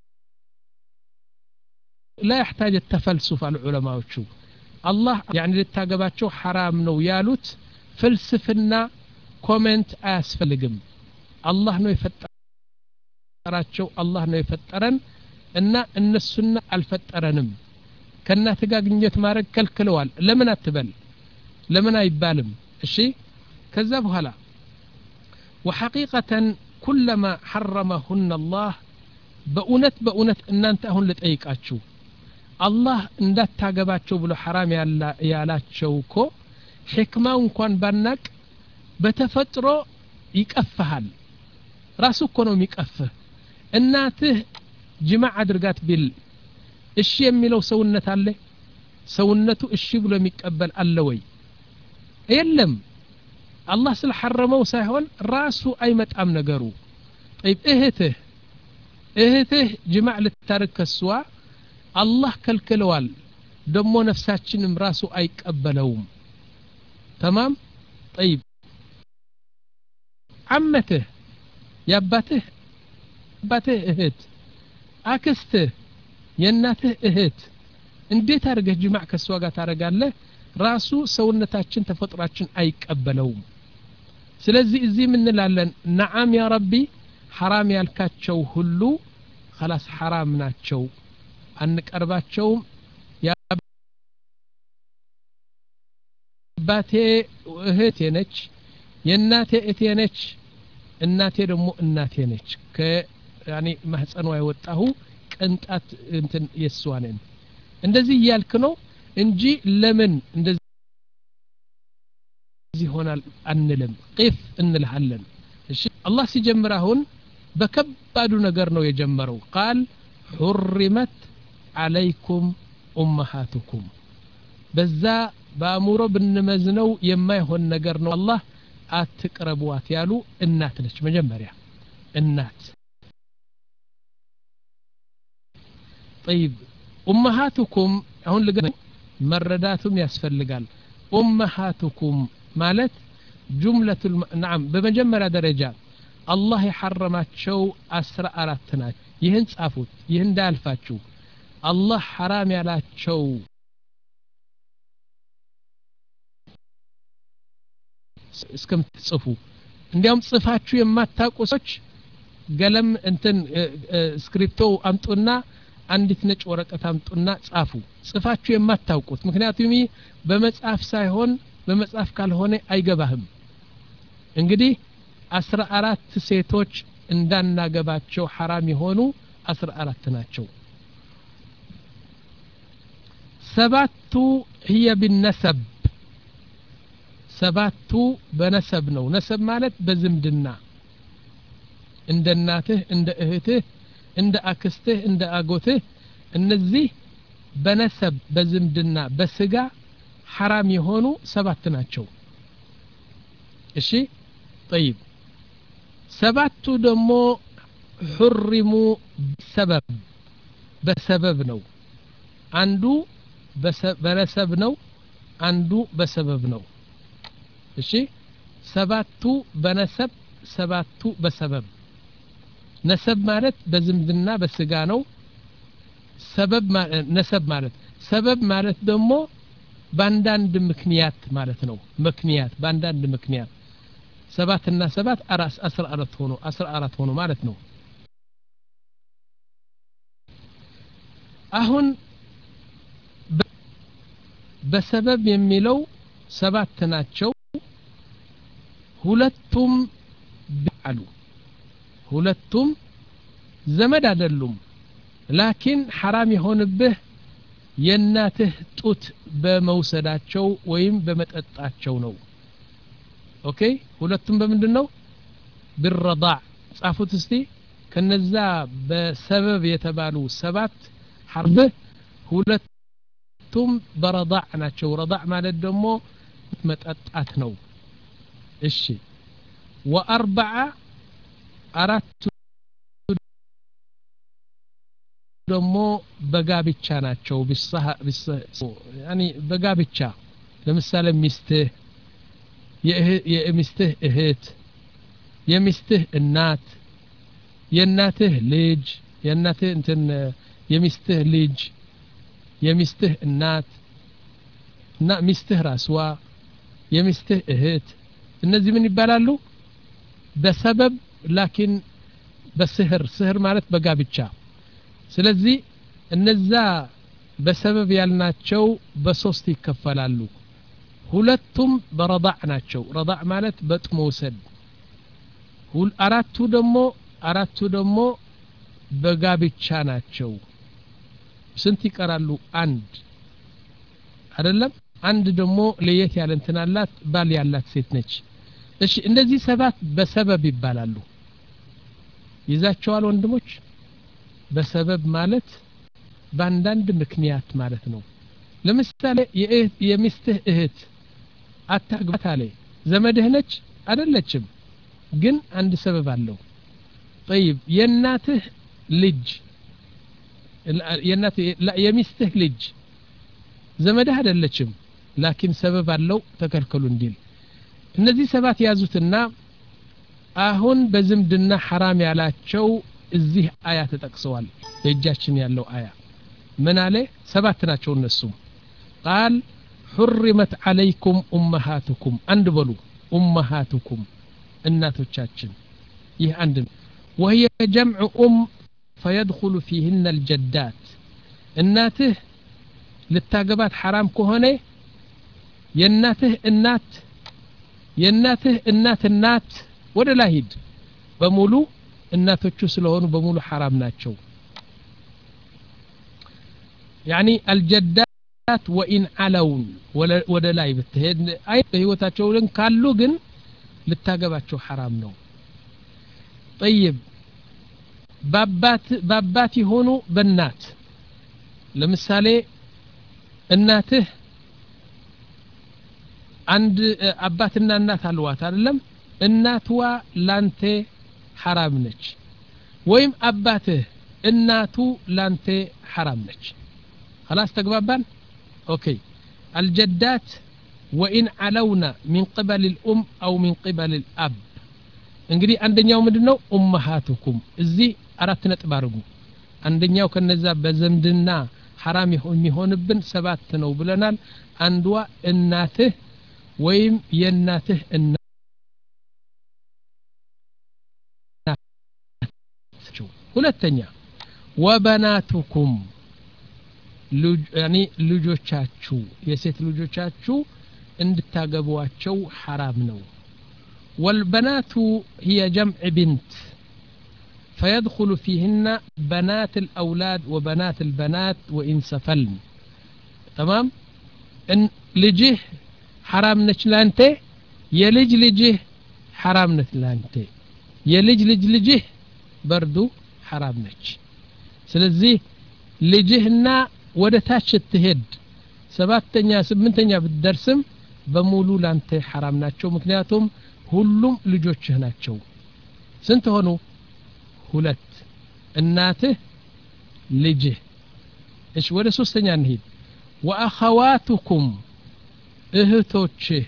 لا يحتاج التفلسف على العلماء وشو الله يعني للتاقباتشو حرام نو يالوت فلسفنا كومنت اسفلقم الله نو يفتراتشو الله نو يفترن إن إن السنة الفترنم كنا تقاقنيت مارك كالكلوال لمن اتبل لمن يبالم الشي كذاب هلا وحقيقة كلما حرمهن الله بأونت بأونت إن أنت هون لتأيقاتشو الله እንዳት ታገባቸው ብሎ حرام ያላቸውኮ ህክማው እንኳን ባናቅ በተፈጥሮ ይቀፈሃል ራሱ እኮ ነው የሚቀፍህ እናትህ ጅማዕ አድርጋት ቢል እሺ የሚለው ሰውነት አለ ሰውነቱ እሺ ብሎ የሚቀበል አለ ወይ የለም አላህ ስለሐረመው ሳይሆን ራሱ አይመጣም ነገሩ طيب እህትህ እህትህ ጅማዕ ልታርከስዋ الله كلكلوال دمو نفساتشنم راسو አይቀበለውም تمام طيب عمته يابته አባትህ እህት አክስትህ የእናትህ እህት እንዴት አድርገህ ጅማዕ ከሷ ጋር ታረጋለህ ራሱ ሰውነታችን ተፈጥሯችን አይቀበለውም ስለዚህ እዚህ ምን እንላለን ነዓም ያ ረቢ حرام ያልካቸው ሁሉ خلاص حرام ናቸው አንቀርባቸውም ያባቴ እህቴ ነች የእናቴ እህቴ ነች እናቴ ደግሞ እናቴ ነች ከ ያኒ ማህፀኗ የወጣሁ ቅንጣት እንትን የሷነን እንደዚህ ያልክ ነው እንጂ ለምን እንደዚህ ይሆናል አንልም ቂፍ እንልሃለን እሺ አላህ ሲጀምር አሁን በከባዱ ነገር ነው የጀመረው ቃል حرمت عليكم امهاتكم በዛ በአእምሮ ብንመዝነው የማይሆን ነገር ነው አላህ አትቅረቧት ያሉ እናት ነች መጀመሪያ እናት طيب امهاتكم አሁን ልገ መረዳቱም ያስፈልጋል امهاتكم ማለት جملة الم... نعم በመጀመሪያ ደረጃ አላህ የሐረማቸው አስራ አራት ናቸው ይህን ጻፉት ይህን እንዳልፋችሁ አላህ حرام ያላቸው እስከምትጽፉ እንዲያውም ጽፋችሁ የማታውቁ ሰዎች ገለም እንትን ስክሪፕቶ አምጡና አንዲት ነጭ ወረቀት አምጡና ጻፉ ጽፋችሁ የማታውቁት ምክንያቱም በመጻፍ ሳይሆን በመጻፍ ካልሆነ አይገባህም እንግዲህ አስራ አራት ሴቶች እንዳናገባቸው حرام የሆኑ አስራ አራት ናቸው ሰባቱ هي بالنسب ሰባቱ በነሰብ ነው ነሰብ ማለት በዝምድና እንደ እናትህ እንደ እህትህ እንደ አክስትህ እንደ አጎትህ እነዚህ በነሰብ በዝምድና በስጋ حرام የሆኑ ሰባት ናቸው እሺ طيب ሰባቱ ደግሞ حرموا بسبب በሰበብ ነው አንዱ በነሰብ ነው አንዱ በሰበብ ነው እሺ ሰባቱ በነሰብ ሰባቱ በሰበብ ነሰብ ማለት በዝምድና በስጋ ነው ሰበብ ነሰብ ማለት ሰበብ ማለት ደግሞ ባንዳንድ ምክንያት ማለት ነው ምክንያት ባንዳንድ ምክንያት ሰባት እና ሰባት አራስ አስራ አራት ሆኖ አስራ አራት ሆኖ ማለት ነው አሁን በሰበብ የሚለው ሰባት ናቸው ሁለቱም ቢአሉ ሁለቱም ዘመድ አይደሉም ላኪን حرام ይሆንብህ የናትህ ጡት በመውሰዳቸው ወይም በመጠጣቸው ነው ኦኬ ሁለቱም በምንድነው بالرضاع ጻፉት እስቲ ከነዛ በሰበብ የተባሉ ሰባት حرب ሁለቱም በረضاع ናቸው ረضاع ማለት ደግሞ መጠጣት ነው እሺ واربعه አራት ደግሞ በጋብቻ ናቸው ቢሰህ يعني በጋብቻ ለምሳሌ ሚስትህ የሚስትህ እህት የሚስትህ እናት የእናትህ ልጅ የእናትህ እንትን የሚስትህ ልጅ የሚስትህ እናት እና ሚስትህ ራስዋ የሚስትህ እህት እነዚህ ምን ይባላሉ በሰበብ ላኪን በስህር ስህር ማለት በጋብቻ ስለዚህ እነዛ በሰበብ ያልናቸው በሶስት ይከፈላሉ ሁለቱም በረضاع ናቸው ረضاع ማለት በጥሞ ወሰድ ሁል አራቱ ደግሞ አራቱ ደግሞ በጋብቻ ናቸው ስንት ይቀራሉ አንድ አይደለም አንድ ደግሞ ለየት ያለ እንትናላት ባል ያላት ሴት ነች እሺ እንደዚህ ሰባት በሰበብ ይባላሉ ይዛቸዋል ወንድሞች በሰበብ ማለት ባንዳንድ ምክንያት ማለት ነው ለምሳሌ የሚስትህ እህት አታግባት አለ ዘመድህ ነች አይደለችም ግን አንድ ሰበብ አለው طيب የናትህ ልጅ የናትህ የሚስትህ ልጅ ዘመድህ አይደለችም ላኪን ሰበብ አለው ተከልከሉ እንዲል እነዚህ ሰባት ያዙትና አሁን በዝምድና حرام ያላቸው እዚህ አያ ተጠቅሰዋል በእጃችን ያለው አያ ምን አለ ሰባት ናቸው እነሱ قال حرمت عليكم امهاتكم አንድ በሉ امهاتكم እናቶቻችን ይህ አንድ وهي جمع ام فيدخل فيهن الجدات እናትህ ልታገባት حرام ከሆነ የናትህ እናት የናትህ እናት እናት ወደ ላይ ሂድ በሙሉ እናቶቹ ስለሆኑ በሙሉ حرام ናቸው يعني الجدات وإن علون ولا لا يبتهد أي بهيوتاቸው ልን ካሉ ግን ልታገባቸው حرام ነው طيب ባባት ባባት ይሆኑ በእናት ለምሳሌ እናትህ አንድ አባትና እናት አልዋት አይደለም እናትዋ ላንተ حرام ነች ወይም አባትህ እናቱ ላንተ حرام ነች خلاص تقبابان اوكي الجدات وإن علونا من قبل الأم أو من قبل الأب እንግዲህ አንደኛው ምንድነው ኡማሃቱኩም እዚህ አራት ነጥብ አድርጉ አንደኛው ከነዛ በዘምድና حرام የሚሆንብን ሰባት ነው ብለናል አንዷ እናትህ ወይም የእናትህ እናት ሁለተኛ ወበናቱኩም يعني ልጆቻችሁ የሴት ልጆቻችሁ እንድታገቧቸው حرام ነው والبنات هي جمع بنت فيدخل فيهن بنات الأولاد وبنات البنات وإن سفلن تمام إن لجه حرام نتلانته يلج لجه حرام نتلانته يلج لج لجه بردو حرام نتش سلزي لجهنا ودتاش التهد سباتنيا سبنتنيا بالدرسم بمولو لانته حرام ناتشو مكنياتهم ሁሉም ልጆችህ ናቸው ስንት ሆኑ ሁለት እናትህ ልጅህ እሺ ወደ ሶስተኛ እንሂድ واخواتكم اهتوچህ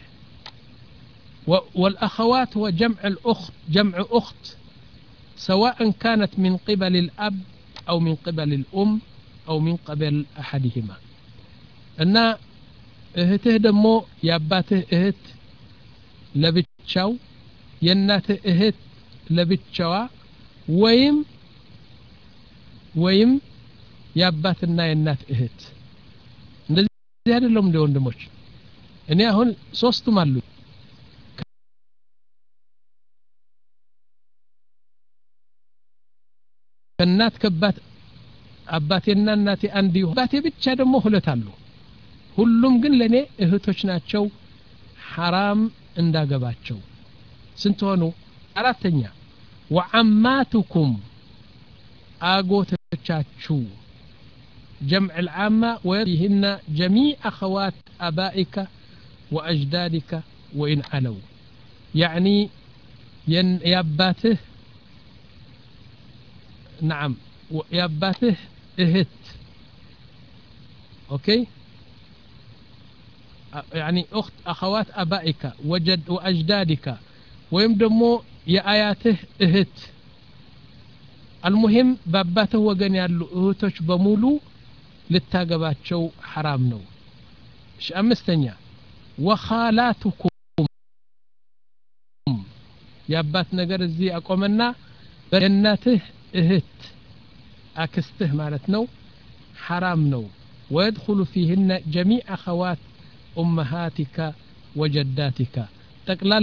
والاخوات هو جمع الاخت جمع اخت سواء كانت من قبل الاب او من قبل الام او من قبل احدهما እና እህትህ ደግሞ ያባትህ እህት ለብቻው የእናትህ እህት ለብቻዋ ወይም ወይም ያባትና የእናት እህት እንደዚህ አይደለም እንደ ወንድሞች እኔ አሁን ሶስቱም አሉ ከእናት ከባት አባቴና እናቴ አንድ ይሁን አባቴ ብቻ ደግሞ ሁለት አሉ ሁሉም ግን ለኔ እህቶች ናቸው حرام እንዳገባቸው ስንት ሆኑ አራተኛ وعماتكم አጎቶቻችሁ جمع العامة ويهن جميع أخوات أبائك وأجدادك وإن علوا يعني ين ياباته نعم ياباته اهت اوكي يعني أخت أخوات أبائك وجد وأجدادك ويمدمو يا آياته إهت المهم باباته وقن يالو إهتوش بمولو للتاقباتشو حرام نو ش أمستنيا وخالاتكم يا بات نقر الزي أقومنا بناته إهت أكسته مالتنو حرام نو ويدخل فيهن جميع أخوات أمهاتك وجداتك تقلال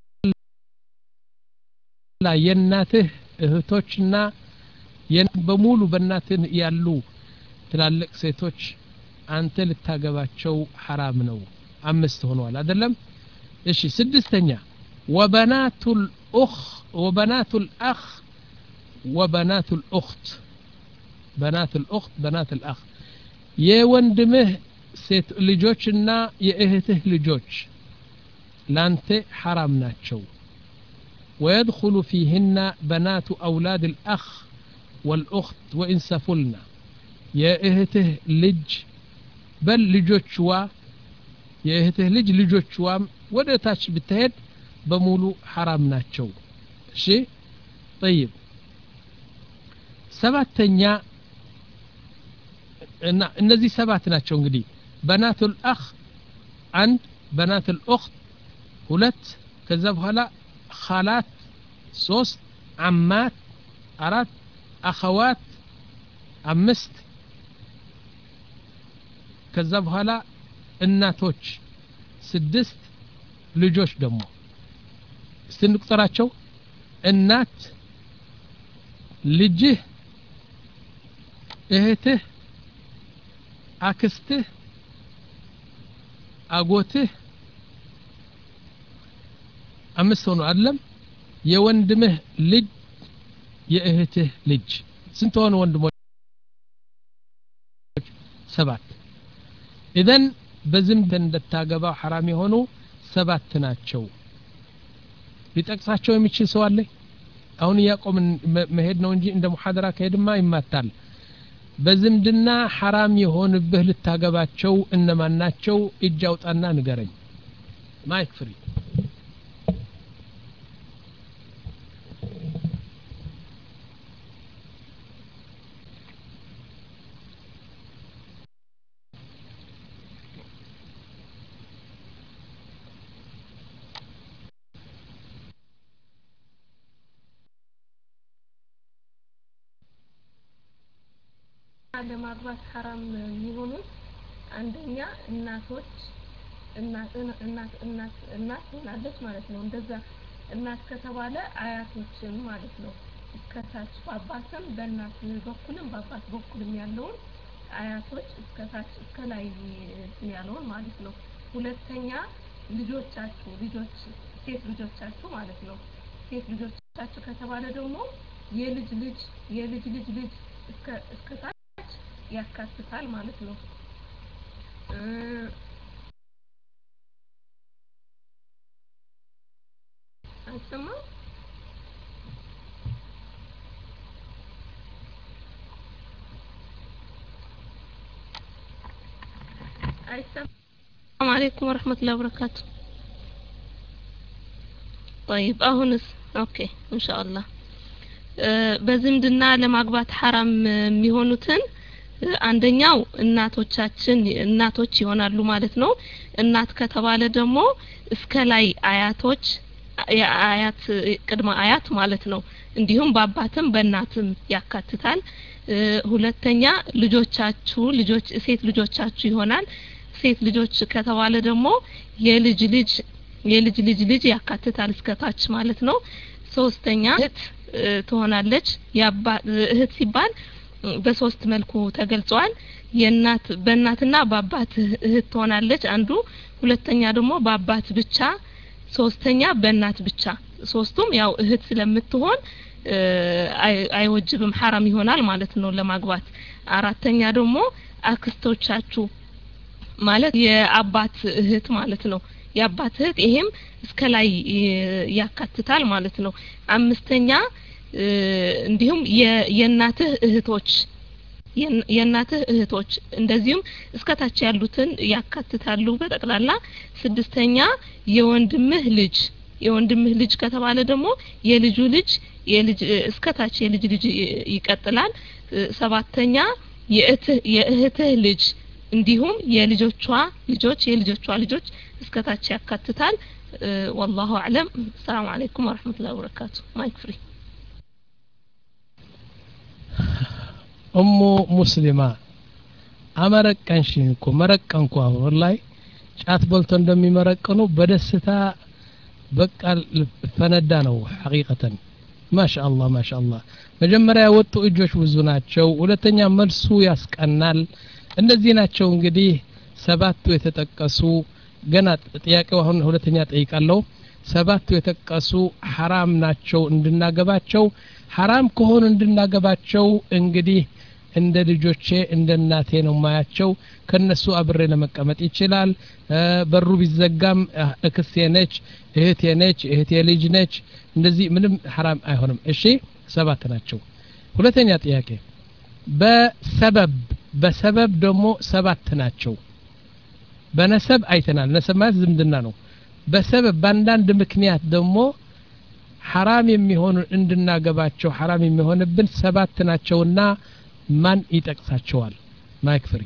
لا يناته እህቶችና በሙሉ በእናትህ ያሉ ትላልቅ ሴቶች አንተ ልታገባቸው حرام ነው አምስት ሆነዋል አይደለም እሺ ስድስተኛ وبنات الأخ وبنات الأخ وبنات الأخت بنات الأخت بنات الأخ የወንድምህ ሴት ልጆችና የእህትህ ልጆች ላንተ حرام ናቸው ويدخل فيهن بنات أولاد الأخ والأخت وإن سفلنا يا إهته لج بل لجوشوا يا إهته لج لجوشوا ولا تاش بالتهد بمولو حرام ناتشو شيء طيب سبعة تنيا النزي سبعة ناتشو انقدي بنات الأخ عند بنات الأخت ولت كذب هلا خالات ሶስት عمات አራት አخوات አምስት ከዛ በኋላ እናቶች ስድስት ልጆች ደግሞ ስንቁጠራቸው እናት ልጅህ እህትህ አክስትህ አጎትህ አምስት ሆኖ አይደለም የወንድምህ ልጅ የእህትህ ልጅ ስንት ሆነ ወንድሞች ሰባት ኢዘን በዝምድ እንደታገባው حرام የሆኑ ሰባት ናቸው ሊጠቅሳቸው የሚችል ሰው አለ አሁን ያቆም መሄድ ነው እንጂ እንደ ሙሐደራ ከሄድማ ይማታል በዝምድና حرام የሆንብህ ልታገባቸው እነማን ናቸው እጅ አውጣና ንገረኝ ማይክ ፍሪ ለማግባት حرام የሚሆኑት አንደኛ እናቶች እናት እናት እናት እናት ሆናለች ማለት ነው እንደዛ እናት ከተባለ አያቶችን ማለት ነው እስከታች በአባትም በእናት በኩልም በአባት በኩልም ያለውን አያቶች እስከታች እስከላይ ያለውን ማለት ነው ሁለተኛ ልጆቻችሁ ልጆች ሴት ልጆቻችሁ ማለት ነው ሴት ልጆቻችሁ ከተባለ ደግሞ የልጅ ልጅ የልጅ ልጅ ልጅ እስከ እስከታች ያካትታል ማለት ነው አሰማ السلام عليكم ورحمة الله وبركاته طيب أهونس أوكي إن شاء الله በዝምድና ለማግባት حرام የሚሆኑትን አንደኛው እናቶቻችን እናቶች ይሆናሉ ማለት ነው እናት ከተባለ ደግሞ እስከ ላይ አያቶች አያት ቅድመ አያት ማለት ነው እንዲሁም በአባትም በእናትም ያካትታል ሁለተኛ ልጆቻችሁ ልጆች ሴት ልጆቻችሁ ይሆናል ሴት ልጆች ከተባለ ደግሞ የልጅ ልጅ የልጅ ልጅ ልጅ ያካትታል እስከታች ማለት ነው ሶስተኛ እህት ትሆናለች ያባ እህት ሲባል በሶስት መልኩ ተገልጿል የእናት በእናትና በአባት እህት ትሆናለች አንዱ ሁለተኛ ደግሞ በአባት ብቻ ሶስተኛ በእናት ብቻ ሶስቱም ያው እህት ስለምትሆን አይወጅብም حرام ይሆናል ማለት ነው ለማግባት አራተኛ ደግሞ አክስቶቻችሁ ማለት የአባት እህት ማለት ነው የአባት እህት ይሄም እስከ ላይ ያካትታል ማለት ነው አምስተኛ እንዲሁም የእናትህ እህቶች የእናትህ እህቶች እንደዚሁም እስከታች ያሉትን ያካትታሉ በጠቅላላ ስድስተኛ የወንድምህ ልጅ የወንድምህ ልጅ ከተባለ ደግሞ የልጁ ልጅ የልጅ እስከታች የልጅ ልጅ ይቀጥላል ሰባተኛ የእህትህ የእህትህ ልጅ እንዲሁም የልጆቿ ልጆች የልጆቿ ልጆች እስከታች ያካትታል والله اعلم السلام عليكم ورحمة الله وبركاته مايك فري ኡሙ ሙስሊማ አመረቀንሽን እኮ መረቀንኩ ወላሂ ጫት በልቶ እንደሚመረቀኑ በደስታ በቃ ፈነዳ ነው ሐቂቀተን ማሻአላህ ማሻአላህ መጀመሪያ ወጡ እጆች ብዙ ናቸው ሁለተኛ መልሱ ያስቀናል እነዚህ ናቸው እንግዲህ ሰባቱ የተጠቀሱ ገና ጥያቄው አሁን ሁለተኛ ጠይቃለሁ ሰባቱ የተጠቀሱ حرام ናቸው እንድናገባቸው حرام ከሆነ እንድናገባቸው እንግዲህ እንደ ልጆቼ እንደ እናቴ ነው ማያቸው ከነሱ አብሬ ለመቀመጥ ይችላል በሩ ቢዘጋም እክሴ ነች እህቴ ነች እህቴ ልጅ ነች እንደዚህ ምንም حرام አይሆንም እሺ ሰባት ናቸው ሁለተኛ ጥያቄ በሰበብ በሰበብ ደግሞ ሰባት ናቸው በነሰብ አይተናል ነሰብ ማለት ዝምድና ነው በሰበብ ባንዳንድ ምክንያት ደግሞ حرام የሚሆኑ እንድናገባቸው حرام የሚሆንብን ሰባት ናቸውና ማን ይጠቅሳቸዋል ማይክ ፍሪ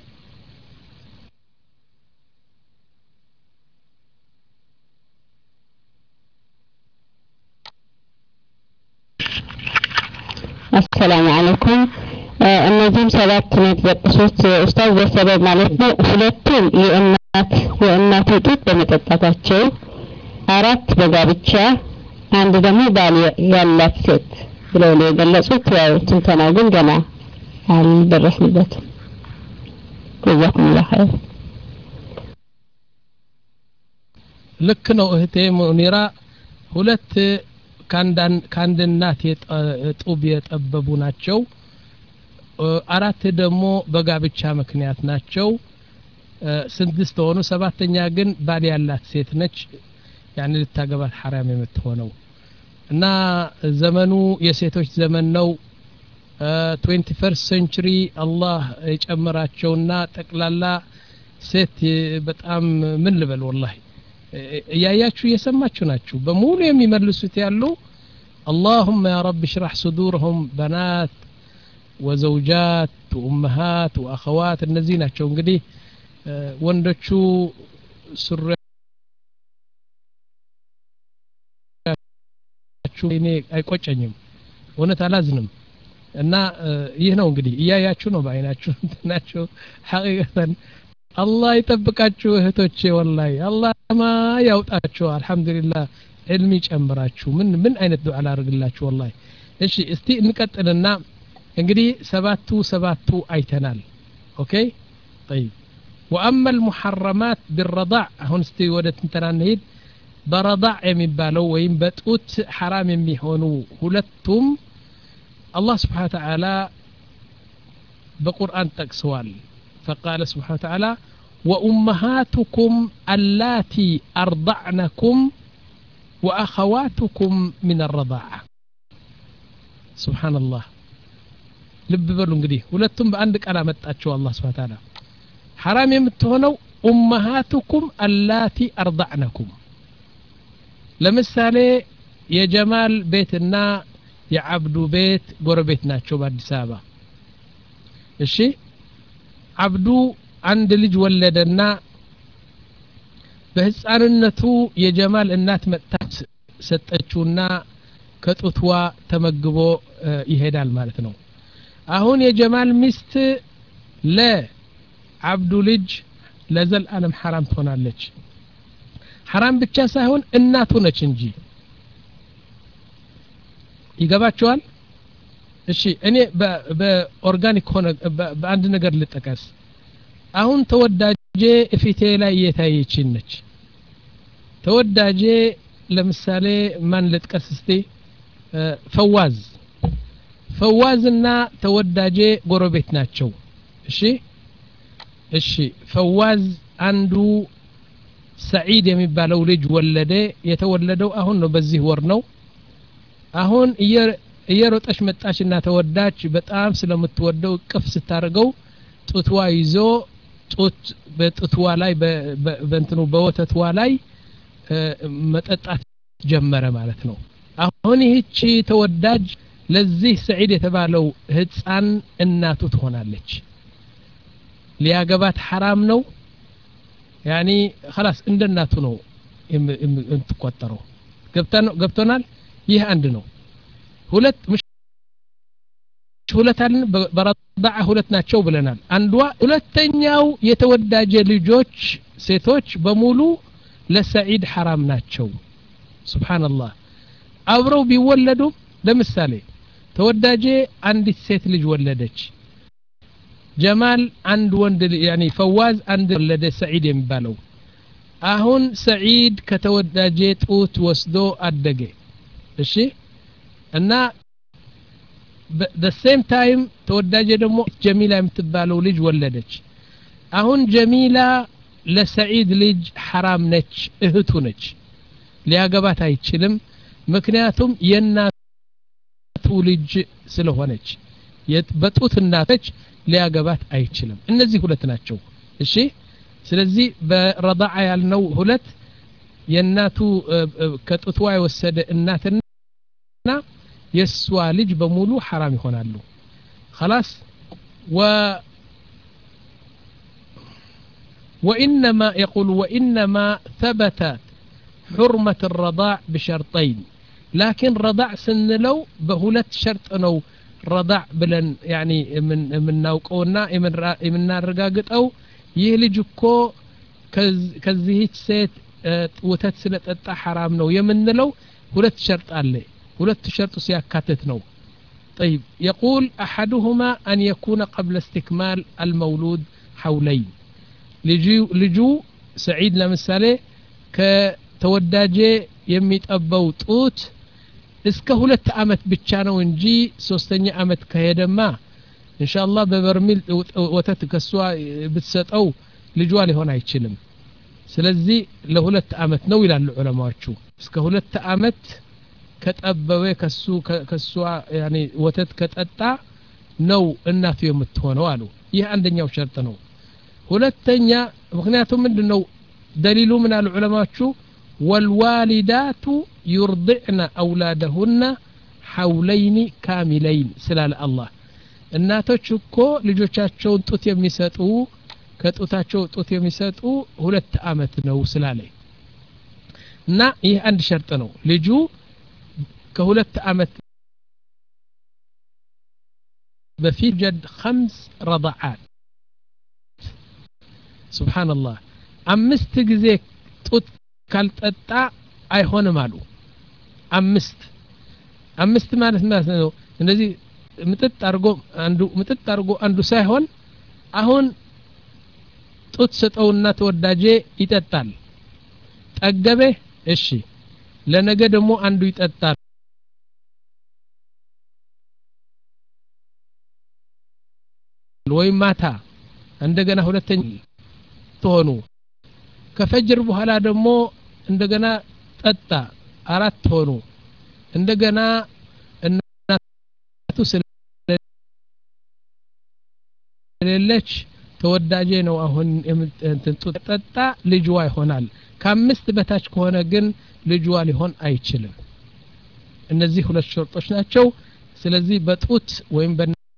السلام عليكم እነዚህም ሰባት ነው የተጠቀሱት ኡስታዝ በሰበብ ማለት ነው ሁለቱም የእናት የእናት ጡት በመጠጣታቸው አራት በጋብቻ አንድ ደግሞ ባል ያላት ሴት ብለው ነው የገለጹት ያው ትንተናው ግን ገና አልደረስንበትም جزاكم الله خير ልክ ነው እህቴ ሙኒራ ሁለት ካንዳን ካንድናት የጡብ የጠበቡ ናቸው አራት ደግሞ በጋብቻ ምክንያት ናቸው ስድስት ሆኑ ሰባተኛ ግን ባል ያላት ሴት ነች يعني ልታገባት حرام የምትሆነው እና ዘመኑ የሴቶች ዘመን ነው twenty-first century አላህ የጨመራቸውና ጠቅላላ ሴት በጣም ምን ልበል والله ያያችሁ የሰማችሁ ናችሁ በሙሉ የሚመልሱት ያሉ اللهم يا رب اشرح صدورهم بنات وزوجات وامهات واخوات እነዚህ ናቸው እንግዲህ ወንዶቹ ሱሪያችሁ እኔ አይቆጨኝም ወነት አላዝንም እና ይህ ነው እንግዲህ እያያችሁ ነው ባይናችሁ ናቸው ሐቂቀተን አላህ ይጠብቃችሁ እህቶቼ ወላሂ አላህ ማ ያውጣችሁ አልহামዱሊላህ ዕልም ይጨምራችሁ ምን ምን አይነት ዱዓ ላርግላችሁ ወላሂ እሺ እስቲ እንቀጥልና እንግዲህ ሰባቱ ሰባቱ አይተናል ኦኬ طيب واما المحرمات بالرضاع አሁን እስቲ ወደ ትንተና እንሂድ برضاع የሚባለው ወይም በጡት حرام የሚሆኑ ሁለቱም الله سبحانه وتعالى بقرآن تقسوال فقال سبحانه وتعالى وأمهاتكم اللاتي أرضعنكم وأخواتكم من الرضاعة سبحان الله لب بلو እንግዲህ ሁለቱም በአንድ ቃል አመጣቸው الله سبحانه وتعالى حرام የምትሆነው أمهاتكم اللاتي أرضعنكم ለምሳሌ የጀማል ቤትና የአብዱ ቤት ጎረቤት ናቸው በአዲስ አበባ እሺ አብዱ አንድ ልጅ ወለደና በህፃንነቱ የጀማል እናት መጣች ሰጠችውና ከጡትዋ ተመግቦ ይሄዳል ማለት ነው አሁን የጀማል ሚስት ለአብዱ ልጅ ለዘላለም حرام ትሆናለች حرام ብቻ ሳይሆን እናቱ ነች እንጂ ይገባቸዋል እሺ እኔ በኦርጋኒክ ሆነ በአንድ ነገር ልጠቀስ አሁን ተወዳጄ እፊቴ ላይ የታየችኝ ነች ተወዳጄ ለምሳሌ ማን ልጥቀስ እስቲ ፈዋዝ ፈዋዝና ተወዳጄ ጎረቤት ናቸው እሺ እሺ ፈዋዝ አንዱ ሰዒድ የሚባለው ልጅ ወለደ የተወለደው አሁን ነው በዚህ ወር ነው አሁን እየሮጠች መጣችና ተወዳች በጣም ስለምትወደው ቅፍ ስታርገው ጡትዋ ይዞ ጡት በጡትዋ ላይ በእንትኑ በወተትዋ ላይ መጠጣት ጀመረ ማለት ነው አሁን ይህቺ ተወዳጅ ለዚህ ሰዒድ የተባለው ህፃን እናቱ ትሆናለች ሊያገባት حرام ነው يعني خلاص እንደ እናቱ ነው እንትቆጠረው ገብተናል ይህ አንድ ነው ሁለት مش ሁለታን በረዳዓ ሁለት ናቸው ብለናል አንዷ ሁለተኛው የተወዳጀ ልጆች ሴቶች በሙሉ ለሰዒድ حرام ናቸው ሱብሃንአላህ አብረው ቢወለዱ ለምሳሌ ተወዳጀ አንዲት ሴት ልጅ ወለደች ጀማል አንድ ወንድ يعني ፈዋዝ አንድ ወለደ ሰዒድ የሚባለው አሁን ሰዒድ ከተወዳጀ ጡት ወስዶ አደገ እሺ እና the same time ተወዳጀ ደግሞ ጀሚላ የምትባለው ልጅ ወለደች አሁን ጀሚላ ለሰዒድ ልጅ حرام ነች እህቱ ነች ሊያገባት አይችልም ምክንያቱም የናቱ ልጅ ስለሆነች በጡት እናተች ሊያገባት አይችልም እነዚህ ሁለት ናቸው እሺ ስለዚህ በረዳዓ ያልነው ሁለት የናቱ ከጡትዋ የወሰደ እናትና የሷ ልጅ በሙሉ حرام ይሆናሉ خلاص و وانما يقول وانما ثبتت حرمه الرضاع بشرطين لكن رضاع سنلو بهولت شرط ነው رضاع ብለን يعني من ምናውቀውና የምናረጋግጠው ይህ ልጅ እኮ ከዚህች ሴት ወተት ስለጠጣ حرام ነው የምንለው ሁለት ሸርጥ አለ ሁለት ሸርጥ ሲያካትት ነው طيب يقول احدهما ان يكون قبل استكمال المولود حولين ልጁ ልጁ ሰዒድ ለምሳሌ ከተወዳጀ የሚጠባው ጡት እስከ ሁለት አመት ብቻ ነው እንጂ ሶስተኛ አመት ከሄደማ ኢንሻአላህ በበርሚል ወተት ከሷ ብትሰጠው ልጇ ሊሆን አይችልም ስለዚህ ለሁለት አመት ነው ይላሉ ዑለማዎቹ እስከ ሁለት አመት ከጠበበ ከሱ ከሷ ያኒ ወተት ከጠጣ ነው እናቱ የምትሆነው አሉ ይህ አንደኛው ሸርጥ ነው ሁለተኛ ምክንያቱም ምንድነው دليل من العلماء والوالدات يرضعن أولادهن حولين كاملين سلال الله እናቶች እኮ ልጆቻቸውን ጡት የሚሰጡ ከጡታቸው ጡት የሚሰጡ ሁለት አመት ነው ስላለ እና ይህ አንድ ሸርጥ ነው ልጁ ከሁለት አመት በፊት ጀድ خمس رضعات سبحان الله አምስት ጊዜ ጡት ካልጠጣ አይሆንም አሉ አምስት አምስት ማለት ማለት ነው እንደዚህ ምጥጥ አርጎ አንዱ ምጥጥ አርጎ አንዱ ሳይሆን አሁን ጡት ሰጠውና ተወዳጀ ይጠጣል ጠገበ እሺ ለነገ ደግሞ አንዱ ይጠጣል ወይ ማታ እንደገና ሁለተኛ ተሆኑ ከፈጅር በኋላ ደግሞ እንደገና ጠጣ አራት ሆኑ እንደገና እናቱ ስለሌለች ተወዳጀ ነው አሁን እንትን ጠጣ ልጅዋ ይሆናል ከአምስት በታች ከሆነ ግን ልጅዋ ሊሆን አይችልም እነዚህ ሁለት ሸርጦች ናቸው ስለዚህ በጡት ወይም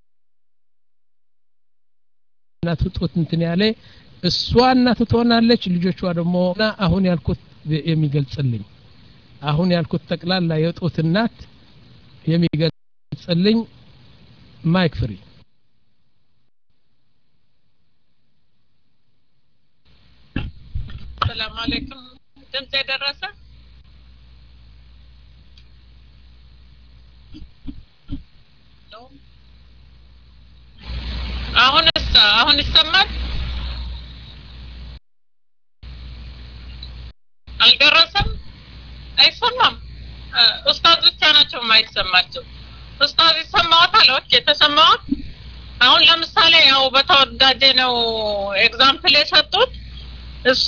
በእናቱ ጡት እንትን ያለ እሷ እናቱ ትሆናለች ልጆቿ ደግሞ አሁን ያልኩት የሚገልጽልኝ አሁን ያልኩት ተቅላላ የጡት እናት የሚገልጽልኝ ማይክ ፍሪ ሰላም አለይኩም ድምጽ የደረሰ አሁን አሁን ይሰማል አልደረሰም አይሰማም ኡስታዝ ብቻ ናቸው የማይሰማቸው ኡስታዝ ይሰማዎታል ኦኬ ተሰማዎት አሁን ለምሳሌ ያው በተወዳጀ ነው ኤግዛምፕል የሰጡት እሷ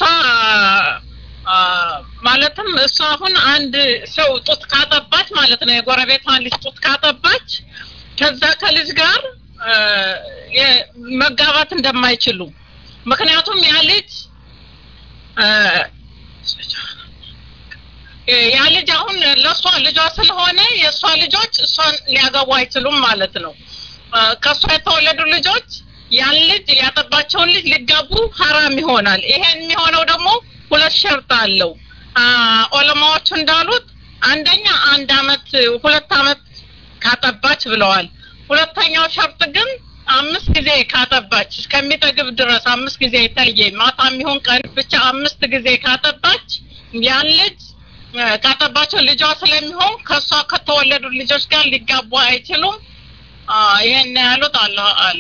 ማለትም እሷ አሁን አንድ ሰው ጡት ካጠባች ማለት ነው የጎረቤቷን ልጅ ጡት ካጠባች ከዛ ከልጅ ጋር መጋባት እንደማይችሉ ምክንያቱም ያ ልጅ ያ ልጅ አሁን ለሷ ልጇ ስለሆነ የሷ ልጆች እሷን ሊያገቡ አይችሉም ማለት ነው ከሷ የተወለዱ ልጆች ያን ልጅ ያጠባቸውን ልጅ ሊጋቡ حرام ይሆናል ይሄን የሚሆነው ደግሞ ሁለት ሸርጥ አለው ዑለማዎቹ እንዳሉት አንደኛ አንድ አመት ሁለት አመት ካጠባች ብለዋል ሁለተኛው ሸርጥ ግን አምስት ጊዜ ካጠባች እስከሚጠግብ ድረስ አምስት ጊዜ ይታየ ማታም ይሁን ቀን ብቻ አምስት ጊዜ ካጠባች ያን ልጅ ካጠባቸው ልጇ ስለሚሆን ከሷ ከተወለዱ ልጆች ጋር ሊጋቡ አይችሉም ይሄን ያሉት አላህ አለ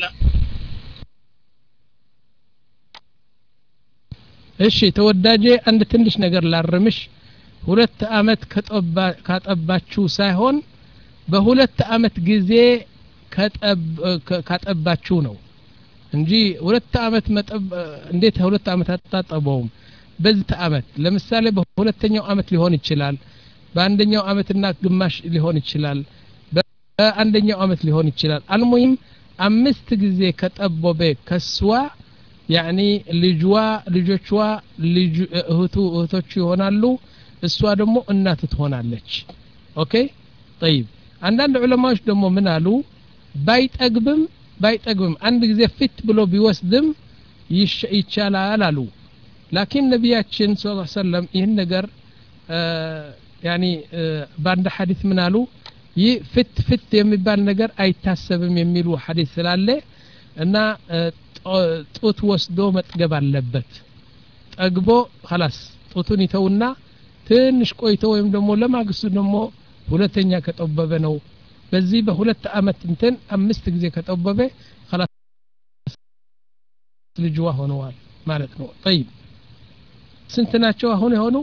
እሺ ተወዳጀ አንድ ትንሽ ነገር ላርምሽ ሁለት አመት ከጠባ ካጠባችሁ ሳይሆን በሁለት አመት ጊዜ ከጠብ ካጠባችሁ ነው እንጂ ሁለት አመት መጠብ እንዴት ሁለት አመት አጣጣበውም በዚህ አመት ለምሳሌ በሁለተኛው አመት ሊሆን ይችላል በአንደኛው አመትና ግማሽ ሊሆን ይችላል በአንደኛው አመት ሊሆን ይችላል አልሙሂም አምስት ጊዜ ከጠበበ ከስዋ ያኒ ልጅዋ ልጆቿ ልጅ እህቱ እህቶቹ ይሆናሉ እሷ ደግሞ እናት ትሆናለች ኦኬ طيب አንዳንድ ዑለማዎች ደግሞ ምን አሉ ባይጠግብም ባይጠግብም አንድ ጊዜ ፊት ብሎ ቢወስድም ይቻላል አሉ ላኪን ነብያችን ሰለላሁ ዐለይሂ ወሰለም ይህን ነገር ያኒ ባንድ ሐዲስ ምን አሉ ይህ ፍት ፍት የሚባል ነገር አይታሰብም የሚሉ ሐዲስ ስላለ እና ጡት ወስዶ መጥገብ አለበት ጠግቦ خلاص ጡቱን ይተውና ትንሽ ቆይቶ ወይም ደግሞ ለማግስቱ ደግሞ ሁለተኛ ከጠበበ ነው በዚህ በሁለት አመት እንትን አምስት ጊዜ ከጠበበ خلاص ልጅዋ ሆነዋል ማለት ነው طيب ስንት ናቸው አሁን የሆኑ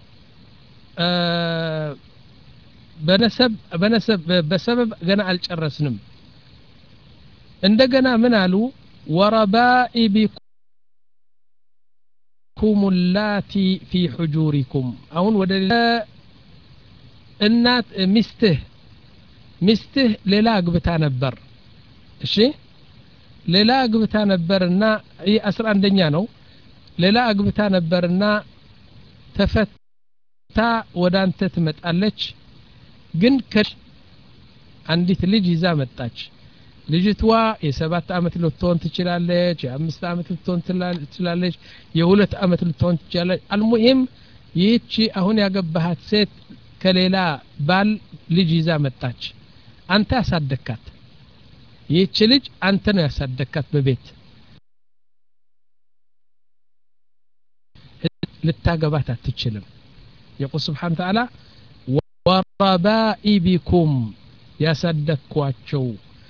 በነሰብ በነሰብ በሰበብ ገና አልጨረስንም እንደገና ምን አሉ ወረባኢቢኩም اللاتی في حجوركم አሁን ወደ እናት ሚስትህ ሚስትህ ሌላ አግብታ ነበር እሺ ሌላ አግብታ ነበርና ይህ አስራ አንደኛ ነው ሌላ አግብታ ነበርና ተፈታ ወዳንተ ትመጣለች ግን አንዲት ልጅ ይዛ መጣች ልጅቷ የሰባት አመት ልትሆን ትችላለች የአምስት አመት ልትሆን ትችላለች የሁለት አመት ልትሆን ትችላለች አልሙሂም ይህቺ አሁን ያገባሃት ሴት ከሌላ ባል ልጅ ይዛ መጣች አንተ ያሳደካት ይህቺ ልጅ አንተ ነው ያሳደካት በቤት ልታገባት አትችልም يقول سبحانه وتعالى وربائبكم ያሳደኳቸው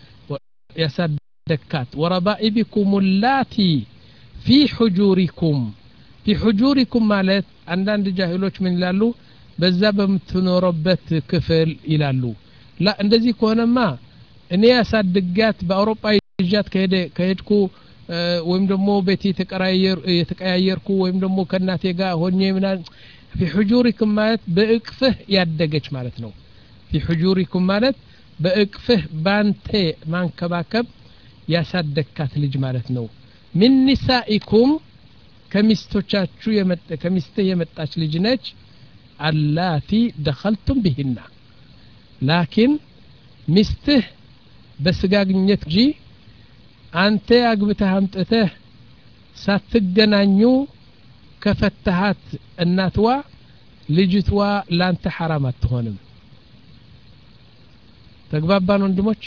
ያሳደካት وربائبكم اللاتي في حجوركم في حجوركم ማለት አንዳንድ ጃሂሎች ምን ይላሉ በዛ በምትኖርበት ክፍል ይላሉ ላ እንደዚህ ከሆነማ እኔ ያሳድጋት በአውሮፓ ይጃት ከሄደ ከሄድኩ ወይም ደግሞ ቤት የተቀያየር የተቀያየርኩ ወይም ደግሞ ከናቴ ጋር ሆኜ ምናል في حجوركم ማለት በእቅፍህ ያደገች ማለት ነው في حجوركم ማለት በእቅፍህ ባንተ ማንከባከብ ያሳደካት ልጅ ማለት ነው من نسائكم ከሚስቶቻችሁ የመጣ ከሚስትህ የመጣች ልጅ ነች اللاتي دخلتم بهن لكن ሚስትህ በስጋግኘት ጂ አንተ አግብተህ አምጥተህ ሳትገናኙ ከፈተሃት እናትዋ ልጅትዋ ላንተ حرام አትሆንም ተግባባን ወንድሞች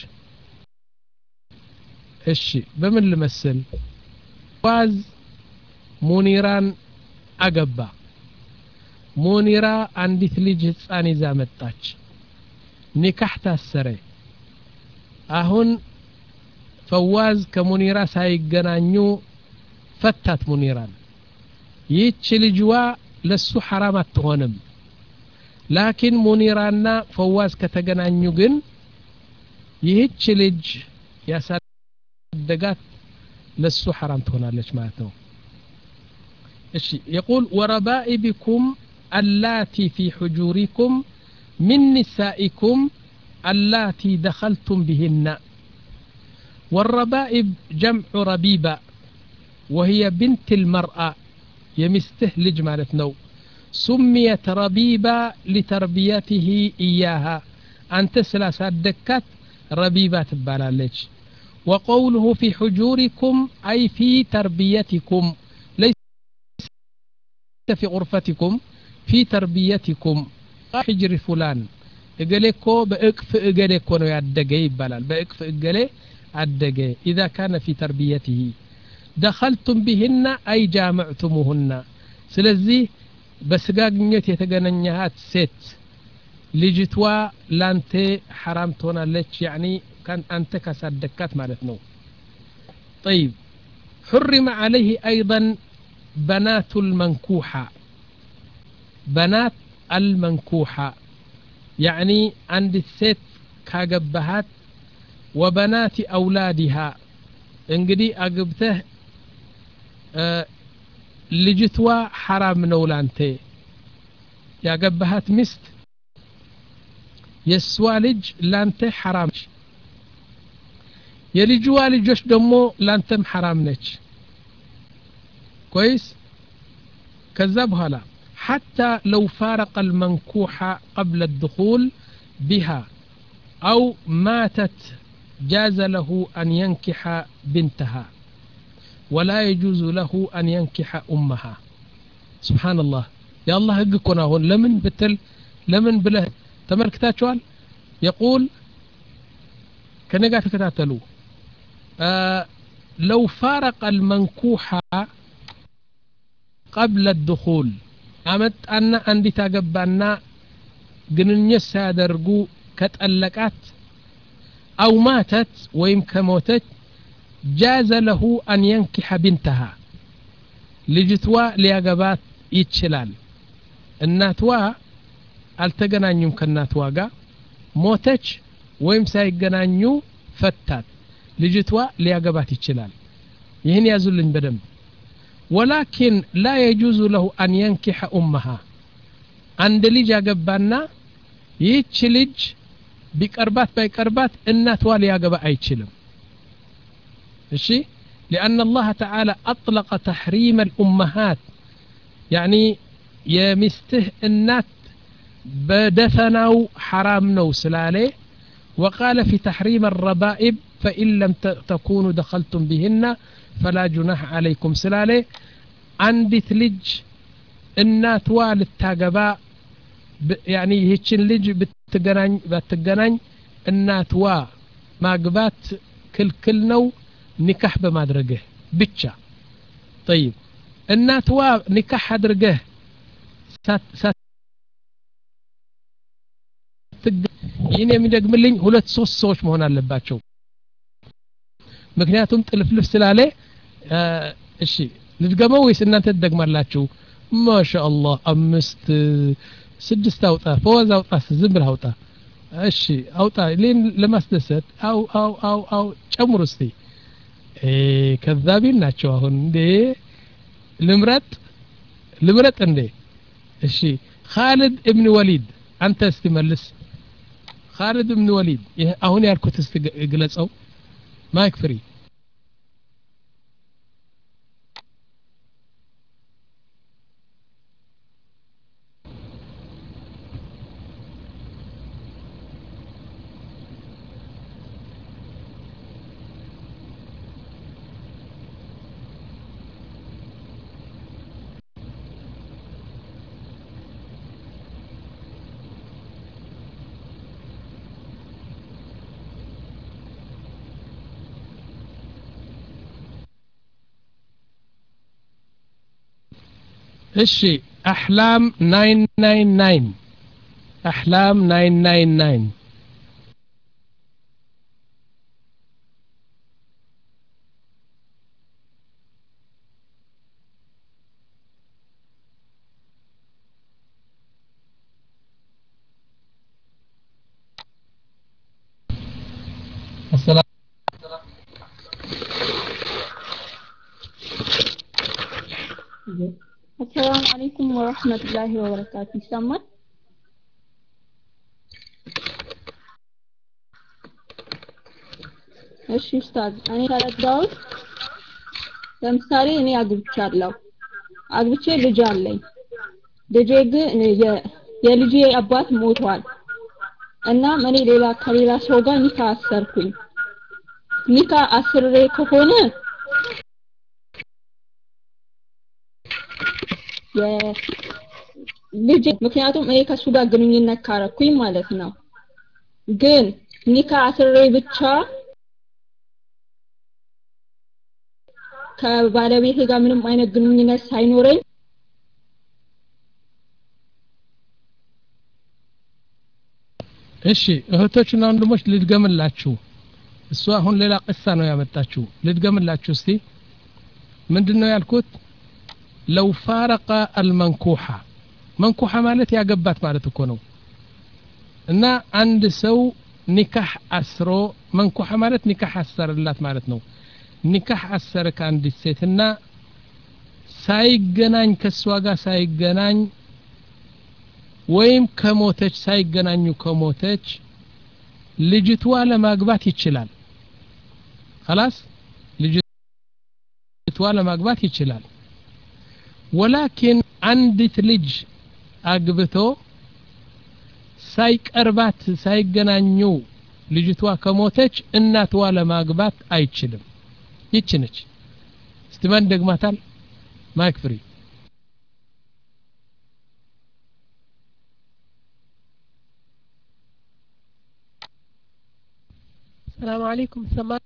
እሺ በምን ልመስል ዋዝ ሙኒራን አገባ ሙኒራ አንዲት ልጅ ህፃን ይዛ መጣች ኒካህ ታሰረ አሁን ፈዋዝ ከሙኒራ ሳይገናኙ ፈታት ሙኒራን ይህች ልጅዋ ለሱ حرام አትሆንም ላኪን ሙኒራና ፈዋዝ ከተገናኙ ግን ይህች ልጅ ያሳደጋት ለሱ حرام ትሆናለች ማለት ነው እሺ يقول وربائبكم اللاتي في حجوركم من نسائكم اللاتي دخلتم بهن والربائب جمع ربيبة وهي بنت المرأة يمسته لج مالتنا سميت ربيبة لتربيته إياها أنت سلاسات دكات ربيبة تبالالج وقوله في حجوركم أي في تربيتكم ليس في غرفتكم في تربيتكم حجر فلان اقليكو بأقف اقليكو نو يعدقي بلال بأقف اقلي عدقي إذا كان في تربيته دخلتم بهن أي جامعتموهن سلزي بسقاقنيت يتقننيهات ست لجتوا لانتي حرام تونا لك يعني كان أنت كسادكات مالتنو طيب حرم عليه أيضا بنات المنكوحة بنات المنكوحة يعني عند الست كاقبهات وبنات أولادها انقدي أقبته أه لجتوا حرام نولانتي يا قبهات مست يسوالج لانتي حرام يلجوا لجوش دمو لانتم حرام نج كويس كذب هلا حتى لو فارق المنكوحة قبل الدخول بها أو ماتت جاز له أن ينكح بنتها ولا يجوز له أن ينكح أمها سبحان الله يا الله هقكنا هون لمن بتل لمن بله تملكتات شوال يقول كنقات كتاتلو آه لو فارق المنكوحة قبل الدخول عمت أن عندي تقبلنا قننيس هادرقو كتألقات أو ماتت ويم كموتت جاز له أن ينكح بنتها لجتوا لياقبات يتشلال الناتوا التقنانيوم كالناتوا قا موتج ويم سايقنانيو فتات لجتوا لياقبات يتشلال يهن يازلن بدم ولكن لا يجوز له أن ينكح أمها عند لج ياقبانا يتشلج بقربات بقربات الناتوا لياقبا أيتشلم الشيء لأن الله تعالى أطلق تحريم الأمهات يعني يمسته النات بدفنوا حرام نو سلالي وقال في تحريم الربائب فإن لم تكونوا دخلتم بهن فلا جناح عليكم سلالي عندي ثلج النات والتاقباء يعني هيتشن لج بتقنان بتقنان النات ما قبات كل كل نو نكاح بمادرجه بتشا طيب الناتوا نكاح ادرجه سات سات ይሄን የሚደግምልኝ ሁለት ሶስት ሰዎች መሆን አለባቸው ምክንያቱም ጥልፍልፍ ስላለ እሺ ልድገመው ወይስ እናንተ ትደግማላችሁ ማሻአላህ አምስት ስድስት አውጣ ፈዋዝ አውጣ ዝም ብለህ አውጣ እሺ አውጣ ሌን ለማስደሰት አው አው አው አው ጨምሩ እስቲ ከዛቢን ናቸው አሁን እንዴ ልምረጥ ልምረጥ እንዴ እሺ خالد ابن وليد አንተ እስቲ መልስ خالد ابن وليد አሁን ያልኩት እስቲ ግለጸው ማይክ ፍሪ እሺ احلام ناين ناين ناين احلام ناين ناين ناين السلام السلام عليكم ورحمة الله وبركاته سمت እሺ ኡስታዝ እኔ ተረዳሁት ለምሳሌ እኔ አግብቻለሁ አግብቼ ልጅ አለኝ ልጄ ግን የልጄ አባት ሞቷል እና እኔ ሌላ ከሌላ ሰው ጋር ኒካ አሰርኩኝ ኒካ አስሬ ከሆነ ልጅ ምክንያቱም እኔ ከሱ ጋር ግንኙነት ካረኩኝ ማለት ነው ግን ኒካ አስሬ ብቻ ከባለቤቴ ጋር ምንም አይነት ግንኙነት ሳይኖረኝ እሺ እህቶችና ወንድሞች ልድገምላችሁ እሱ አሁን ሌላ ቅሳ ነው ያመጣችሁ ልድገምላችሁ እስቲ ምንድነው ያልኩት لو فارق المنكوحة منكوحة ማለት ያገባት ማለት እኮ ነው እና አንድ ሰው ኒካህ አስሮ መንኩሐ ማለት ኒካህ አሰረላት ማለት ነው ኒካህ አሰረ ከአንድ ሴትና ሳይገናኝ ከሷ ጋር ሳይገናኝ ወይም ከሞተች ሳይገናኙ ከሞተች ልጅቷ ለማግባት ይችላል خلاص ልጅቷ ለማግባት ይችላል ولكن አንዲት ልጅ አግብቶ ሳይቀርባት ሳይገናኙ ልጅቷ ከሞተች እናትዋ ለማግባት አይችልም ይችነች استمن ደግማታል ማይክ ፍሪ السلام عليكم سمع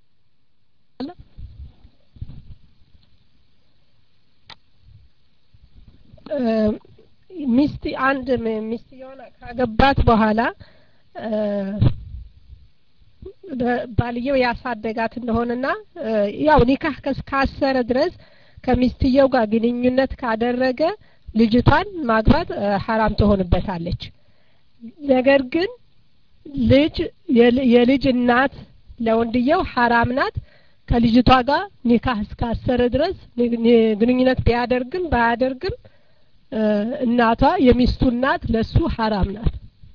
ሚስት አንድ ሚስት የሆነ ካገባት በኋላ ባልየው ያሳደጋት እንደሆነና ያው ኒካህ ካሰረ ድረስ ከሚስትየው ጋር ግንኙነት ካደረገ ልጅቷን ማግባት حرام ትሆንበታለች። ነገር ግን ልጅ የልጅ እናት ለወንድየው حرام ናት። ከልጅቷ ጋር ኒካህ እስካሰረ ድረስ ግንኙነት ቢያደርግም ባያደርግም እናቷ የሚስቱ እናት ለሱ حرام ናት።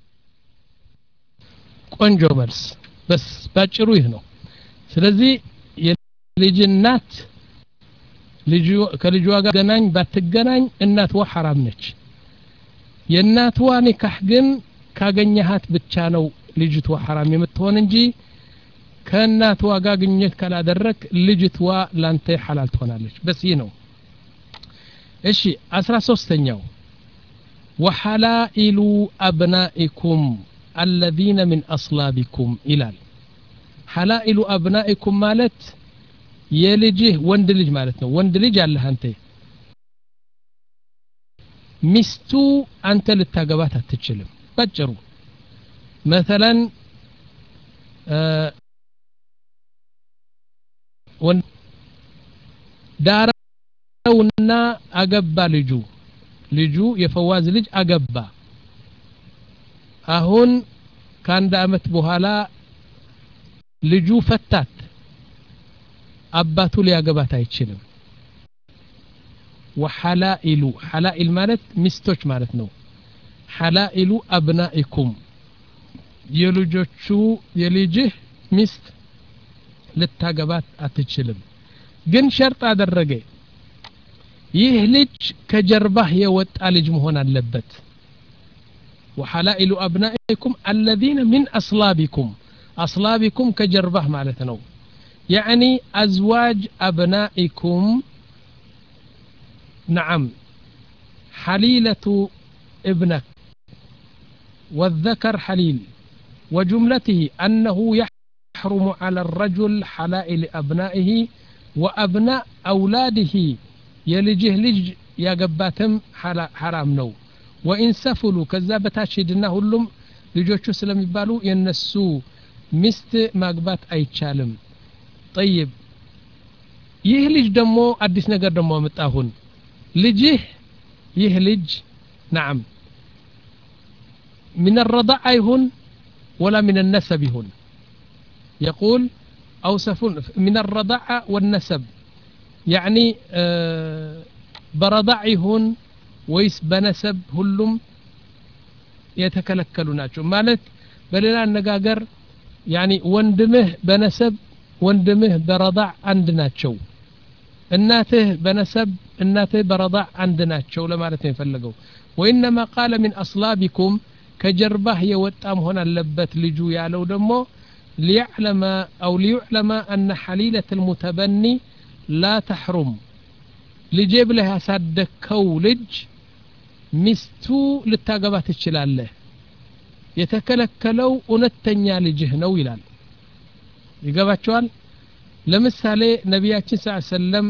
ቆንጆ መልስ በስ ባጭሩ ይህ ነው። ስለዚህ የልጅ እናት ልጅ ከልጇ ጋር ገናኝ ባትገናኝ እናትዋ حرام ነች። የእናትዋ ኒካህ ግን ካገኘሃት ብቻ ነው ልጅቷ حرام የምትሆን እንጂ ከእናትዋ ጋር ግንኙነት ካላደረክ ልጅቷ ላንተ حلال ትሆናለች። በስ ይህ ነው። እሺ አስራ ሶስተኛው وحلائل أبنائكم الذين من أصلابكم إلال حلائل أبنائكم مالت يلجه وند لج مالتنا وند لج الله أنت مستو أنت للتاقبات هتتشلم بجروا مثلا آه وند دارنا أقبى لجو لجو يفواز لج أقبى አሁን ከአንድ አመት በኋላ ልጁ ፈታት አባቱ ሊያገባት አይችልም። وحلائل حلائل ማለት ሚስቶች ማለት ነው። حلائل أبنائكم የልጆቹ የልጅህ ሚስት ልታገባት አትችልም። ግን ሸርጥ አደረገ። ይህ ልጅ ከጀርባህ የወጣ ልጅ መሆን አለበት። وحلائل أبنائكم الذين من أصلابكم أصلابكم كجربه معناته يعني أزواج أبنائكم نعم حليلة ابنك والذكر حليل وجملته أنه يحرم على الرجل حلائل أبنائه وأبناء أولاده يلجه لج يا قباتم حرام نو وإن سفلوا كذابتها شدنا هلهم ልጆቹ ስለሚባሉ የነሱ ሚስት ማግባት አይቻልም። طيب ይህ ልጅ ደግሞ አዲስ ነገር ደግሞ መጣሁን ልጅህ ይህ ልጅ نعم من الرضاعة يهون ولا من النسب يهون يقول أوصفون من الرضاعة والنسب يعني آه برضاع يهون ويس بنسب هلهم يتكلكلوا ناتشو مالت بلنا النقاقر يعني وندمه بنسب وندمه برضاع عند ناتشو الناته بنسب الناته برضاع عند ناتشو لما رتين فلقوا وإنما قال من أصلابكم كجربه يوتام هنا اللبت لجو يالو دمو ليعلم أو ليعلم أن حليلة المتبني لا تحرم لجيب لها صدقوا لج ሚስቱ ልታገባት ይችላል የተከለከለው እውነተኛ ልጅህ ነው ይላል። ይገባቸዋል። ለምሳሌ ነቢያችን ሰለላሁ ዐለይሂ ወሰለም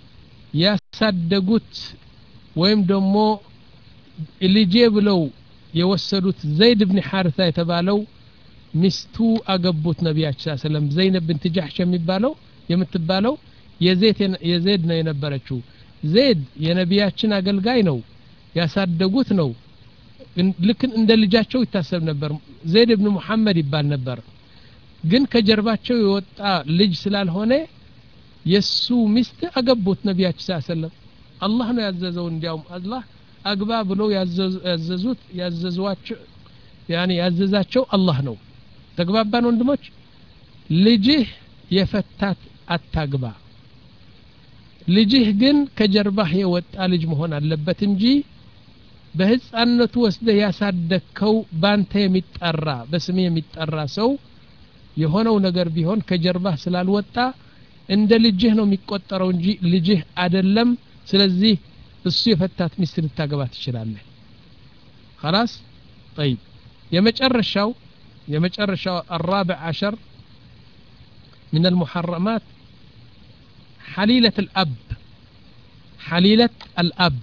ያሳደጉት ወይም ደግሞ ልጄ ብለው የወሰዱት ዘይድ ኢብኑ ሐሪሳ የተባለው ሚስቱ አገቡት ነቢያችን ሰለላሁ ዐለይሂ ወሰለም ዘይነብ ቢንት ጃህሽ የሚባለው የምትባለው የዘይድ የዘይድ ነው የነበረችው። ዘይድ የነቢያችን አገልጋይ ነው ያሳደጉት ነው። ልክ እንደ ልጃቸው ይታሰብ ነበር። ዘይድ ኢብኑ መሐመድ ይባል ነበር። ግን ከጀርባቸው የወጣ ልጅ ስላልሆነ የሱ ሚስት አገቡት ነቢያችን ሰለላሁ ዐለይሂ ወሰለም። አላህ ነው ያዘዘው። እንዲያውም አላህ አግባ ብሎ ያዘዙት ያዘዟቸው ያኒ ያዘዛቸው አላህ ነው። ተግባባን ወንድሞች? ልጅህ የፈታት አታግባ። ልጅህ ግን ከጀርባህ የወጣ ልጅ መሆን አለበት እንጂ በህፃንነቱ ወስደህ ያሳደከው ባንተ የሚጠራ በስሜ የሚጠራ ሰው የሆነው ነገር ቢሆን ከጀርባህ ስላልወጣ እንደ ልጅህ ነው የሚቆጠረው እንጂ ልጅህ አይደለም። ስለዚህ እሱ የፈታት ሚስት ልታገባ ትችላለህ። خلاص طيب የመጨረሻው የመጨረሻው الرابع عشر من المحرمات حليلة الأب حليلة الأب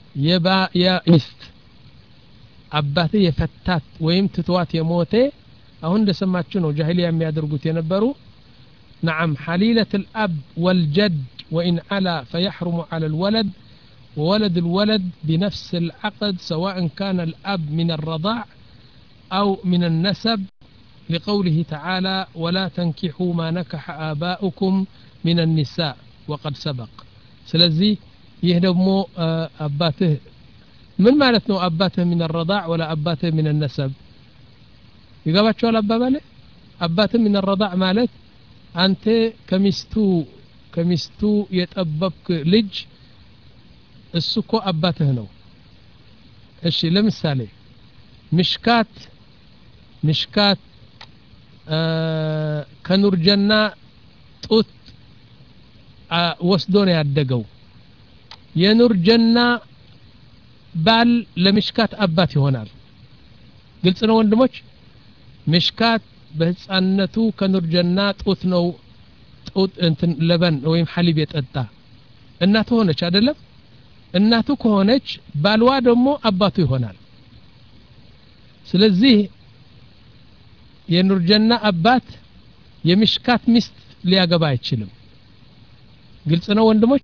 يبا يا مست أباتي يفتات ويم تتوات يموتي አሁን እንደሰማችሁ ነው ጃሂሊያ የሚያደርጉት የነበሩ نعم حليلة الأب والجد وإن علا فيحرم على الولد وولد الولد بنفس العقد سواء كان الأب من الرضاع أو من النسب لقوله تعالى ولا تنكحوا ما نكح آباؤكم من النساء وقد سبق سلزي يهدمو أباته من معناتنا أباته من الرضاع ولا أباته من النسب يقابات شو الأبابة أباته من الرضاع مالت أنت كمستو كمستو يتأببك لج السكو أباته نو الشي لمثالي مشكات مشكات آه كنور جنة طوت آه وسدون يعدقو ينور جنة بال لمشكات أباتي هونال قلت أنا وندموش مشكات بهصانته كنور جنة طوت نو طوت انتن لبن ويم حليب يتقطع እናቱ ሆነች አይደለም እናቱ ከሆነች ባልዋ ደግሞ አባቱ ይሆናል ስለዚህ የኑርጀና አባት የሚሽካት ሚስት ሊያገባ አይችልም ግልጽ ነው ወንድሞች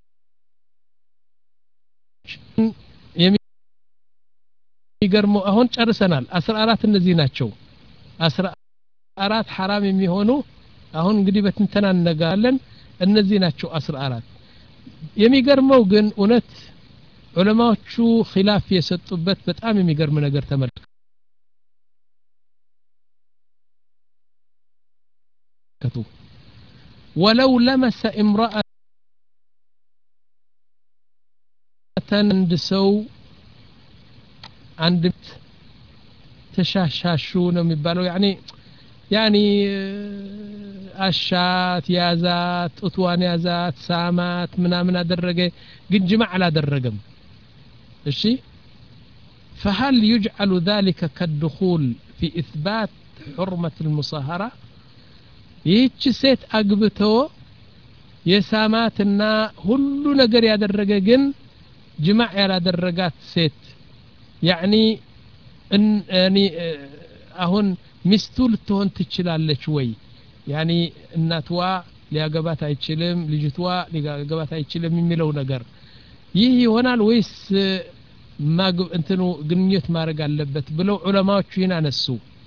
የሚገርመው አሁን ጨርሰናል አስራ አራት እነዚህ ናቸው አስራ አራት حرام የሚሆኑ አሁን እንግዲህ በትንተና እንነጋለን እነዚህ ናቸው አስራ አራት የሚገርመው ግን እውነት ዑለማዎቹ ኺላፍ የሰጡበት በጣም የሚገርም ነገር ተመልከቱ ولو لمس امرأة عند سو عند تشاشاشو ነው የሚባለው يعني يعني አሻት ያዛት ጡትዋን ያዛት ሳማት ምናምን አደረገ ግን ጅማዕ አላደረገም እሺ فهل يجعل ذلك كالدخول في إثبات حرمة المصاهرة ይህች ሴት አግብቶ የሳማትና ሁሉ ነገር ያደረገ ግን ጅማዕ ያላደረጋት ሴት يعني يعني አሁን ሚስቱ ልትሆን ትችላለች ወይ يعني እናትዋ ሊያገባት አይችልም ልጅቷ ሊያገባት አይችልም የሚለው ነገር ይህ ይሆናል ወይስ ማግብ እንትኑ ግንኙነት ማድረግ አለበት ብለው ዑለማዎቹ ይናነሱ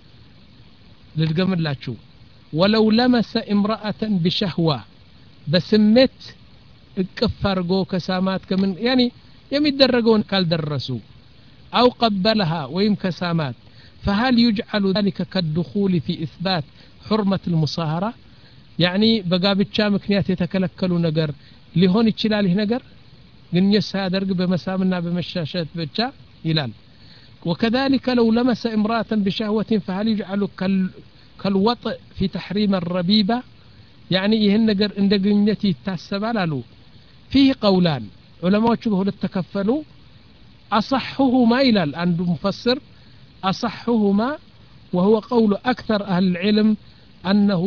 ልድገምላችሁ ولو لمس امرأة بشهوة بسمت እቅፍ አርጎ ከሳማት ከምን يعني የሚደረገውን ካልደረሱ أو قبلها ويم كسامات فهل يجعل ذلك كالدخول في إثبات حرمة المصاهرة يعني بقابتشا مكنيات يتكلكلوا نقر لهون يتشلال نقر قن يسادرق بمسامنا بمشاشات بتشا إلال وكذلك لو لمس امرأة بشهوة فهل يجعل كال كالوطء في تحريم الربيبة يعني يهن نقر عند قنيتي تاسبال له فيه قولان علماء شبه للتكفلوا أصحهما إلى عند مفسر أصحهما وهو قول أكثر أهل العلم أنه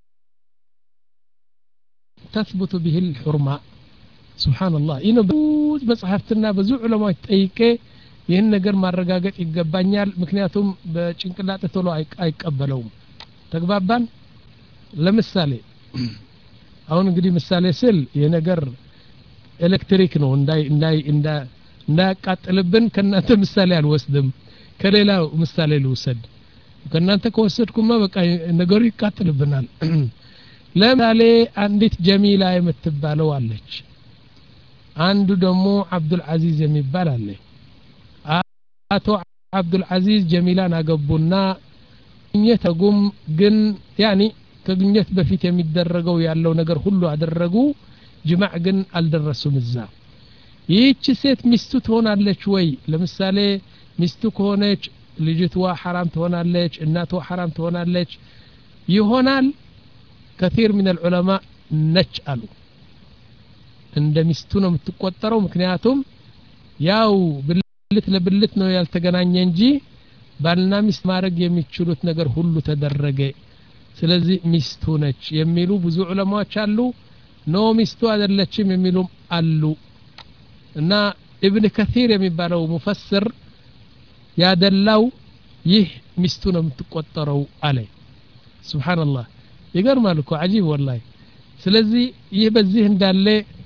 تثبت به الحرمة سبحان الله إنه بوز مصحفتنا بزو علماء تأيكي ይህን ነገር ማረጋገጥ ይገባኛል ምክንያቱም በጭንቅላት ተሎ አይቀበለውም ተግባባን ለምሳሌ አሁን እንግዲህ ምሳሌ ስል የነገር ኤሌክትሪክ ነው እንዳይ እንዳይ እንዳያቃጥልብን ከናንተ ምሳሌ አልወስድም ከሌላው ምሳሌ ልውሰድ ከናንተ ከወሰድኩማ በቃ ነገሩ ይቃጥልብናል ለምሳሌ አንዲት ጀሚላ የምትባለው አለች አንዱ ደግሞ አብዱል አዚዝ የሚባል አለ አቶ አብዱል አዚዝ ጀሚላን አገቡና ግንኙነቱም ግን ያኒ ከግንኙነት በፊት የሚደረገው ያለው ነገር ሁሉ አደረጉ ጅማዕ ግን አልደረሱም እዛ ይህች ሴት ሚስቱ ትሆናለች ወይ ለምሳሌ ሚስቱ ከሆነች ልጅቷ حرام ትሆናለች እናቷ حرام ትሆናለች ይሆናል كثير من العلماء ነጭአሉ እንደ ሚስቱ ነው የምትቆጠረው ምክንያቱም ያው ብልት ለብልት ነው ያልተገናኘ እንጂ ባልና ሚስት ማድረግ የሚችሉት ነገር ሁሉ ተደረገ ስለዚህ ሚስቱ ነች የሚሉ ብዙ ዑለማዎች አሉ ኖ ሚስቱ አይደለችም የሚሉም አሉ እና ኢብኑ ከሲር የሚባለው ሙፈስር ያደላው ይህ ሚስቱ ነው የምትቆጠረው አለ ሱብሃንአላህ ይገርማል እኮ አጂብ ወላሂ ስለዚህ ይህ በዚህ እንዳለ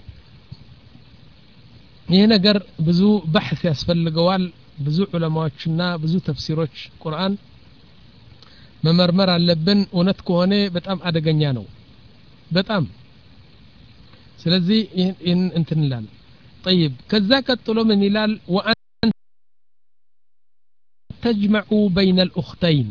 ይህ ነገር ብዙ በحث ያስፈልገዋል ብዙ ዑለማዎችና ብዙ ተፍሲሮች ቁርአን መመርመር አለብን እውነት ከሆነ በጣም አደገኛ ነው በጣም ስለዚህ ይህን እንትን ይላል طيب ከዛ ቀጥሎ ምን ይላል وأن تجمعوا بين الأختين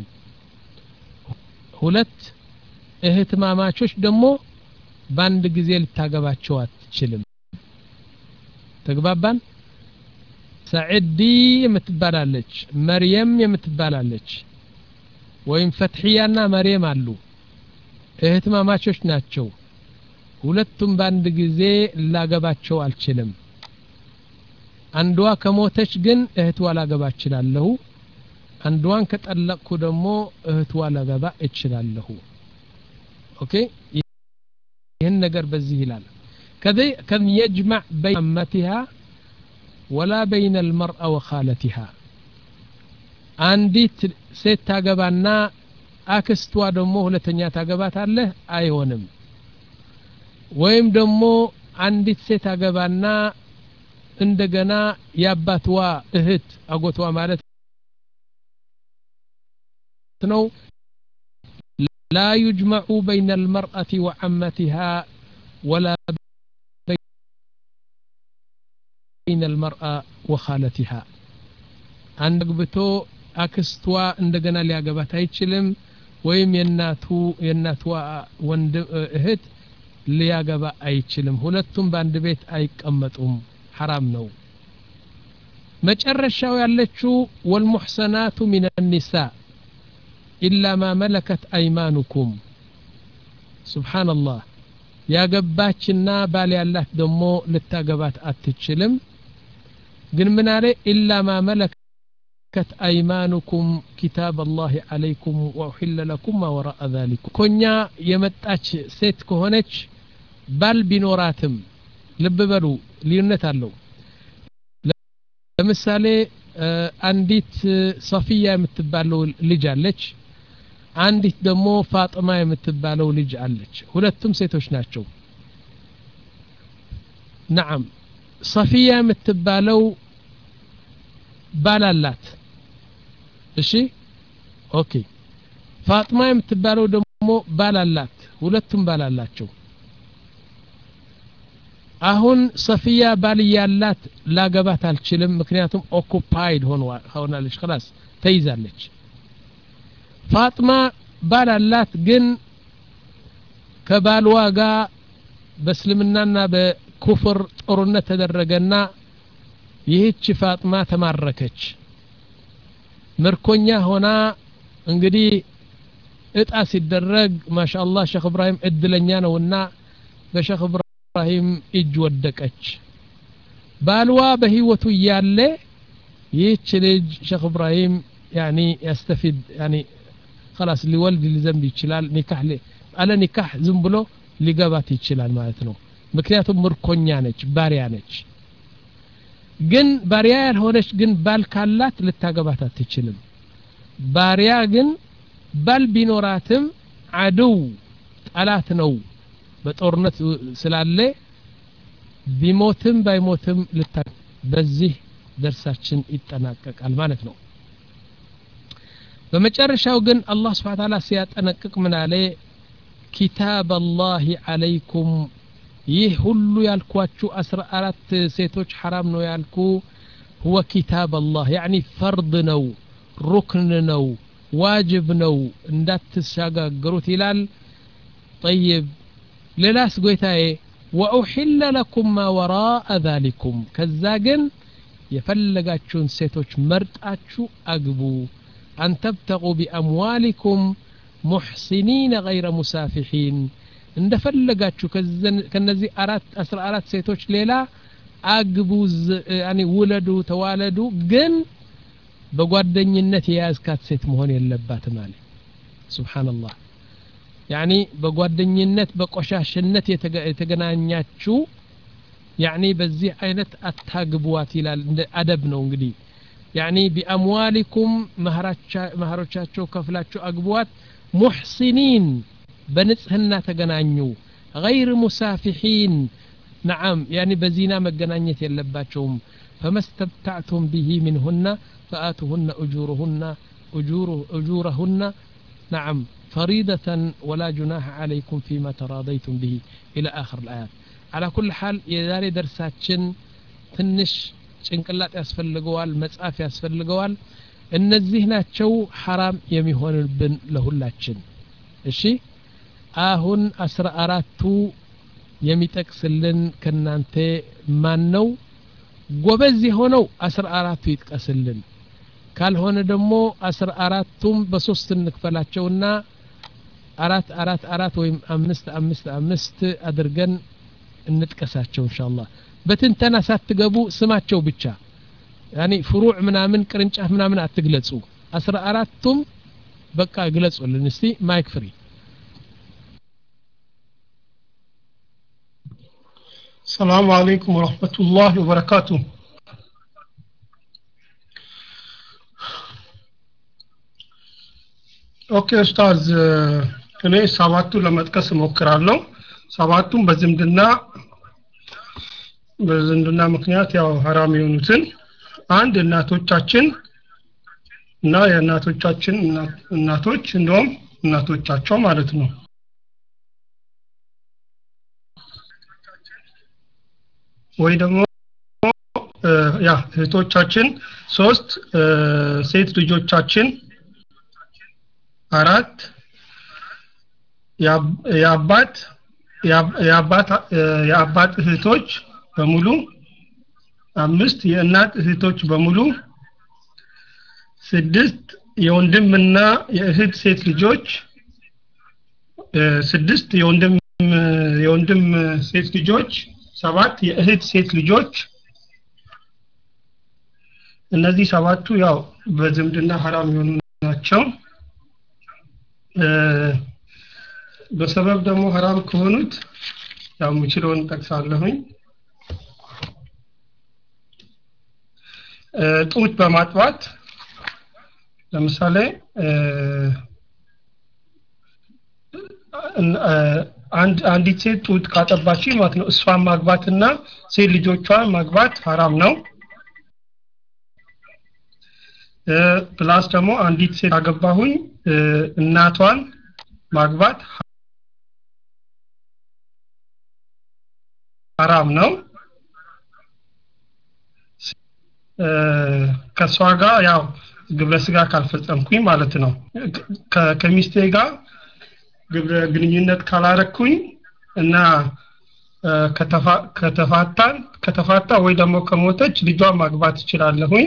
ሁለት እህትማማቾች ደግሞ ባንድ ጊዜ ልታገባቸው አትችልም ተግባባን ሰዒዲ የምትባላለች መርየም የምትባላለች ወይም ፈትሒያና መርየም አሉ እህትማማቾች ናቸው ሁለቱም ባንድ ጊዜ ላገባቸው አልችልም አንዷ ከሞተች ግን እህትዋ ላገባ እችላለሁ አንዷን ከጠለቅኩ ደግሞ እህትዋ ላገባ እችላለሁ ኦኬ ይህን ነገር በዚህ ይላል كذا كم يجمع بين أمتها ولا بين المرأة وخالتها عندي ست تاغبانا አክስቷ ደግሞ ሁለተኛ ታገባታለህ አይሆንም ወይም ደግሞ አንዲት ሴት አገባና እንደገና ያባትዋ እህት አጎቷ ማለት ነው لا يجمع بين المرأة وعمتها ولا بين المرأة وخالتها عندك بتو አክስቷ እንደገና ሊያገባት አይችልም ወይም የናቱ የናቷ ወንድ እህት ሊያገባ አይችልም ሁለቱም በአንድ ቤት አይቀመጡም حرام ነው መጨረሻው ያለችው والمحصنات من النساء إلا ما ملكت أيمانكم سبحان الله ያገባችና ባል ያላት ደሞ ልታገባት አትችልም ግን ምን አለ إلا ما ملك كت أيمانكم كتاب الله عليكم وأحل لكم ما وراء ذلك كونيا يمتاش سيت كهونج بال بنوراتم لببلو ليونت አለው ለምሳሌ አንዲት ሶፊያ የምትባለው ልጅ አለች አንዲት ደግሞ ፋጢማ የምትባለው ልጅ አለች ሁለቱም ሴቶች ናቸው نعم ሶፊያ የምትባለው ባላላት እሺ ኦኬ ፋጢማ የምትባለው ደግሞ ባላላት ሁለቱም ባላላቸው አሁን ሶፊያ ባልያላት ላገባት አልችልም ምክንያቱም ኦኩፓይድ ሆናለች خلاص ተይዛለች ፋጢማ ባላላት ግን ከባልዋ ጋር በእስልምናና በኩፍር ጦርነት ተደረገና ይህች ፋጢማ ተማረከች ምርኮኛ ሆና እንግዲህ እጣ ሲደረግ ማሻአላህ ሼክ ኢብራሂም እድለኛ ነውና በሼክ ኢብራሂም እጅ ወደቀች ባልዋ በህይወቱ ያለ ይህች ልጅ ሼክ ኢብራሂም يعني يستفيد يعني خلاص ሊወልድ ሊዘምብ ይችላል ኒካህ አለ ኒካህ ዝም ብሎ ሊገባት ይችላል ማለት ነው ምክንያቱም ምርኮኛ ነች ባሪያ ነች ግን ባሪያ ያልሆነች ግን ባል ካላት ልታገባት አትችልም ባሪያ ግን ባል ቢኖራትም አድው ጠላት ነው በጦርነት ስላለ ቢሞትም ባይሞትም ልታ በዚህ ደርሳችን ይጠናቀቃል ማለት ነው በመጨረሻው ግን አላህ Subhanahu Wa Ta'ala ሲያጠነቅቅ ምን አለ كتاب الله عليكم ይህ ሁሉ ያልኳችሁ አስራ አራት ሴቶች حرام ነው ያልኩ هو كتاب الله يعني فرض ነው ركن ነው واجب ነው እንዳትሻጋገሩት ይላል طيب ለላስ ጎይታዬ وأحل لكم ما وراء ذلكم ከዛ ግን የፈለጋችሁን ሴቶች መርጣችሁ አግቡ أن تبتغوا بأموالكم محسنين غير مسافحين እንደፈለጋችሁ ከነዚህ አራት አስራ አራት ሴቶች ሌላ አግቡ يعني ውለዱ ተዋለዱ ግን በጓደኝነት የያዝካት ሴት መሆን የለባትም ማለት ሱብሃንአላህ يعني በጓደኝነት በቆሻሽነት የተገናኛችሁ يعني በዚህ አይነት አታግቡዋት ይላል እንደ አደብ ነው እንግዲህ ያኒ ቢአምዋሊኩም መህሮቻቸው ከፍላችሁ አግቧት ሙህሲኒን በንጽህና ተገናኙ غير مسافحين نعم يعني بزينة مجنانية يلباتهم فما استمتعتم به منهن فآتوهن أجورهن أجور أجورهن نعم فريضة ولا جناح عليكم فيما تراضيتم به إلى آخر الآيات على كل حال يداري درساتشن تنش ጭንቅላት ያስፈልገዋል መጻፍ ያስፈልገዋል እነዚህ ናቸው حرام የሚሆንብን ለሁላችን እሺ አሁን አስራ አራቱ የሚጠቅስልን ከናንተ ማን ነው ጎበዝ የሆነው አስራ አራቱ ይጥቀስልን ካልሆነ ደግሞ አስራ አራቱም በሶስት እንክፈላቸውና አራት አራት አራት ወይም አምስት አምስት አምስት አድርገን እንጥቀሳቸው ኢንሻአላህ በትንተና ሳትገቡ ስማቸው ብቻ يعني فروع ምናምን ቅርንጫፍ ምናምን አትግለጹ አስራ አራቱም በቃ ግለጹልን እስቲ ማይክ ፍሪ السلام عليكم ورحمة الله وبركاته اوكي استاذ እኔ ሰባቱ ለመጥቀስ ሞክራለሁ ሰባቱም በዝምድና በዝምድና ምክንያት ያው حرام የሆኑትን አንድ እናቶቻችን እና የእናቶቻችን እናቶች እንደውም እናቶቻቸው ማለት ነው ወይ ደግሞ ያ እህቶቻችን ሶስት ሴት ልጆቻችን አራት የአባት የአባት የአባት እህቶች በሙሉ አምስት የእናት እህቶች በሙሉ ስድስት የወንድምና የእህት ሴት ልጆች ስድስት የወንድም የወንድም ሴት ልጆች ሰባት የእህት ሴት ልጆች እነዚህ ሰባቱ ያው በዝምድና حرام የሆኑ ናቸው በሰበብ ደግሞ حرام ከሆኑት ያው ሙችሎን ጠቅሳለሁኝ ጡት በማጥባት ለምሳሌ አንድ አንዲት ሴት ጡት ካጠባች ማለት ነው እሷን ማግባትና ሴት ልጆቿን ማግባት حرام ነው ፕላስ ደግሞ አንዲት ሴት አገባሁኝ እናቷን ማግባት حرام ነው ከሷ ጋር ያው ግብረ ስጋ ካልፈጸምኩኝ ማለት ነው ከሚስቴ ጋር ግብረ ግንኙነት ካላረኩኝ እና ከተፋታን ከተፋታ ወይ ደግሞ ከሞተች ልጇን ማግባት ይችላልሁኝ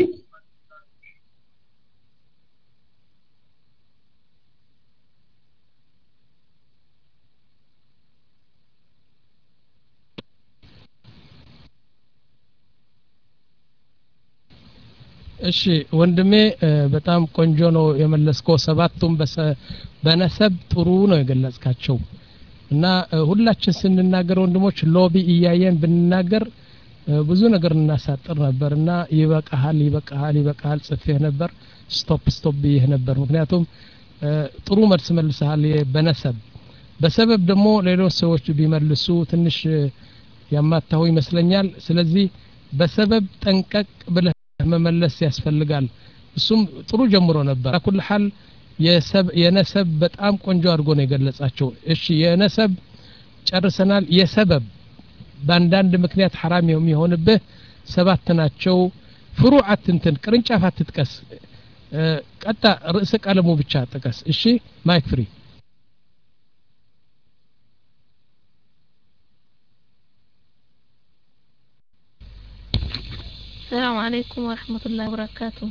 እሺ ወንድሜ በጣም ቆንጆ ነው የመለስከው ሰባቱም በነሰብ ጥሩ ነው የገለጽካቸው እና ሁላችን ስንናገር ወንድሞች ሎቢ እያየን ብንናገር ብዙ ነገር እናሳጥር ነበርና ይበቃሃል ይበቃሃል ይበቃሃል ጽፈህ ነበር ስቶፕ ስቶፕ ይሄ ነበር ምክንያቱም ጥሩ መልስ መልሰሃል በነሰብ በሰበብ ደግሞ ሌሎች ሰዎች ቢመልሱ ትንሽ ያማታው ይመስለኛል ስለዚህ በሰበብ ጠንቀቅ ብለ መመለስ ያስፈልጋል እሱም ጥሩ ጀምሮ ነበር አኩል ሐል የሰብ የነሰብ በጣም ቆንጆ አድርጎ ነው የገለጻቸው እሺ የነሰብ ጨርሰናል የሰበብ ባንዳንድ ምክንያት حرام የሚሆንብህ ሰባት ናቸው ፍሩዓት እንትን ቅርንጫፍ አትጥቀስ ቀጣ ርዕሰ ቀለሙ ብቻ ጥቀስ እሺ ማይክ ፍሪ السلام عليكم ورحمة الله وبركاته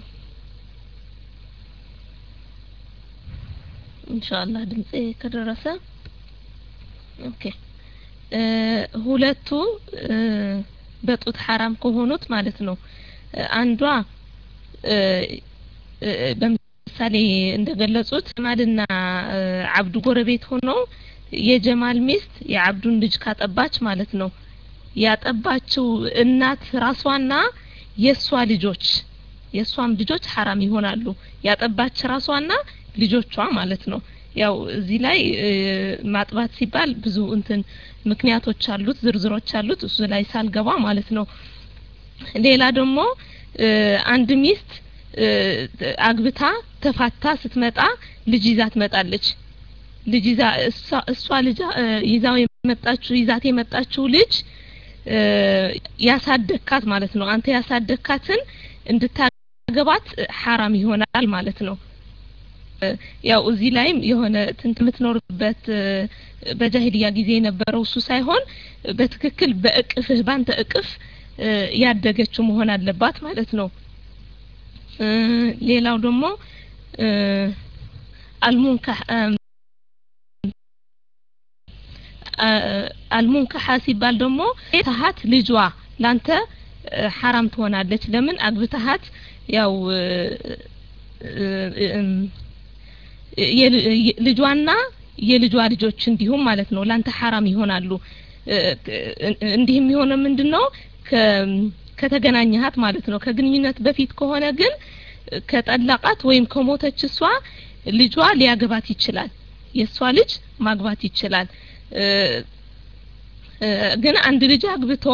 إن شاء الله دمتي كدرسة أوكي ሁለቱ በጡት حرام ከሆኑት ማለት ነው አንዷ በምሳሌ እንደገለጹት ጀማልና አብዱ ጎረቤት ሆነው የጀማል ሚስት የአብዱን ልጅ ካጠባች ማለት ነው ያጠባችው እናት ራሷና የሷ ልጆች የሷም ልጆች حرام ይሆናሉ ያጠባች ራሷና ልጆቿ ማለት ነው ያው እዚህ ላይ ማጥባት ሲባል ብዙ እንትን ምክንያቶች አሉት ዝርዝሮች አሉት እሱ ላይ ሳልገባ ማለት ነው ሌላ ደግሞ አንድ ሚስት አግብታ ተፋታ ስትመጣ ልጅ ይዛ ትመጣለች ልጅ ይዛ እሷ ልጅ ይዛው የመጣችው ይዛት የመጣችው ልጅ ያሳደካት ማለት ነው አንተ ያሳደካትን እንድታገባት حرام ይሆናል ማለት ነው ያው እዚህ ላይም የሆነ እንት የምትኖርበት በጃሂልያ ጊዜ የነበረው እሱ ሳይሆን በትክክል በእቅፍህ ባንተ እቅፍ ያደገችው መሆን አለባት ማለት ነው ሌላው ደግሞ አልሙንካህ አልሙንካህ ሲባል ደግሞ ታሃት ልጇ ላንተ حرام ትሆናለች ለምን አግብተሃት ያው ልጇና የልጇ ልጆች እንዲሁም ማለት ነው ላንተ حرام ይሆናሉ እንዲህም ይሆነ ምንድነው ከተገናኘሃት ማለት ነው ከግንኙነት በፊት ከሆነ ግን ከጠላቃት ወይም ከሞተች እሷ ልጇ ሊያገባት ይችላል የሷ ልጅ ማግባት ይችላል ግን አንድ ልጅ አግብቶ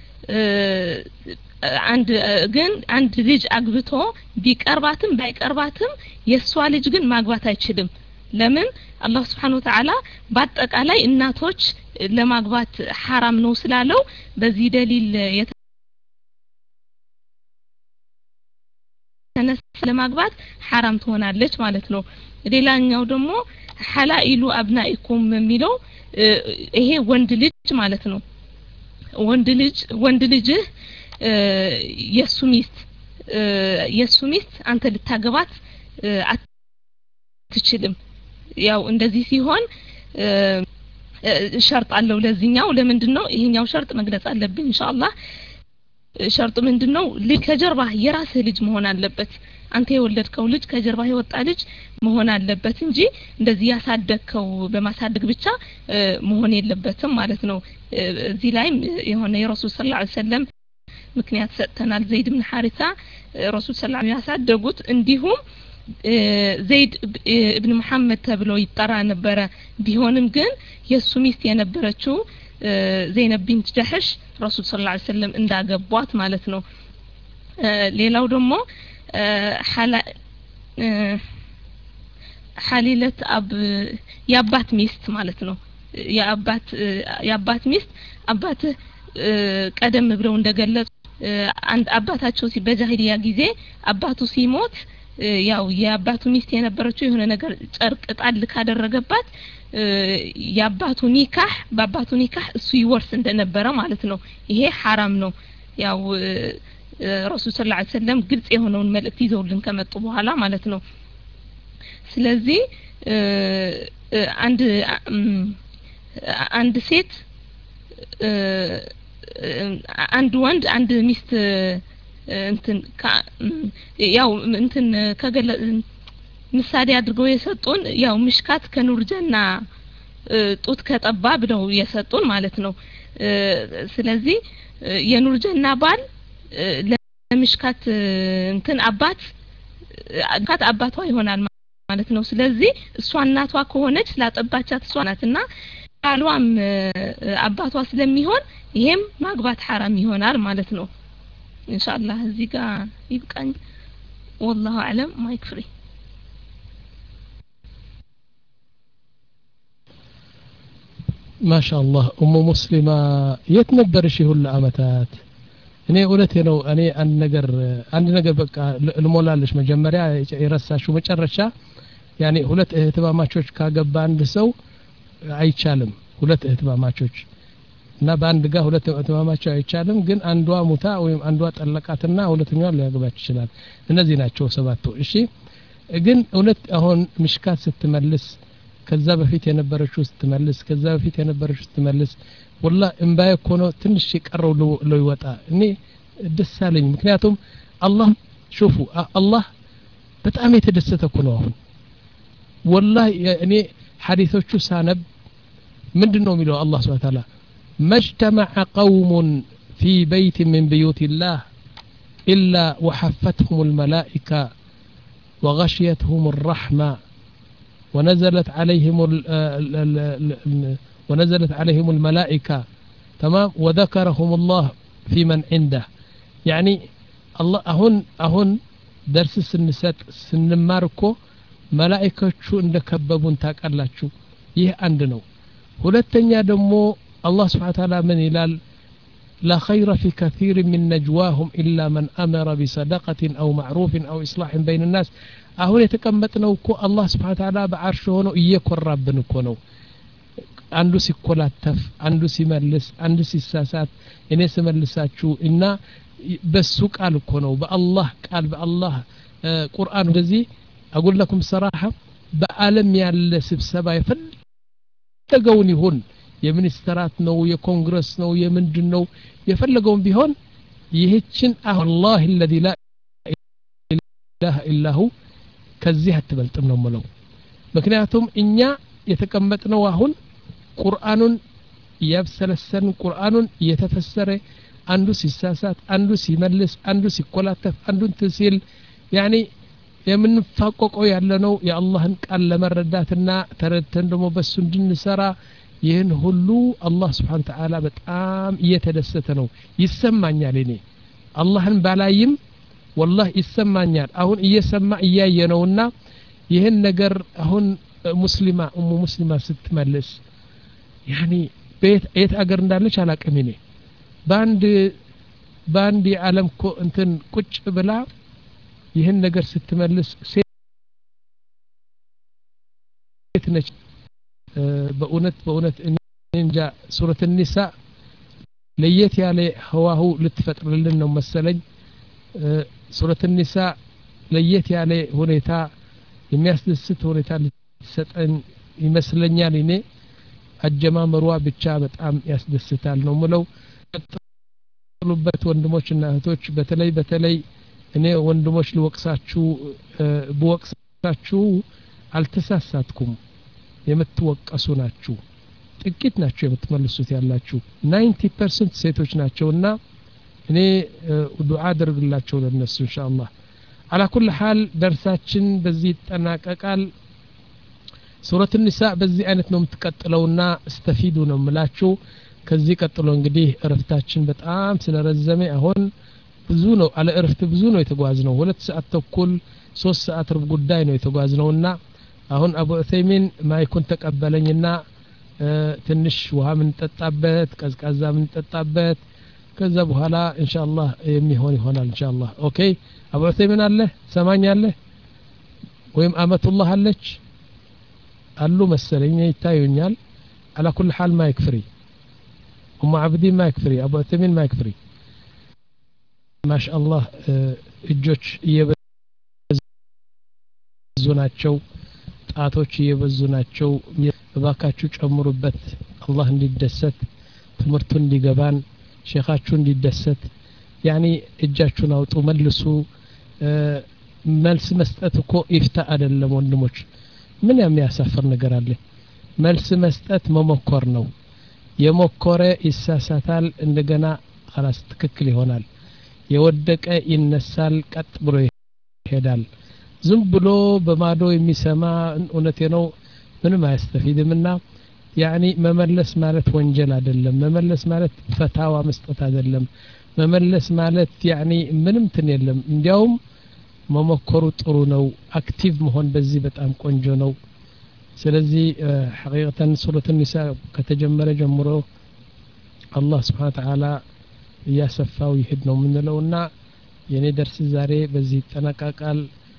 አንድ ግን አንድ ልጅ አግብቶ ቢቀርባትም ባይቀርባትም የሷ ልጅ ግን ማግባት አይችልም ለምን አላህ Subhanahu Wa Ta'ala በአጠቃላይ እናቶች ለማግባት حرام ነው ስላለው በዚህ ደሊል የተነሳ ለማግባት حرام ትሆናለች ማለት ነው ሌላኛው ደግሞ حلائل ابنائكم የሚለው ይሄ ወንድ ልጅ ማለት ነው ወንድ ልጅ ወንድ ልጅ የሱ ሚስት የሱ ሚስት አንተ ልታገባት አትችልም ያው እንደዚህ ሲሆን ሸርጥ አለው ለዚህኛው ለምንድነው ይሄኛው ሸርጥ መግለጽ አለብኝ ኢንሻአላህ ሸርጡ ምንድነው ለከጀርባ የራስህ ልጅ መሆን አለበት አንተ የወለድከው ልጅ ከጀርባ የወጣ ልጅ መሆን አለበት እንጂ እንደዚህ ያሳደግከው በማሳደግ ብቻ መሆን የለበትም ማለት ነው እዚህ ላይ የሆነ የረሱል ሰለላሁ ዐለይሂ ወሰለም ምክንያት ሰጥተናል ዘይድ ኢብኑ ሐሪሳ ረሱል ሰለላሁ ዐለይሂ ያሳደጉት እንዲሁም ዘይድ ኢብኑ መሐመድ ተብሎ ይጠራ ነበር ቢሆንም ግን የሱ ሚስት የነበረችው ዘይነብ ቢንት ጀህሽ ረሱል ሰለላሁ ዐለይሂ ወሰለም እንዳገቧት ማለት ነው ሌላው ደግሞ ሐላ ሐሊለት አብ ያባት ሚስት ማለት ነው ያባት ያባት ሚስት አባት ቀደም ብለው እንደገለጹ አንድ አባታቸው ሲበጃሂሊያ ጊዜ አባቱ ሲሞት ያው የአባቱ ሚስት የነበረችው የሆነ ነገር ጨርቅ ጣል ካደረገባት ያባቱ ኒካህ በአባቱ ኒካህ እሱ ይወርስ እንደነበረ ማለት ነው ይሄ حرام ነው ያው ረሱል ሰለላሁ ዐለይሂ ወሰለም ግልጽ የሆነውን መልእክት ይዘውልን ከመጡ በኋላ ማለት ነው ስለዚህ አንድ አንድ ሴት አንድ ወንድ አንድ ሚስት እንትን ያው እንትን ከገለ ምሳሌ አድርገው የሰጡን ያው ምሽካት ከኑር ጀና ጡት ከጠባ ብለው የሰጡን ማለት ነው ስለዚህ የኑር ጀና ባል ለምሽካት እንትን አባት አባት አባቷ ይሆናል ማለት ነው ስለዚህ እሷ እናቷ ከሆነች ላጠባቻት እሷ ናትና ባሏም አባቷ ስለሚሆን ይሄም ማግባት حرام ይሆናል ማለት ነው ኢንሻአላህ እዚህ ጋር ይብቃኝ والله اعلم ما يكفري ما شاء الله ام مسلمة يتنبرش ሁሉ አመታት እኔ እውነቴ ነው እኔ አንድ ነገር አንድ ነገር በቃ ልሞላለሽ መጀመሪያ የረሳሽው መጨረሻ ያኔ ሁለት እህትማማቾች ካገባ አንድ ሰው አይቻልም ሁለት እህትማማቾች እና በአንድ ጋር ሁለት እህትማማቾች አይቻልም ግን አንዷ ሙታ ወይም አንዷ ጠለቃትና ሁለተኛዋ ሊያገባች ይችላል እነዚህ ናቸው ሰባቱ እሺ ግን እውነት አሁን ምሽካት ስትመልስ ከዛ በፊት የነበረችው ስትመልስ ከዛ በፊት የነበረችው ስትመልስ والله እንባዬ እኮ ነው ትንሽ ይቀረው ለው ይወጣ እኔ ደስ አለኝ ምክንያቱም አላህ شوفوا አላህ በጣም የተደሰተ እኮ ነው አሁን والله እኔ ሐዲሶቹ ሳነብ ምንድነው የሚለው አላህ Subhanahu Wa Ta'ala مجتمع قوم في بيت من بيوت الله إلا وحفتهم الملائكة وغشيتهم الرحمة ونزلت عليهم ال ال ال ال ونزلت عليهم الملائكة تمام وذكرهم الله في من عنده يعني الله أهون أهون درس سنسات سنماركو ملائكة شو اندكببون تاك الله شو يه عندنا ሁለተኛ ደግሞ الله سبحانه وتعالى من ይላል لا خير في كثير من نجواهم إلا من أمر بصدقة أو معروف أو إصلاح بين الناس أهون يتكمتنا وكو الله سبحانه وتعالى بعرشه هنا إياكو الرب نكونه عنده سيكولاتف عنده سيملس عنده سيساسات إنه سيملسات شو إنه بسوك قال كونه بالله قال بالله آه قرآن وزي أقول لكم صراحة بعالم يال سبسبا يفلقون هون የሚኒስትራት ነው የኮንግረስ ነው የምንድን ነው የፈለገውን ቢሆን ይህችን አላህ الذي لا اله الا هو ከዚህ አትበልጥም ነው ማለት ምክንያቱም እኛ የተቀመጥነው አሁን ቁርአኑን ያብሰለሰን ቁርአኑን እየተፈሰረ አንዱ ሲሳሳት አንዱ ሲመልስ አንዱ ሲኮላተፍ አንዱን ትሲል ያኒ የምንፋቆቀው ያለነው የአላህን ቃል ለመረዳትና ተረድተን ደግሞ በሱ እንድንሰራ ይህን ሁሉ አላህ Subhanahu Ta'ala በጣም እየተደሰተ ነው ይሰማኛል እኔ አላህን ባላይም والله ይሰማኛል አሁን እየሰማ እያየነውና ይህን ነገር አሁን ሙስሊማ ኡሙ ሙስሊማ ስትመልስ ያኒ ቤት የት አገር እንዳለች አላቀም እኔ ባንድ ባንድ ዓለም ኮ እንትን ቁጭ ብላ ይህን ነገር ስትመልስ ሴት ነች በእውነት በእውነት እንጃ ሱረቱ ኒሳ ለየት ያለ ህዋሁ ልትፈጥርልን ነው መሰለኝ ሱረቱ ኒሳ ለየት ያለ ሁኔታ የሚያስደስት ሁኔታ ልትሰጠን ይመስለኛል እኔ አጀማመሯ ብቻ በጣም ያስደስታል ነው ምለው ተሉበት ወንድሞችና እህቶች በተለይ በተለይ እኔ ወንድሞች ልወቅሳችሁ በወቅሳችሁ አልተሳሳትኩም የምትወቀሱ ናችሁ ጥቂት ናችሁ የምትመልሱት ያላችሁ ninety percent ሴቶች ናቸውና እኔ ዱዓ አድርግላቸው ለነሱ ኢንሻአላህ على كل حال درساችን በዚህ ይጠናቀቃል ሱረቱ ኒሳ በዚህ አይነት ነው የምትቀጥለውና استفيዱ ነው ምላችሁ ከዚህ ቀጥሎ እንግዲህ እረፍታችን በጣም ስለረዘመ አሁን ብዙ ነው አለ እረፍት ብዙ ነው የተጓዝነው ሁለት ሰዓት ተኩል ሶስት ሰዓት ሩብ ጉዳይ ነው የተጓዝነውና አሁን አቡ ዑሰይሚን ማይኩን ተቀበለኝና ትንሽ ውሃ ምን ተጣጣበት ቀዝቃዛ ምን ተጣጣበት ከዛ በኋላ ኢንሻአላህ የሚሆን ይሆናል ኢንሻአላህ ኦኬ አቡ ዑሰይሚን አለ ሰማኛለህ ወይም አመቱላህ አለች አሉ መሰለኝ ይታዩኛል على كل حال ما يكفري ام عبدين ما يكفري ابو ዑሰይሚን ما يكفري ما شاء الله እጆች እየበዙ ናቸው ጣቶች እየበዙ ናቸው በባካችሁ ጨምሩበት አላህ እንዲደሰት ትምርቱ እንዲገባን ሼኻችሁ እንዲደሰት ያኒ እጃችሁን አውጡ መልሱ መልስ መስጠት እኮ ኢፍታ አይደለም ወንድሞች ምን የሚያሳፍር ነገር አለ መልስ መስጠት መሞከር ነው የሞከረ ይሳሳታል እንደገና خلاص ትክክል ይሆናል የወደቀ ይነሳል ቀጥ ብሎ ይሄዳል ዝም ብሎ በማዶ የሚሰማ እውነቴ ነው ምንም አያስተፊድምና ያኒ መመለስ ማለት ወንጀል አይደለም መመለስ ማለት ፈታዋ መስጠት አይደለም መመለስ ማለት ያኒ ምንም ትን የለም እንዲያውም መሞከሩ ጥሩ ነው አክቲቭ መሆን በዚህ በጣም ቆንጆ ነው ስለዚህ ሐቂቀተን ሱረቱ ኒሳ ከተጀመረ ጀምሮ አላህ Subhanahu Ta'ala ያሰፋው ይሄድ ነው ምንለውና የኔ ደርስ ዛሬ በዚህ ተጠናቀቃል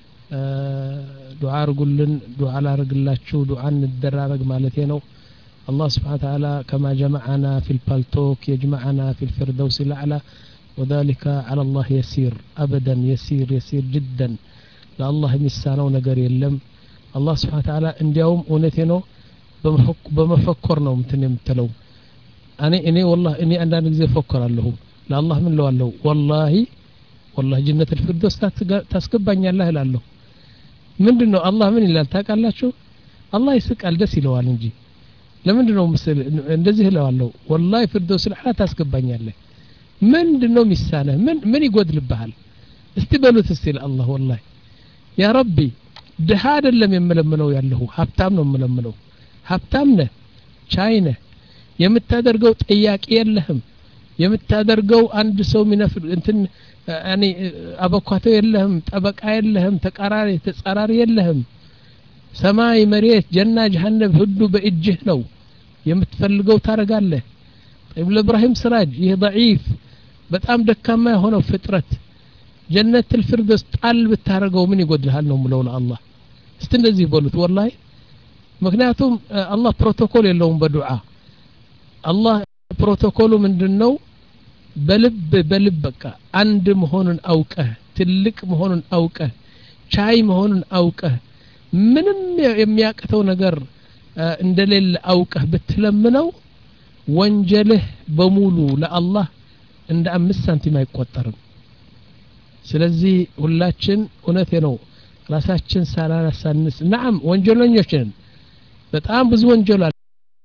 ዱዓ አርጉልን ዱዓ ላርግላችሁ ዱዓ እንደራረግ ማለት ነው الله سبحانه وتعالى كما جمعنا في البالتوك يجمعنا في الفردوس الأعلى وذلك على الله يسير أبدا يسير يسير جدا لا الله مسانو نجر يلم الله سبحانه وتعالى እንዲያውም እውነቴ ነው በመፈከር ነው ምትነምተለው እኔ እኔ والله እኔ አንዳንድ ጊዜ ፈከራለሁ ለአላህ ምን ለዋለሁ والله والله جنة الفردوس ታስገባኛለህ እላለሁ ምንድነው አላህ ምን ይላል ታውቃላችሁ አላህ ይስቃል ደስ ይለዋል እንጂ ለምንድነው ምስል እንደዚህ እለዋለሁ والله ፍርዶስ ለሐ ታስገባኛለህ ምንድነው ሚሳነህ ምን ምን ይጎድልብሃል استبلوت السيل الله والله يا ربي ድሃ አይደለም የምለምነው ያለሁ ሀብታም ነው የምለምነው ሀብታም ነህ ቻይ ነህ የምታደርገው ጥያቄ የለህም የምታደርገው አንድ ሰው ሚነፍር እንትን ያኒ አበኳቶ የለህም ጠበቃ የለህም ተቃራሪ ተጻራሪ የለህም ሰማይ መሬት ጀና ጀሃነም ሁሉ በእጅህ ነው የምትፈልገው ታረጋለህ ኢብኑ ኢብራሂም ስራጅ ይህ ضعيف በጣም ደካማ የሆነው ፍጥረት ጀነት الفردوس ጣል ብታረገው ምን ይጎድልሃል ነው ምለው ለአላህ እስቲ እንደዚህ በሉት ወላሂ ምክንያቱም አላህ ፕሮቶኮል የለውም በዱዓ አላህ ፕሮቶኮሉ ምንድነው በልብ በልብ በቃ አንድ መሆኑን አውቀህ ትልቅ መሆኑን አውቀህ ቻይ መሆኑን አውቀህ ምንም የሚያቀተው ነገር እንደሌለ አውቀህ ብትለምነው ወንጀልህ በሙሉ ለአላህ እንደ አምስት ሳንቲም አይቆጠርም ስለዚህ ሁላችን እውነቴ ነው ራሳችን ሳናሳንስ نعم ወንጀለኞች ነን በጣም ብዙ ወንጀል አለ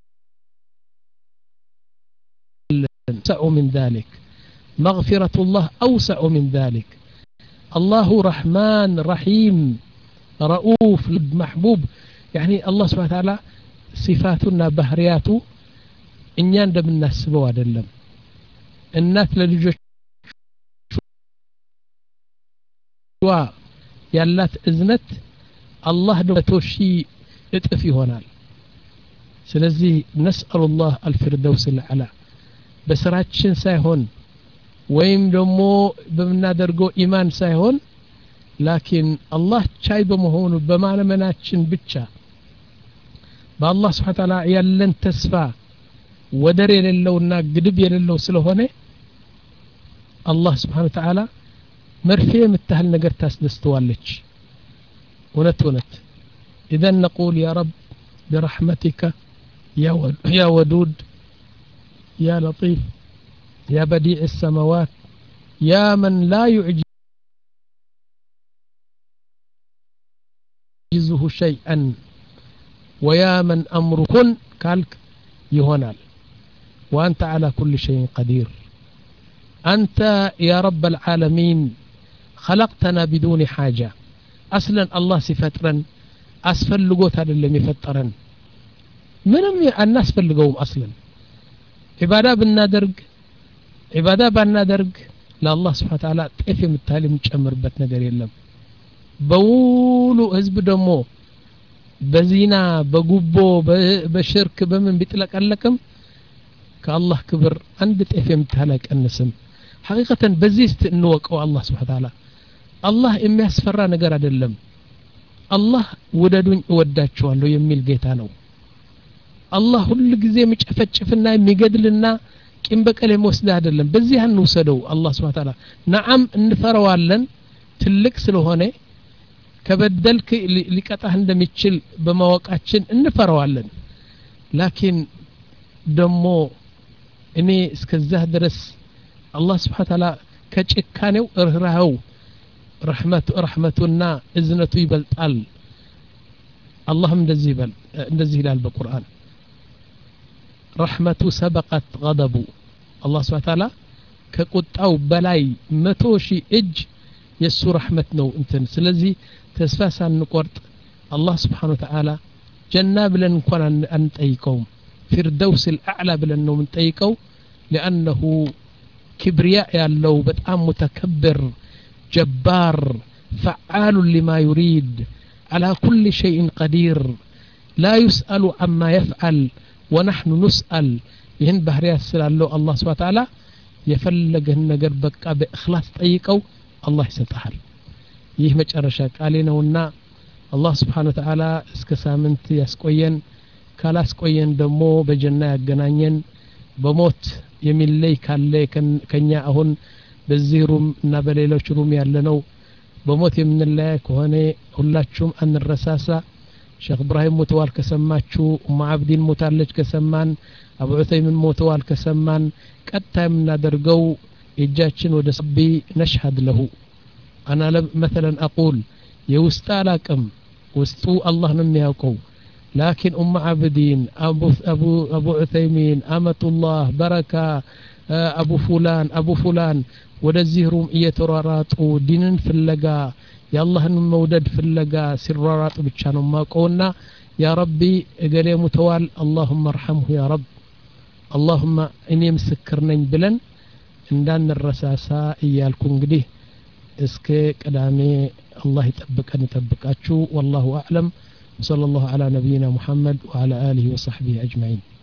أوسع من ذلك مغفرة الله أوسع من ذلك الله رحمن رحيم رؤوف محبوب يعني الله سبحانه وتعالى صفاتنا بهرياته إننا እንደምን ናስበው አይደለም እናት ለልጆች ያላት እዝነት አላህ ደቶሺ እጥፍ ይሆናል ስለዚህ نسأل الله الفردوس الأعلى በስራችን ሳይሆን ወይም ደግሞ በመናደርገው ኢማን ሳይሆን ላኪን አላህ ቻይ በመሆኑ በማለመናችን ብቻ በአላህ Subhanahu Wa Ta'ala ያለን ተስፋ ወደር የሌለውና ግድብ የሌለው ስለሆነ አላህ Subhanahu Wa Ta'ala መርፌ የምታህል ነገር ታስደስተዋለች እውነት እውነት اذا نقول يا رب برحمتك يا يا ودود يا لطيف يا بديع السماوات يا من لا يعجزه شيئا ويا من أمر كن كالك يهونال وأنت على كل شيء قدير أنت يا رب العالمين خلقتنا بدون حاجة أصلا الله سفترا أسفل لقوت هذا اللي مفترا منهم الناس فلقوهم أصلا عبادة بالنادرق عبادة بالنادرق لا الله سبحانه وتعالى طيف متالي متشمر بتنقر يلم بولو حزب دمو بزينا بقبو بشرك بمن بيتلك لكم كالله كبر عند طيف متالك النسم حقيقة بزيست انوك او الله سبحانه وتعالى الله إما يسفر نقر عدلم الله وددون وداتشوان لو يميل قيتانو الله ሁሉ ጊዜ መጨፈጨፍና የሚገድልና ቂም በቀል የሚወስድ አይደለም በዚህ አንውሰደው አላህ Subhanahu Wa Ta'ala نعم እንፈራዋለን ትልቅ ስለሆነ ከበደልክ ሊቀጣህ እንደሚችል በማወቃችን እንፈራዋለን ላኪን ደሞ እኔ እስከዛ ድረስ አላህ Subhanahu Wa Ta'ala ከጭካኔው እርህራው ረህመቱ ረህመቱና እዝነቱ ይበልጣል አላህም እንደዚህ ይበል እንደዚህ ይላል በቁርአን رحمة سبقت غضب الله سبحانه وتعالى كقطعو بلاي متوشي اج يسو رحمتنا انتن سلزي تسفاسا نقرط الله سبحانه وتعالى جنة بلن نكون انتأيكم فردوس الأعلى بلن نمتأيكو لأنه كبرياء يالله بتأم متكبر جبار فعال لما يريد على كل شيء قدير لا يسأل عما يفعل ونحن نسأل يهن بحريات سلالو الله سبحانه وتعالى يفلقهن نقر بقى بإخلاص طيقو الله يستحل يه مجرشا قالينا ونا الله سبحانه وتعالى اسكسامنت يسقوين كالا اسقوين دمو بجنة يقنانين بموت يمين لي كاللي كنيا اهون بالزيروم نابليلو شروم يالنو بموت يمين الله كهوني هلاتشوم ان الرساسة شيخ إبراهيم موتوال كسماتشو أم عبدين موتالج كسمان أبو عثيمين موتوال كسمان كتا من درقو إجاتشن ودسبي نشهد له أنا مثلا أقول يوستالاكم وستو الله نميهكو لكن أم عبدين أبو, أبو, أبو عثيمين أمة الله بركة አቡ ፉላን አቡ ፉላን ወደዚህ ሩም እየተሯሯጡ ዲንን ፍለጋ የአላህን መውደድ ፍለጋ ሲሯሯጡ ብቻ ነው ማቀውና ያ ረቢ እገሌ ሙተዋል اللهم ارحمه يا رب اللهم እኔ ምስክር ነኝ ብለን እንዳንረሳሳ እያልኩ እንግዲህ እስከ ቅዳሜ አላህ ይጠብቀን ይጠብቃችሁ والله اعلم صلى الله على نبينا محمد وعلى اله وصحبه اجمعين